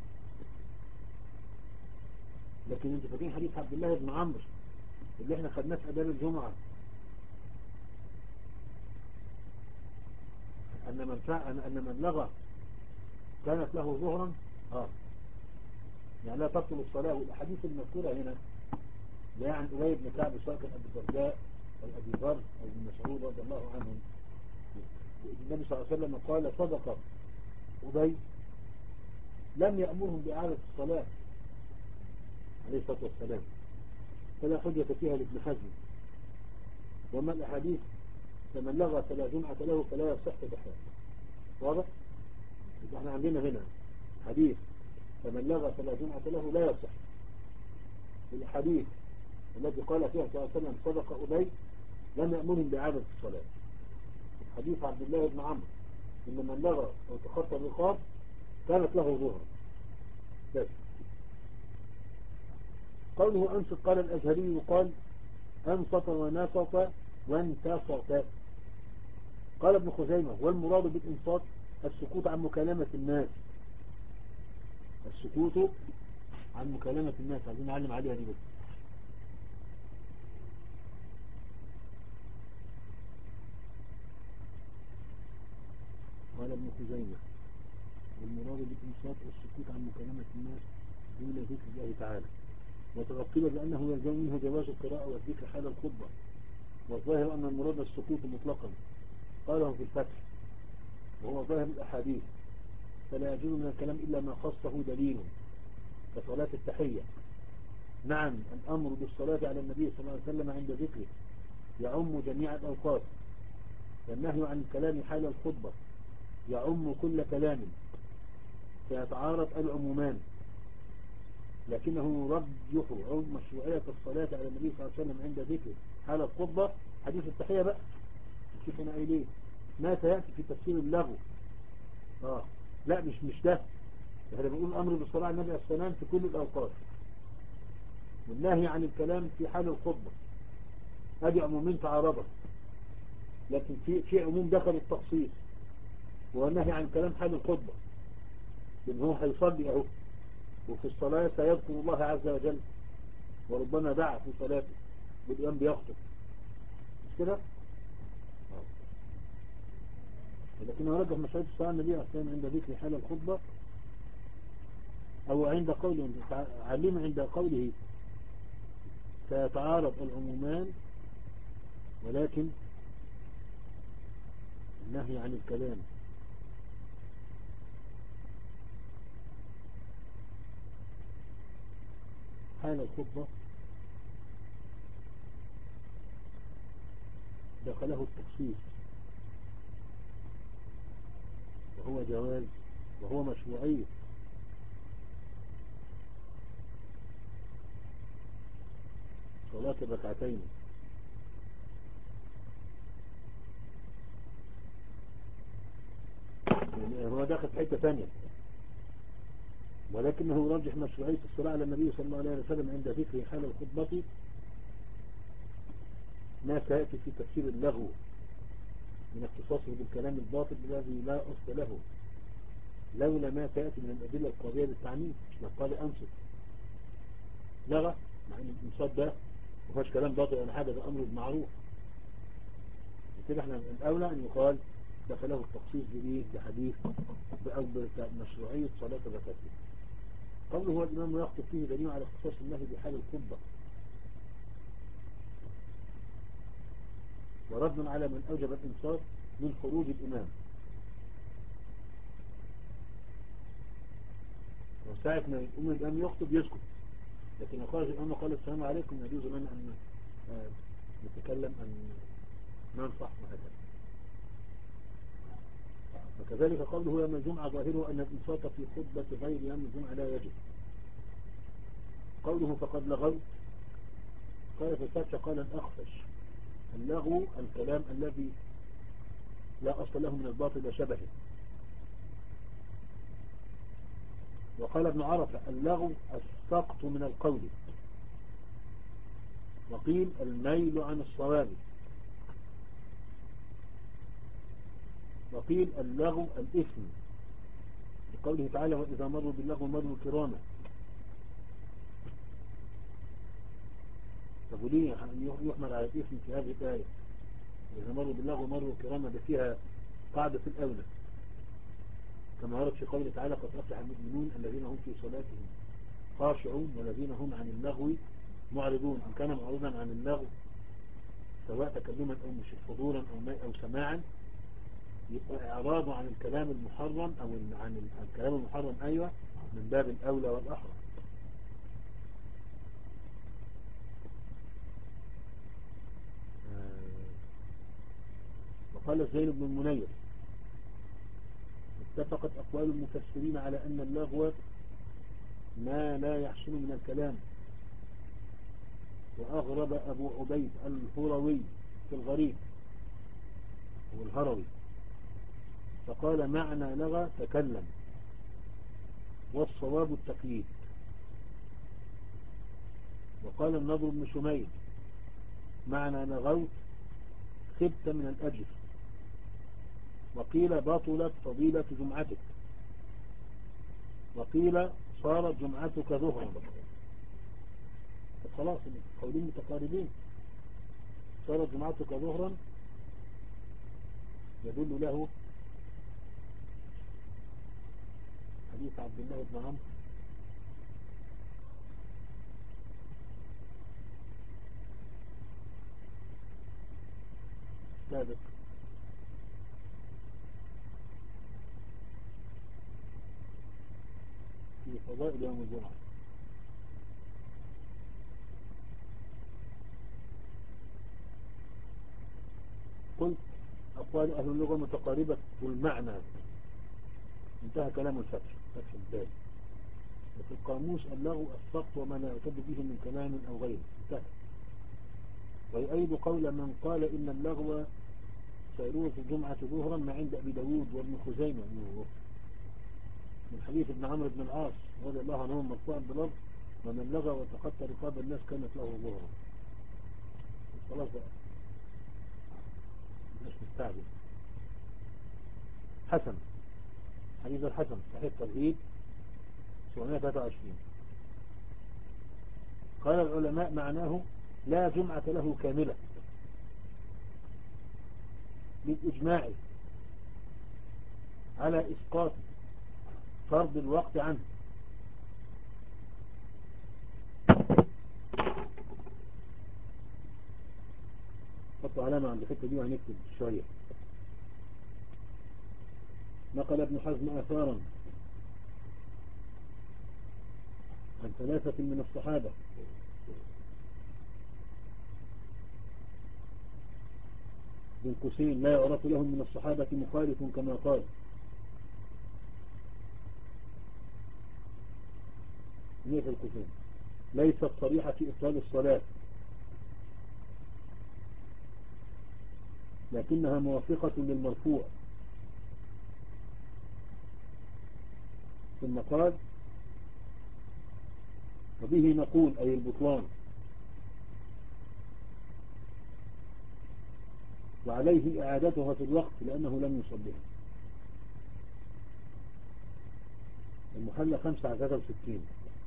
لكن انتوا فاكرين حديث عبد الله بن عمرو اللي احنا خدناه في آداب الجمعة أن من فعل أن من لغى كانت له ظهرا اه يعني لا تبطل الصلاة. والأحاديث المذكورة هنا لا عن أبي بن كعب سواء كان أبي الدرداء أو أبي ذر أو ابن مسعود رضي الله عنهم. النبي صلى الله عليه وسلم قال صدق أبي لم يأمرهم بإعادة الصلاة عليه الصلاة والسلام فلا حجة فيها لابن حزم. وما الأحاديث فمن لغى فلا جمعة له فلا يصح بحال. واضح؟ احنا عندنا هنا حديث فمن لغى فلا جمعة له لا يصح. الحديث الذي قال فيها صلى الله عليه وسلم صدق أبي لم يأمرهم بإعادة الصلاة. حديث عبد الله بن عمرو إن من لغى أو تخطى الرقاب كانت له ظهرا بس. قوله أنصت قال الأزهري يقال أنصت ونصت وانتصت. قال ابن خزيمة والمراد بالإنصات السكوت عن مكالمة الناس. السكوت عن مكالمة الناس عايزين نعلم عليها دي بس. قال ابن خزيمة والمراد بالإنصات السكوت عن مكالمة الناس دون ذكر الله تعالى وتغطيبا بأنه يلزم منه جواز القراءة والذكر حال الخطبة والظاهر أن المراد السكوت مطلقا قاله في الفتح وهو ظاهر الأحاديث فلا يجوز من الكلام إلا ما خصه دليل كصلاة التحية. نعم الأمر بالصلاة على النبي صلى الله عليه وسلم عند ذكره يعم جميع الأوقات والنهي عن الكلام حال الخطبة يعم كل كلام فيتعارض العمومان لكنه رجح مشروعية الصلاة على النبي صلى الله عليه وسلم عند ذكره حال الخطبة حديث التحية بقى كيف أنا إليه ما سيأتي في تفسير اللغو. آه لا مش مش ده احنا بنقول الأمر بالصلاة على النبي عليه الصلاة والسلام في كل الأوقات والنهي عن الكلام في حال الخطبة. هذه عمومين تعارضا لكن في في عموم دخل التخصيص والنهي عن الكلام حال الخطبة لأن هو هيصلي أهو وفي الصلاة سيذكر الله عز وجل وربما دعا في صلاته والإمام بيخطب مش كده؟ لكنه رجح مشاهد الصلاة النبي عليه الصلاة والسلام عند ذكر حال الخطبة أو عند قوله علم عند قوله سيتعارض العمومان ولكن النهي عن الكلام حال الخطبة دخله التخصيص وهو جواز وهو مشروعية صلاة الركعتين. يعني هو داخل في حتة ثانية ولكنه يرجح مشروعية الصلاة على النبي صلى الله عليه وسلم عند ذكر حال الخطبة ما سيأتي في تفسير اللغو من اختصاصه بالكلام الباطل الذي لا أصل له لولا ما سيأتي من الأدلة القاضية للتعنيف مش قال أنصت لغة مع أن الإنصات ده مفيش كلام باطل ولا حاجة ده أمر معروف كده احنا الأولى أن يقال دخله التخصيص بإيه بحديث بأكبر مشروعية صلاة الركعتين. قوله هو الإمام يخطب فيه دليل على اختصاص النهي بحال الخطبة ورد على من أوجب الإنصات من خروج الإمام وساعة ما يقوم الإمام يخطب يسكت لكن خرج الإمام قال السلام عليكم يجوز لنا أن آه، نتكلم أن ننصح وهكذا. وكذلك قوله يوم الجمعة ظاهره أن الإنصات في خطبة غير يوم الجمعة لا يجب. قوله فقد لغوت، قال في الفتح قال الأخفش اللغو الكلام الذي لا أصل له من الباطل وشبهه. وقال ابن عرفة اللغو السقط من القول، وقيل الميل عن الصواب، وقيل اللغو الإثم لقوله تعالى وإذا مروا باللغو مروا كراما. طب وليه يحمل على الإثم في هذه الآية؟ إذا مروا باللغو مروا كراما، ده فيها قاعدة الأولى كما ورد في قوله تعالى قد أفلح المؤمنون الذين هم في صلاتهم خاشعون والذين هم عن اللغو معرضون. إن كان معرضا عن اللغو سواء تكلما أو مش حضورا أو, أو سماعا يبقى إعراضه عن الكلام المحرم أو عن الكلام المحرم أيوة من باب الأولى والأحرى. وقال زين بن المنير اتفقت أقوال المفسرين على أن اللغو ما لا يحسن من الكلام. وأغرب أبو عبيد الهروي في الغريب والهروي فقال معنى لغى تكلم، والصواب التقييد. وقال النضر بن شميل معنى لغوت خبت من الأجر. وقيل بطلت فضيلة جمعتك. وقيل صارت جمعتك ظهرا. خلاص القولين متقاربين. صارت جمعتك ظهرا يدل له حديث عبد الله بن عمرو السابق في فضائل يوم الجمعة. قلت أقوال أهل اللغة متقاربة والمعنى. انتهى كلام الفتح فتح الباب. وفي القاموس اللغو السقط وما لا يعتد به من كلام أو غيره. انتهى. ويؤيد قول من قال إن اللغو سيروه في الجمعة ظهرا ما عند أبي داود وابن خزيمة من حديث ابن عمرو بن العاص رضي الله عنهم مرفوعا بلفظ ومن لغى وتخطى رقاب الناس كانت له ظهرا. خلاص بقى مش مستعجل. حسن حديث الحسن صحيح الترغيب سبعمائة وثلاثة وعشرين. قال العلماء معناه لا جمعة له كاملة بالإجماع على إسقاط فرض الوقت عنه. حطوا علامة عند الحتة دي وهنكتب شوية. نقل ابن حزم آثارا عن ثلاثة من الصحابة بن قسين لا يعرف لهم من الصحابة مخالف كما قال. نية القسين ليست صريحة في إبطال الصلاة لكنها موافقة للمرفوع. ثم قال وبه نقول أي البطلان وعليه إعادتها في الوقت لأنه لم يصلها. المحلى خمسة على ثلاثة وستين.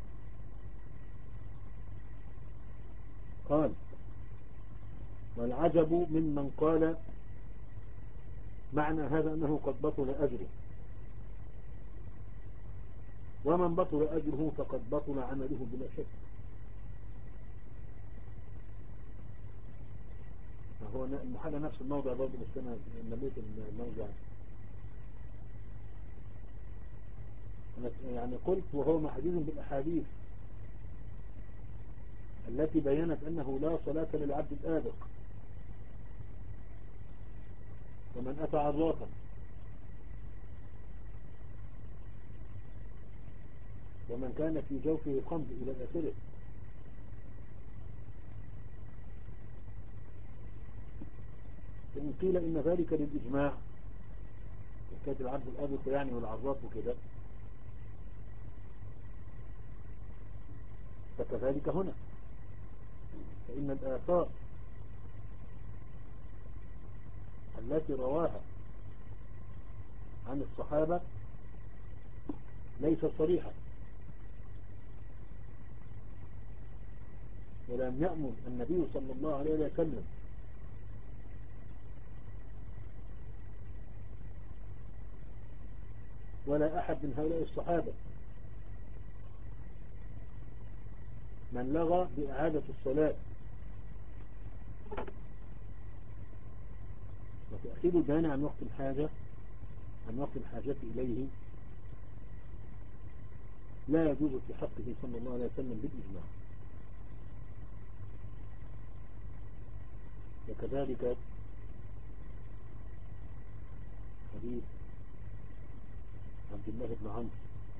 قال والعجب ممن قال معنى هذا أنه قد بطل أجره ومن بطل أجره فقد بطل عمله بلا شك. هو المحلى نفس الموضع برضه بس أنا نبيت الموضع يعني قلت وهو محدود بالأحاديث التي بيّنت أنه لا صلاة للعبد الآبق، ومن أتى عرافا، ومن كان في جوفه خمر إلى آخره. فإن قيل إن ذلك للإجماع، حكاية العبد الآبق يعني والعراف وكده، فكذلك هنا، فإن الآثار التي رواها عن الصحابة ليست صريحة، ولم يأمر النبي صلى الله عليه وسلم ولا أحد من هؤلاء الصحابة من لغى بإعادة الصلاة وتأخير البيان عن وقت الحاجة عن وقت الحاجة إليه لا يجوز في حقه صلى الله عليه وسلم بالإجماع. وكذلك حديث عبد الله بن عمرو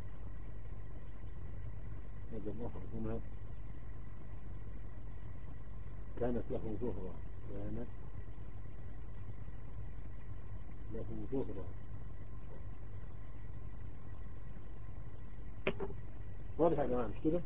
رضي الله عنهما، كانت له زهرة كانت له زهرة واضح يا جماعة مش كده؟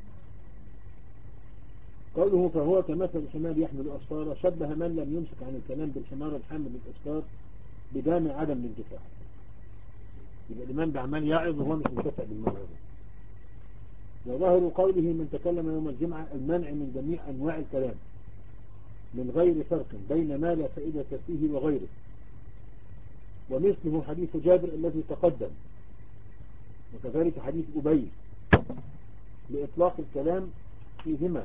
قوله فهو كمثل الحمار يحمل أسفارا، شبه من لم يمسك عن الكلام بالحمار الحامل الأسفار بدام عدم الانتفاع. يبقى الإمام بعمال يعظ وهو مش منتفع بالموضوع. وظاهر قوله من تكلم يوم الجمعة المنع من جميع أنواع الكلام من غير فرق بين ما لا فائدة فيه وغيره، ومثله حديث جابر الذي تقدم، وكذلك حديث أبي لإطلاق الكلام فيهما.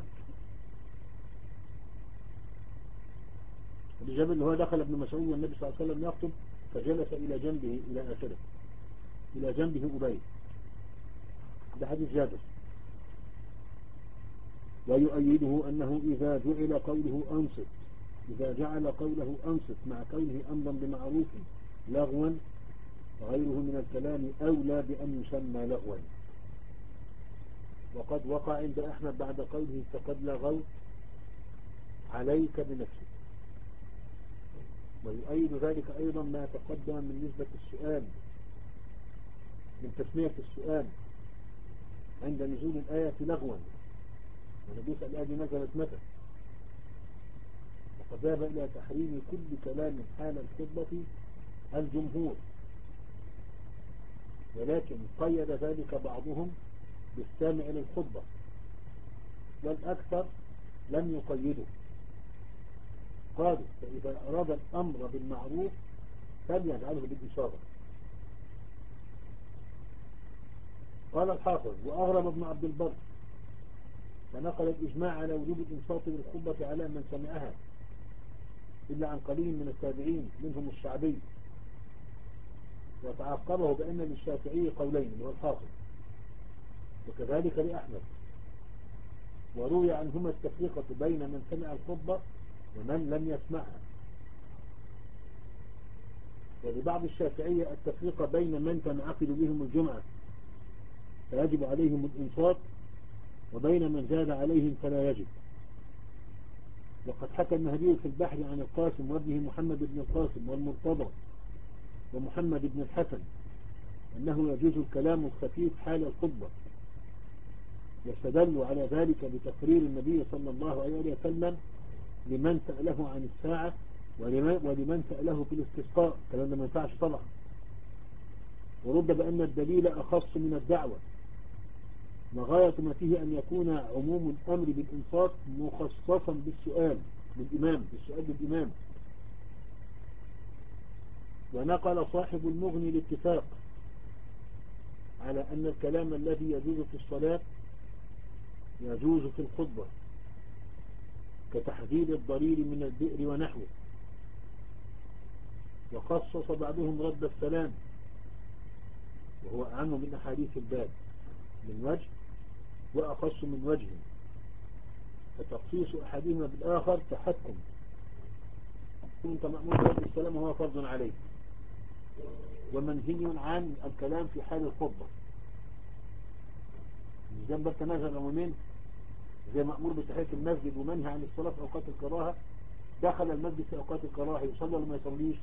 جابر اللي هو دخل ابن مسعود والنبي صلى الله عليه وسلم يخطب فجلس إلى جنبه إلى آخره إلى جنبه أبي، ده حديث جابر. ويؤيده أنه إذا جعل قوله أنصت إذا جعل قوله أنصت مع كونه أمرا بمعروف لغوا، غيره من الكلام أولى بأن يسمى لغوا. وقد وقع عند أحمد بعد قوله فقد لغوت عليك بنفسك. ويؤيد ذلك أيضا ما تقدم من نسبة السؤال من تسمية السؤال عند نزول الآية لغوا، ونبيس الآية نزلت متى، وقد ذهب إلى تحريم كل كلام حال الخطبة الجمهور، ولكن قيد ذلك بعضهم بالسامع للخطبة، والأكثر لم يقيده، قالوا فإذا أراد الأمر بالمعروف فليجعله بالإشارة. قال الحافظ وأغرب ابن عبد البر فنقل الإجماع على وجوب الإنصات للخطبة على من سمعها إلا عن قليل من التابعين منهم الشعبي، وتعقبه بأن للشافعي قولين اللي هو الحافظ، وكذلك لأحمد، وروي عنهما التفرقة بين من سمع الخطبة ومن لم يسمعها، ولبعض الشافعية التفرقة بين من تنعقد بهم الجمعة فيجب عليهم الإنصات وبين من زاد عليهم فلا يجب. وقد حكى النهدي في البحر عن القاسم وابنه محمد بن القاسم والمرتضى ومحمد بن الحسن أنه يجوز الكلام الخفيف حال الخطبة، واستدلوا على ذلك بتقرير النبي صلى الله عليه وسلم لمن سأله عن الساعة ولمن سأله في الاستسقاء، الكلام ده ما ينفعش طبعا. ورد بأن الدليل أخص من الدعوة، وغاية ما فيه أن يكون عموم الأمر بالإنصات مخصصا بالسؤال بالإمام بالسؤال بالإمام. ونقل صاحب المغني الاتفاق على أن الكلام الذي يجوز في الصلاة يجوز في الخطبة، كتحذير الضرير من البئر ونحوه. وخصص بعضهم رد السلام وهو أعم من أحاديث الباب من وجه وأخص من وجه، فتخصيص أحدهما بالآخر تحكم. أنت مأمور برد السلام وهو فرض عليك، ومنهي عن الكلام في حال الخطبة. مش جنب التنازل العمومين زي مأمور بتحية المسجد ومنهي عن الصلاة في أوقات الكراهة. دخل المسجد في أوقات الكراهة يصلي ولا ما يصليش؟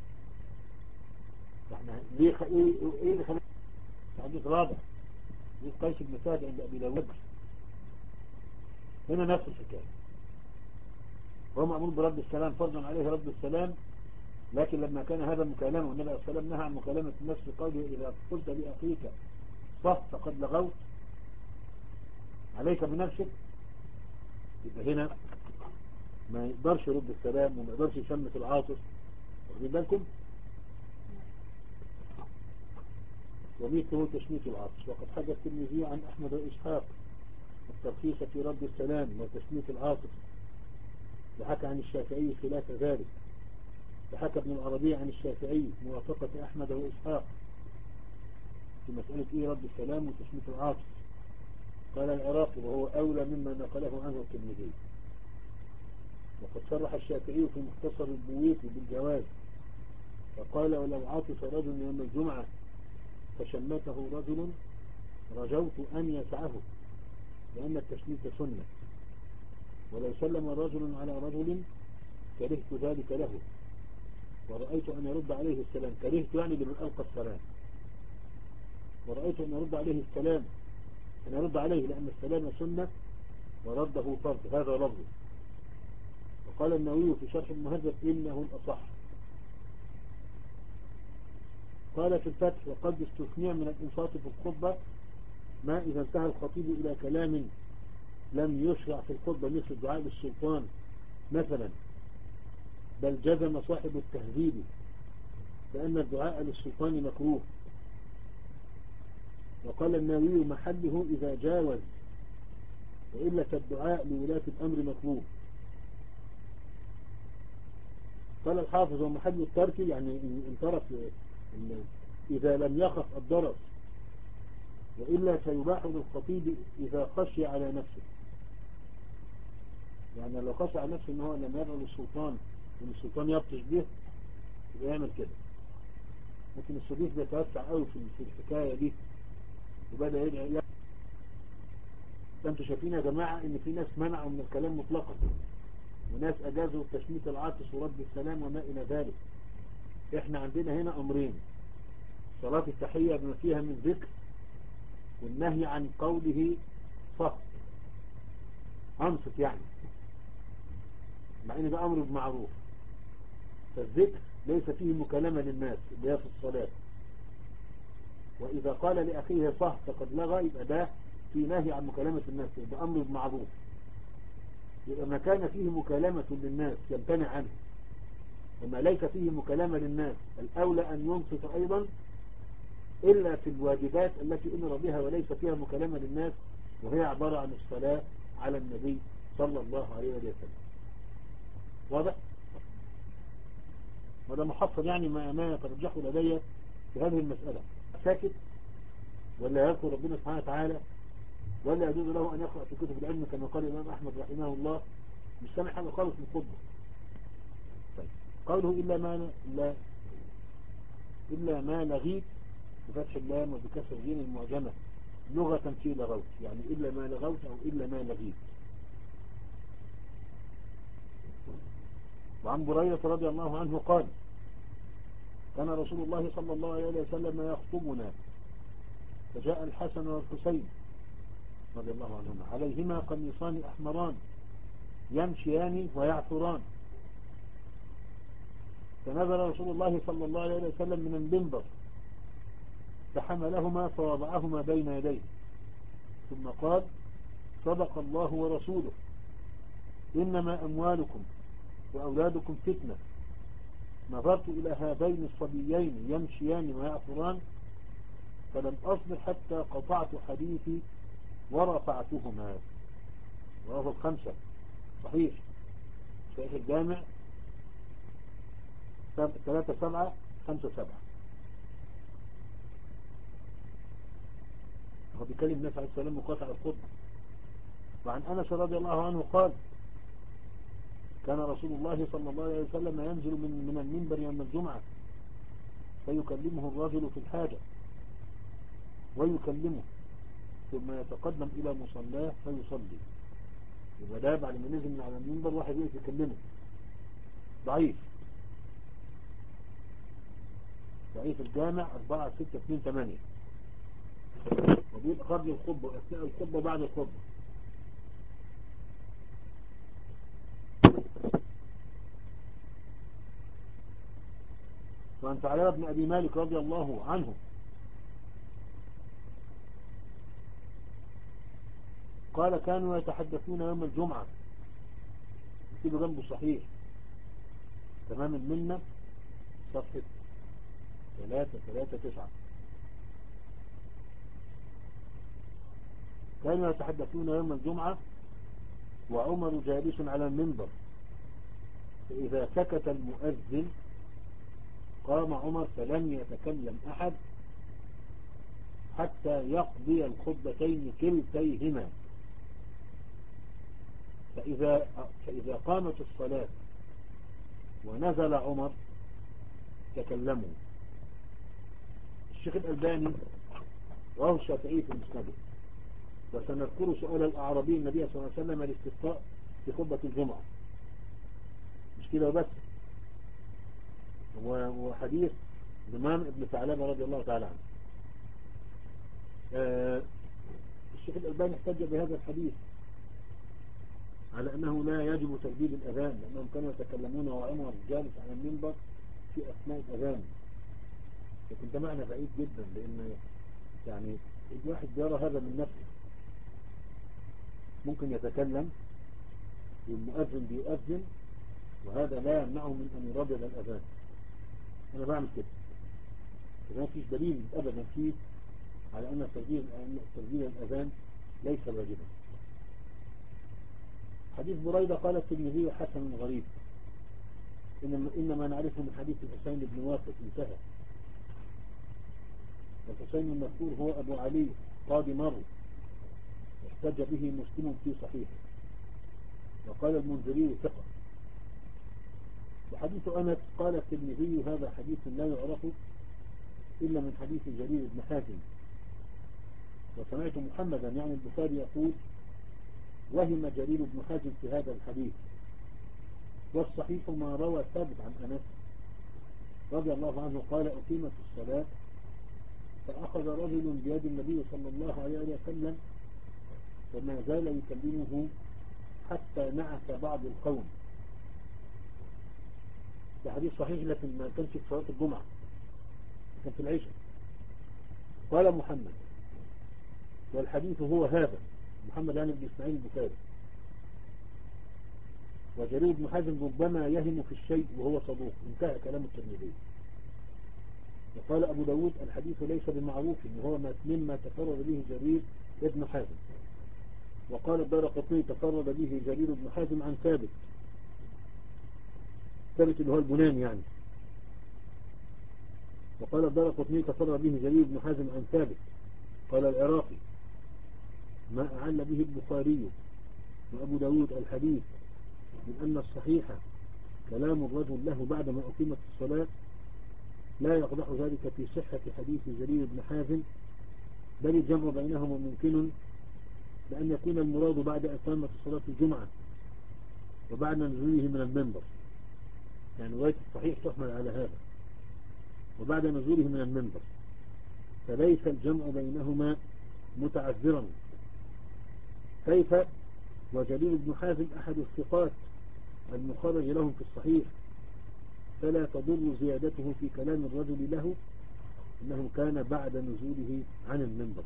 احنا ليه خ... ايه ايه اللي خلينا حديث رابع دي قيس بن سعد عند أبي داود. هنا نفس الحكاية، هو مأمور برد السلام فرضا عليه رد السلام، لكن لما كان هذا مكالمة والنبي عليه الصلاة والسلام نهى عن مكالمة الناس في قوله إذا قلت لأخيك صح فقد لغوت عليك بنفسك، يبقى هنا ما يقدرش يرد السلام وما يقدرش يشمت العاطف. واخدين بالكم؟ ومثله تشميت العاطف. وقد حدث الترمذي عن أحمد وإسحاق الترخيص في رد السلام وتشميت العاطف، وحكى عن الشافعي خلاف ذلك، وحكى ابن العربي عن الشافعي موافقة أحمد وإسحاق في مسألة إيه رد السلام وتشميت العاطف. قال العراقي وهو أولى مما نقله عنه الترمذي. وقد صرح الشافعي في مختصر البويطي بالجواز، فقال ولو عاطف رجل يوم الجمعة فشمته رجل رجوت أن يسعه لأن التشميت سنة، ولو سلم رجل على رجل كرهت ذلك له ورأيت أن يرد عليه السلام. كرهت يعني لمن ألقى السلام، ورأيت أن يرد عليه السلام أن يرد عليه لأن السلام سنة ورده فرض. هذا لفظه. وقال النووي في شرح المهذب إنه الأصح. قال في الفتح وقد استثني من الإنصات في الخطبة ما إذا انتهى الخطيب إلى كلام لم يشرع في الخطبة مثل الدعاء للسلطان مثلا، بل جزم صاحب التهذيب لأن الدعاء للسلطان مكروه. وقال النووي محله إذا جاوز، وإلا فالدعاء لولاة الأمر مكروه. قال الحافظ ومحل الترك يعني إن ترك إذا لم يخف الضرر، وإلا سيباح للخطيب إذا خشي على نفسه. يعني لو خشي على نفسه إنه لما يدعو للسلطان وإن السلطان يبطش به يعمل كده. لكن السديس بيتوسع قوي في الحكاية دي وبدأ يدعي. فأنتوا شايفين يا جماعة إن في ناس منعوا من الكلام مطلقا، وناس أجازوا تشميت العاطس ورد السلام وما إلى ذلك. إحنا عندنا هنا أمرين: صلاة التحية بما فيها من ذكر، والنهي عن قوله صف أنصت، يعني مع إن ده أمر بمعروف. فالذكر ليس فيه مكالمة للناس اللي هي في الصلاة. وإذا قال لأخيه صح فقد لغى، يبقى ده في نهي عن مكالمة الناس، يبقى أمر بمعروف. يبقى ما كان فيه مكالمة للناس يمتنع عنه، وما ليس فيه مكالمة للناس الأولى أن ينصت أيضا، إلا في الواجبات التي أمر بها وليس فيها مكالمة للناس، وهي عبارة عن الصلاة على النبي صلى الله عليه وسلم. واضح؟ وده محصل يعني ما, ما يترجح لدي في هذه المسألة. ساكت ولا يذكر ربنا سبحانه وتعالى، ولا يجوز له أن يقرأ في كتب العلم كما قال الإمام أحمد رحمه الله، مش سامع حاجة خالص من الخطبة. طيب قوله إلا ما لا إلا ما لغيت بفتح اللام وبكسر الجيم المعجمة لغة في لغوت، يعني إلا ما لغوت أو إلا ما لغيت. وعن بريدة رضي الله عنه قال كان رسول الله صلى الله عليه وسلم يخطبنا فجاء الحسن والحسين رضي الله عنهما عليهما قميصان أحمران يمشيان ويعثران، فنزل رسول الله صلى الله عليه وسلم من المنبر فحملهما فوضعهما بين يديه ثم قال صدق الله ورسوله إنما أموالكم وأولادكم فتنة. نظرت إلى هذين الصبيين يمشيان ويعثران فلم أصبر حتى قطعت حديثي ورفعتهما. رواه الخمسة صحيح صحيح الجامع ثلاثة سبعة خمسة سبعة. هو بيكلم الناس عليه السلام وقطع الخطبة وعن أنس رضي الله عنه قال كان رسول الله صلى الله عليه وسلم ينزل من من المنبر يوم الجمعة فيكلمه الرجل في الحاجة ويكلمه ثم يتقدم إلى مصلاه فيصلي. يبقى ده بعد ما نزل من على المنبر واحد يقف يكلمه ضعيف ضعيف الجامع أربعة ستة اثنين ثمانية وبيبقى قبل الخطبة أثناء الخطبة بعد الخطبة. وعن ثعلبة بن أبي مالك رضي الله عنه قال كانوا يتحدثون يوم الجمعة يكتبوا جنبه صحيح تمام المنة صفحة ثلاثة ثلاثة تسعة. كانوا يتحدثون يوم الجمعة وعمر جالس على المنبر فإذا سكت المؤذن قام عمر فلم يتكلم أحد حتى يقضي الخطبتين كلتيهما. فإذا, فإذا قامت الصلاة ونزل عمر تكلموا. الشيخ الألباني رواه الشافعي في مسنده. وسنذكر سؤال الأعرابي النبي صلى الله عليه وسلم الاستسقاء في خطبة الجمعة مش كده وبس. وحديث ضمان ابن ثعلبة رضي الله تعالى عنه. آه الشيخ الألباني احتج بهذا الحديث على أنه لا يجب تجديد الأذان لأنهم كانوا يتكلمون وعمر جالس على المنبر في أثناء الأذان. لكن ده معنى بعيد جدا لأن يعني الواحد يرى هذا من نفسه ممكن يتكلم والمؤذن بيؤذن وهذا لا يمنعه من أن يردد الأذان. أنا بعمل كده فما فيش دليل أبدا فيه على أن تسجيل الأذان ليس واجبا. حديث بريدة قال الترمذي حسن غريب إنما نعرفه من حديث الحسين بن واقد انتهى. والحسين المذكور هو أبو علي قاضي مر احتج به مسلم في صحيحه وقال المنذري ثقة. وحديث أنس قال الترمذي هذا حديث لا يعرف إلا من حديث جرير بن حازم. وسمعت محمدا يعني البخاري يقول وهم جرير بن حازم في هذا الحديث. والصحيح ما روى ثابت عن أنس رضي الله عنه قال أقيمت الصلاة فأخذ رجل بيد النبي صلى الله عليه وسلم فما زال يكلمه حتى نعس بعض القوم. ده حديث صحيح لكن ما كانش في صلاة الجمعة كان في العشاء. قال محمد والحديث هو هذا محمد يعني بن إسماعيل البخاري. وجرير بن حازم ربما يهم في الشيء وهو صدوق. انتهى كلام الترمذي. وقال أبو داود الحديث ليس بمعروف وهو مما تفرد به جرير بن حازم. وقال الدارقطني تفرد به جرير بن حازم عن ثابت ثابت اللي هو البناني يعني. وقال الدارقطني تفرد به جرير بن حازم عن ثابت. قال العراقي ما أعل به البخاري وأبو داود الحديث من أن الصحيح كلام الرجل له بعدما أقيمت الصلاة لا يقضح ذلك في صحة حديث جرير بن حازم بل الجمع بينهما ممكن لأن يكون المراد بعد إقامة صلاة الجمعة وبعد نزوله من المنبر. يعني رواية الصحيح تحمل على هذا وبعد نزوله من المنبر فليس الجمع بينهما متعذرا. كيف وجرير بن حازم أحد الثقات المخرج لهم في الصحيح فلا تضر زيادته في كلام الرجل له إنه كان بعد نزوله عن المنبر.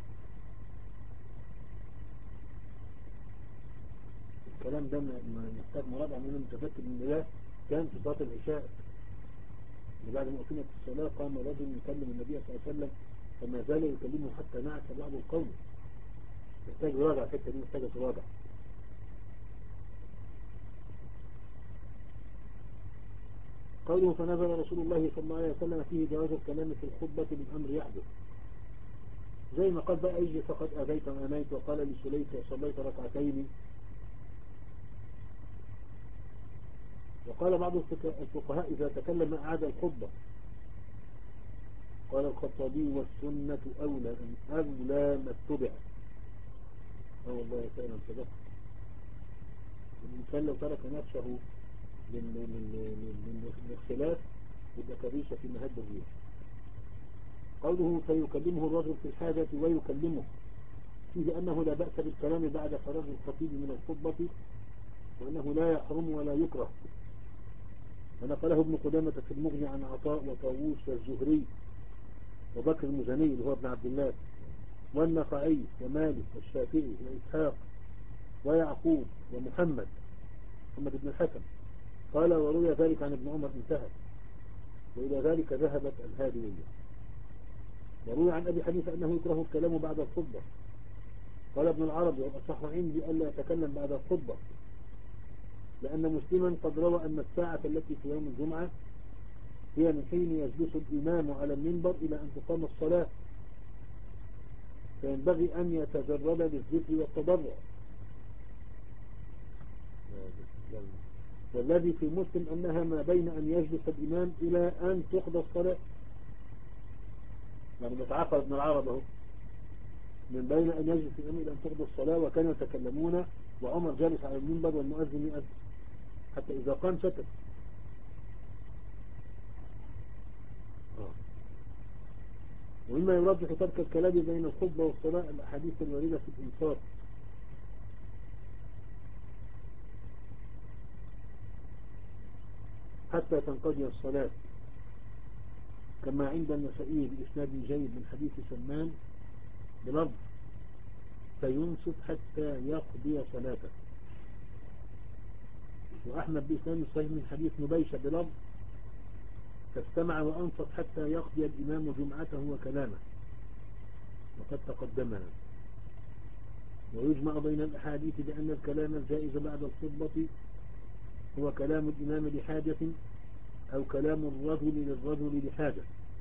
الكلام ده محتاج مراجعة من المتفكر من الله. كان في صلاة العشاء بعد ما أقيمت الصلاة قام رجل يكلم النبي صلى الله عليه وسلم فما زال يكلمه حتى نعس بعض القوم. محتاج يراجع الحتة دي محتاجة تراجع. قوله فنزل رسول الله صلى الله عليه وسلم فيه جواز الكلام في الخطبة بالأمر يحدث زي ما قال بقى اجي فقد أذيت وأنيت وقال لسليك وصليت ركعتين وقال بعض الفقهاء إذا تكلم أعاد الخطبة. قال الخطابي والسنة أولى أولى ما اتبع. اه والله فعلا صدق. الإنسان لو ترك نفسه للاختلاف يبقى كريشة في مهد الريح. قوله فيكلمه الرجل في الحاجة ويكلمه فيه أنه لا بأس بالكلام بعد فراغ الخطيب من الخطبة، وأنه لا يحرم ولا يكره. ونقله ابن قدامة في المغني عن عطاء وطاووس والزهري وبكر المزني اللي هو ابن عبد الله والنخعي ومالك والشافعي وإسحاق ويعقوب ومحمد محمد بن الحسن. قال وروي ذلك عن ابن عمر انتهى، وإلى ذلك ذهبت الهادية. وروي عن أبي حنيفة أنه يكره الكلام بعد الخطبة. قال ابن العربي والأصح عندي ألا يتكلم بعد الخطبة، لأن مسلما قد روى أن الساعة التي في يوم الجمعة هي من حين يجلس الإمام على المنبر إلى أن تقام الصلاة، فينبغي أن يتجرد للذكر والتضرع. والذي في مسلم أنها ما بين أن يجلس الإمام إلى أن تقضى الصلاة، يعني متعاقب ابن العرب اهو، من بين أن يجلس الإمام إلى أن تقضى الصلاة. وكانوا يتكلمون وعمر جالس على المنبر والمؤذن يؤذن حتى إذا قام سكت. ومما يرجح ترك الكلام بين الخطبة والصلاة الأحاديث الواردة في الإنصات حتى تنقضي الصلاة، كما عند النسائي بإسناد جيد من حديث سلمان بلفظ فينصت حتى يقضي صلاته، وأحمد بإسناد صحيح من حديث نبيشة بلفظ فاستمع وأنصت حتى يقضي الإمام جمعته وكلامه، وقد تقدمنا. ويجمع بين الأحاديث بأن الكلام الجائز بعد الخطبة هو كلام الإمام لحاجة أو كلام الرجل للرجل لحاجة.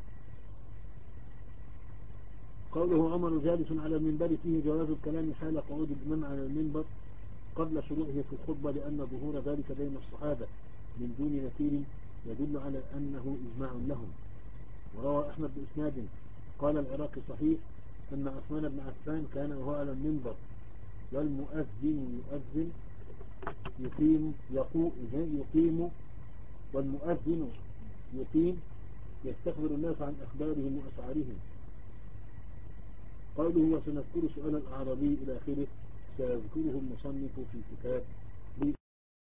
قوله عمر جالس على المنبر فيه جواز الكلام حال قعود الإمام على المنبر قبل شروعه في الخطبة، لأن ظهور ذلك بين الصحابة من دون نكير يدل على أنه إجماع لهم. وروى أحمد بإسناد قال العراقي صحيح أن عثمان بن عفان كان وهو على المنبر والمؤذن يؤذن يقيم يقيم والمؤذن يقيم يستخبر الناس عن أخبارهم وأسعارهم. قوله وسنذكر سؤال الأعرابي إلى آخره سيذكره المصنف في كتاب